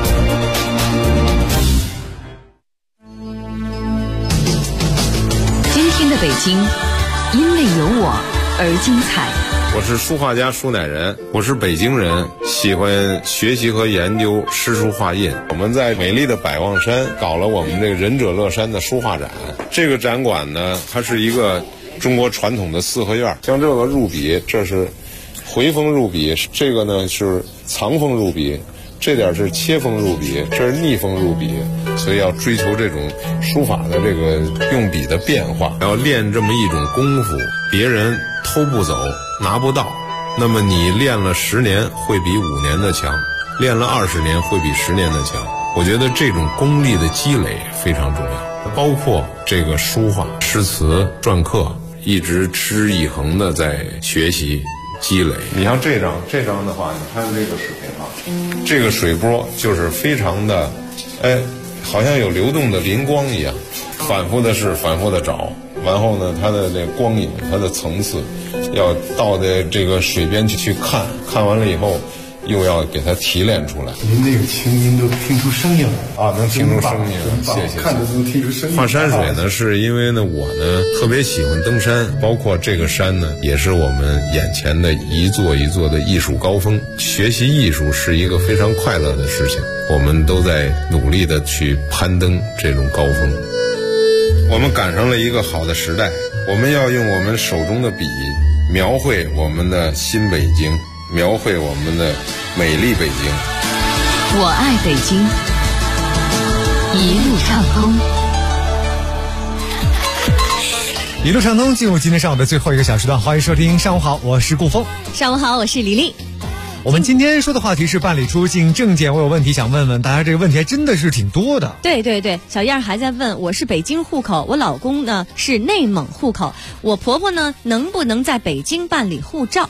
今天的北京，因为有我而精彩。 我是书画家舒乃仁，我是北京人，喜欢学习和研究诗书画印。我们在美丽的百望山搞了我们这个仁者乐山的书画展。这个展馆呢，它是一个中国传统的四合院，像这个入笔，这是回锋入笔，这个呢是藏锋入笔，这点是切锋入笔，这是逆锋入笔，所以要追求这种书法的这个用笔的变化，要练这么一种功夫，别人偷不走，拿不到。那么你练了10年，会比5年的强；练了20年，会比10年的强。我觉得这种功力的积累非常重要，包括这个书画、诗词、篆刻，一直持之以恒的在学习积累。你像这张的话，你看这个水啊，这个水波就是非常的，好像有流动的灵光一样，反复的试，反复的找，然后呢，它的那光影，它的层次，要到的这个水边去看，看完了以后，又要给它提炼出来。 您那个清音都听出声音了啊，能听出声音了，谢谢。 看着都能听出声音。 画山水呢，是因为呢，我呢特别喜欢登山，包括这个山呢，也是我们眼前的一座一座的艺术高峰。学习艺术是一个非常快乐的事情，我们都在努力的去攀登这种高峰。我们赶上了一个好的时代，我们要用我们手中的笔，描绘我们的新北京，描绘我们的美丽北京。 我爱北京，一路畅通。 一路畅通，进入今天上午的最后一个小时段，欢迎收听。上午好，我是顾峰。 上午好，我是李丽。 我们今天说的话题是办理出境证件，我有问题想问问大家，这个问题还真的是挺多的。 对对对，小燕还在问，我是北京户口，我老公呢是内蒙户口，我婆婆呢能不能在北京办理护照？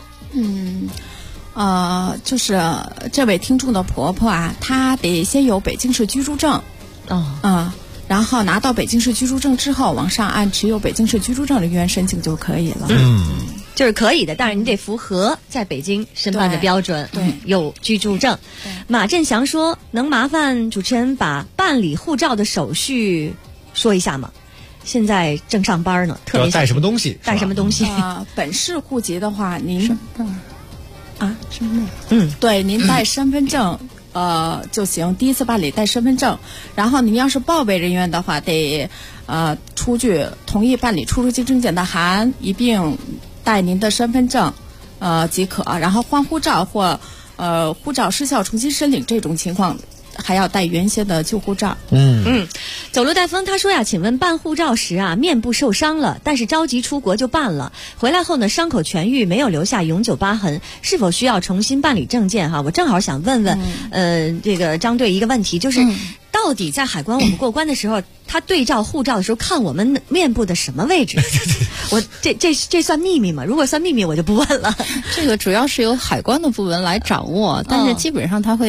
就是这位听众的婆婆啊，她得先有北京市居住证，然后拿到北京市居住证之后，往上按持有北京市居住证人员申请就可以了。 就是可以的，但是你得符合在北京申办的标准， 对， 有居住证。马振祥说：“能麻烦主持人把办理护照的手续说一下吗？现在正上班呢，特别带什么东西？ 带什么东西？ 本市户籍的话，您身份对，您带身份证。”就行。第一次办理带身份证，然后您要是报备人员的话，得出具同意办理出入境证件的函，一并带您的身份证即可。然后换护照或护照失效重新申领这种情况，还要带原先的旧护照。 走路带风他说呀，请问办护照时啊，面部受伤了，但是着急出国就办了，回来后呢，伤口痊愈，没有留下永久疤痕，是否需要重新办理证件？哈，我正好想问问，这个张队一个问题，就是到底在海关我们过关的时候，他对照护照的时候看我们面部的什么位置？我这算秘密吗？如果算秘密，我就不问了。 这个主要是由海关的部门来掌握，但是基本上他会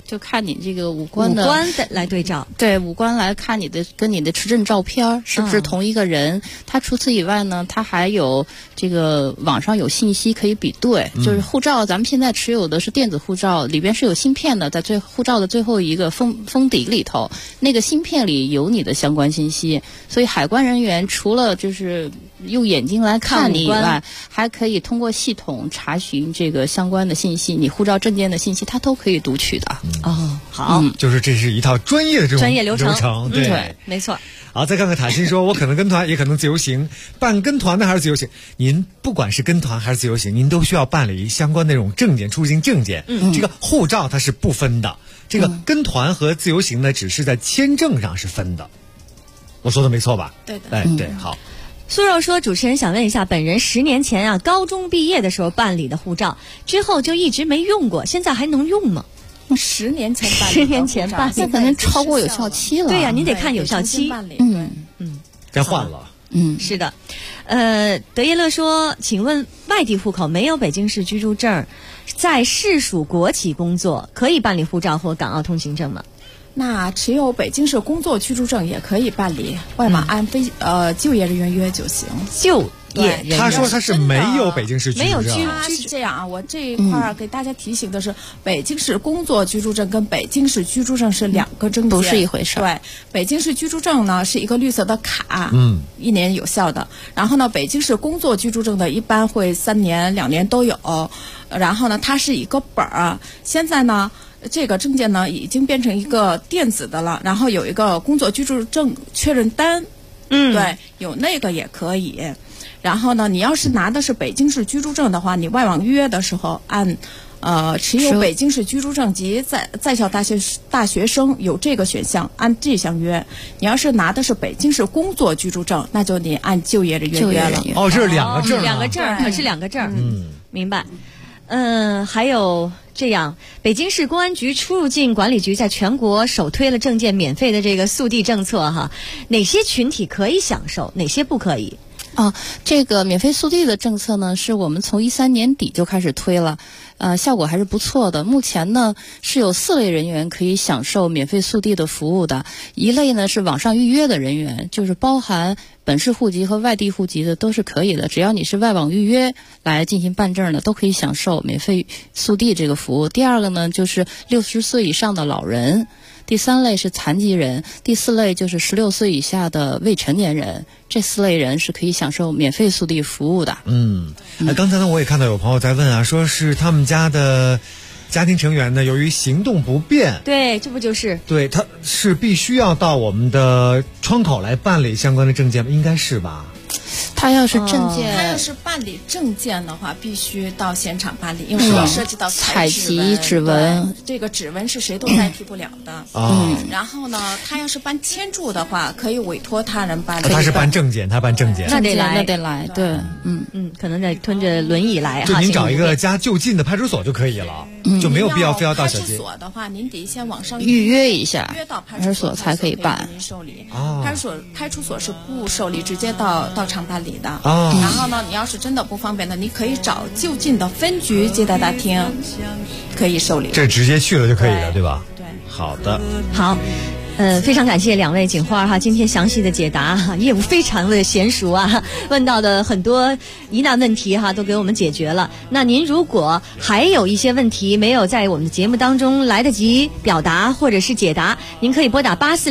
就看你这个五官的来对照， 对五官来看你的跟你的持证照片是不是同一个人。它除此以外呢，它还有这个网上有信息可以比对，就是护照咱们现在持有的是电子护照，里边是有芯片的，在护照的最后一个封底里头，那个芯片里有你的相关信息，所以海关人员除了就是用眼睛来看你以外，还可以通过系统查询这个相关的信息，你护照证件的信息它都可以读取的。 好， 就是这是一套专业的这种专业流程， 对，没错。 好，再看看塔心说，我可能跟团，也可能自由行，办跟团的还是自由行？您不管是跟团还是自由行，您都需要办理相关的那种证件，出境证件。这个护照它是不分的，这个跟团和自由行呢，只是在签证上是分的。我说的没错吧？ 对的。 对，好。 苏肉说，主持人想问一下，本人10年前啊，高中毕业的时候办理的护照，之后就一直没用过，现在还能用吗 ？10年前办理，10 年前办理， 那可能超过有效期了。 对呀，您得看有效期。 该换了。 是的。德耶乐说，请问外地户口没有北京市居住证，在市属国企工作，可以办理护照或港澳通行证吗？ 那持有北京市工作居住证也可以办理，外网按就业人员约就行。 就业人员， 他说他是没有北京市居住证， 他是这样啊。我这一块给大家提醒的是，北京市工作居住证跟北京市居住证是2个证件， 不是一回事。 对，北京市居住证呢是一个绿色的卡，1年有效的。然后呢，北京市工作居住证的一般会3年、2年都有。然后呢，它是一个本儿。现在呢，这个证件呢已经变成一个电子的了，然后有一个工作居住证确认单，对，有那个也可以。然后呢，你要是拿的是北京市居住证的话，你外网预约的时候按持有北京市居住证及在校大学生有这个选项，按这项约。你要是拿的是北京市工作居住证，那就得按就业人员约了。 这是2个证 ，2个证，可是2个证。明白。还有这样，北京市公安局出入境管理局在全国首推了证件免费的这个速递政策哈，哪些群体可以享受，哪些不可以？ 这个免费速递的政策呢，是我们从13年底就开始推了，效果还是不错的。目前呢是有4类人员可以享受免费速递的服务的。一类呢是网上预约的人员，就是包含本市户籍和外地户籍的都是可以的，只要你是外网预约来进行办证的，都可以享受免费速递这个服务。第二个呢就是60岁以上的老人。第3类是残疾人，第4类就是16岁以下的未成年人，这4类人是可以享受免费速递服务的。 刚才呢我也看到有朋友在问啊，说是他们家的家庭成员呢由于行动不便， 对，这不就是对，他是必须要到我们的窗口来办理相关的证件吗？应该是吧。 他要是证件， 他要是办理证件的话，必须到现场办理，因为涉及到采集指纹， 这个指纹是谁都代替不了的。然后呢，他要是办签注的话，可以委托他人办理。 他是办证件，他办证件， 那得来，对， 可能得吞着轮椅来哈。 就您找一个家就近的派出所就可以了，就没有必要非要到小街。 派出所的话，您得先网上预约一下， 约到派出所才可以办。 受理，派出所是不受理，直接到场办理的。然后呢，你要是真的不方便的，你可以找就近的分局接待大厅，可以受理。 这直接去了就可以了，对吧？ 对。 好的。 好。非常感谢2位警花哈，今天详细的解答哈，业务非常的娴熟啊，问到的很多疑难问题哈都给我们解决了。那您如果还有一些问题没有在我们的节目当中来得及表达或者是解答，您可以拨打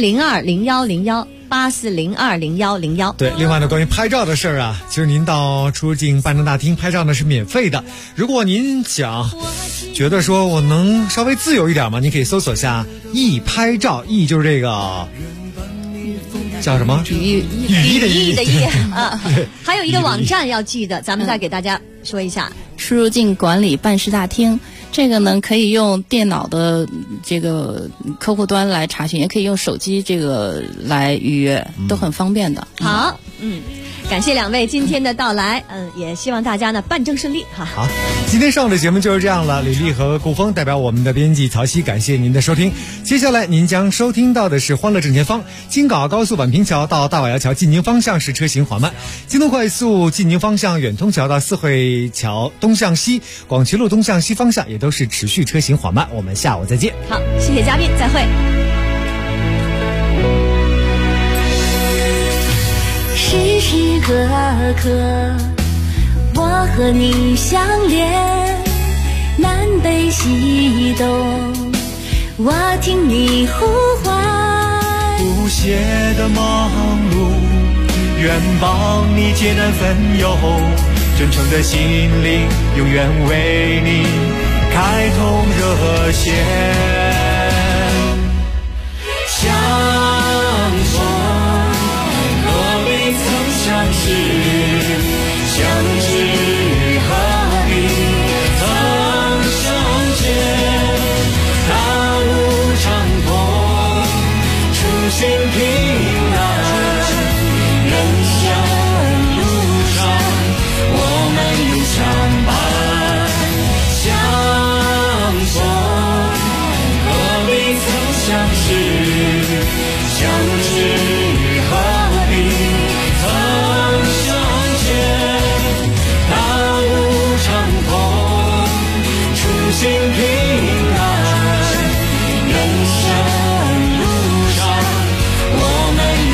84020101。84020101。 对，另外呢，关于拍照的事儿啊，其实您到出入境办证大厅拍照呢是免费的。如果您觉得说我能稍微自由一点嘛，您可以搜索下易拍照，易就是这个叫什么？ 语义的义啊。还有一个网站要记得，咱们再给大家说一下， 出入境管理办事大厅。这个呢，可以用电脑的这个客户端来查询，也可以用手机这个来预约，都很方便的。 好， 感谢两位今天的到来，也希望大家呢办证顺利哈。 好，今天上午的节目就是这样了。李丽和顾峰代表我们的编辑曹曦，感谢您的收听。接下来您将收听到的是欢乐正前方。京港澳高速宛平桥到大瓦窑桥进宁方向是车行缓慢，京东快速进宁方向远通桥到四惠桥东向西，广渠路东向西方向也都是持续车行缓慢。我们下午再见。 好，谢谢嘉宾，再会。 时时刻刻我和你相连，南北西东我听你呼唤， 不懈的忙碌愿帮你解难分忧，真诚的心灵永远为你开通热线，相逢相识，相知何必曾相见，大路长空，初心平安，人生路上我们永相伴，相逢何必曾相识，相知何必心平安，人生路上我们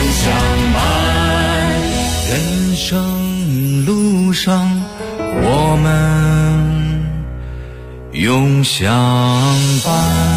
永相伴，人生路上我们永相伴。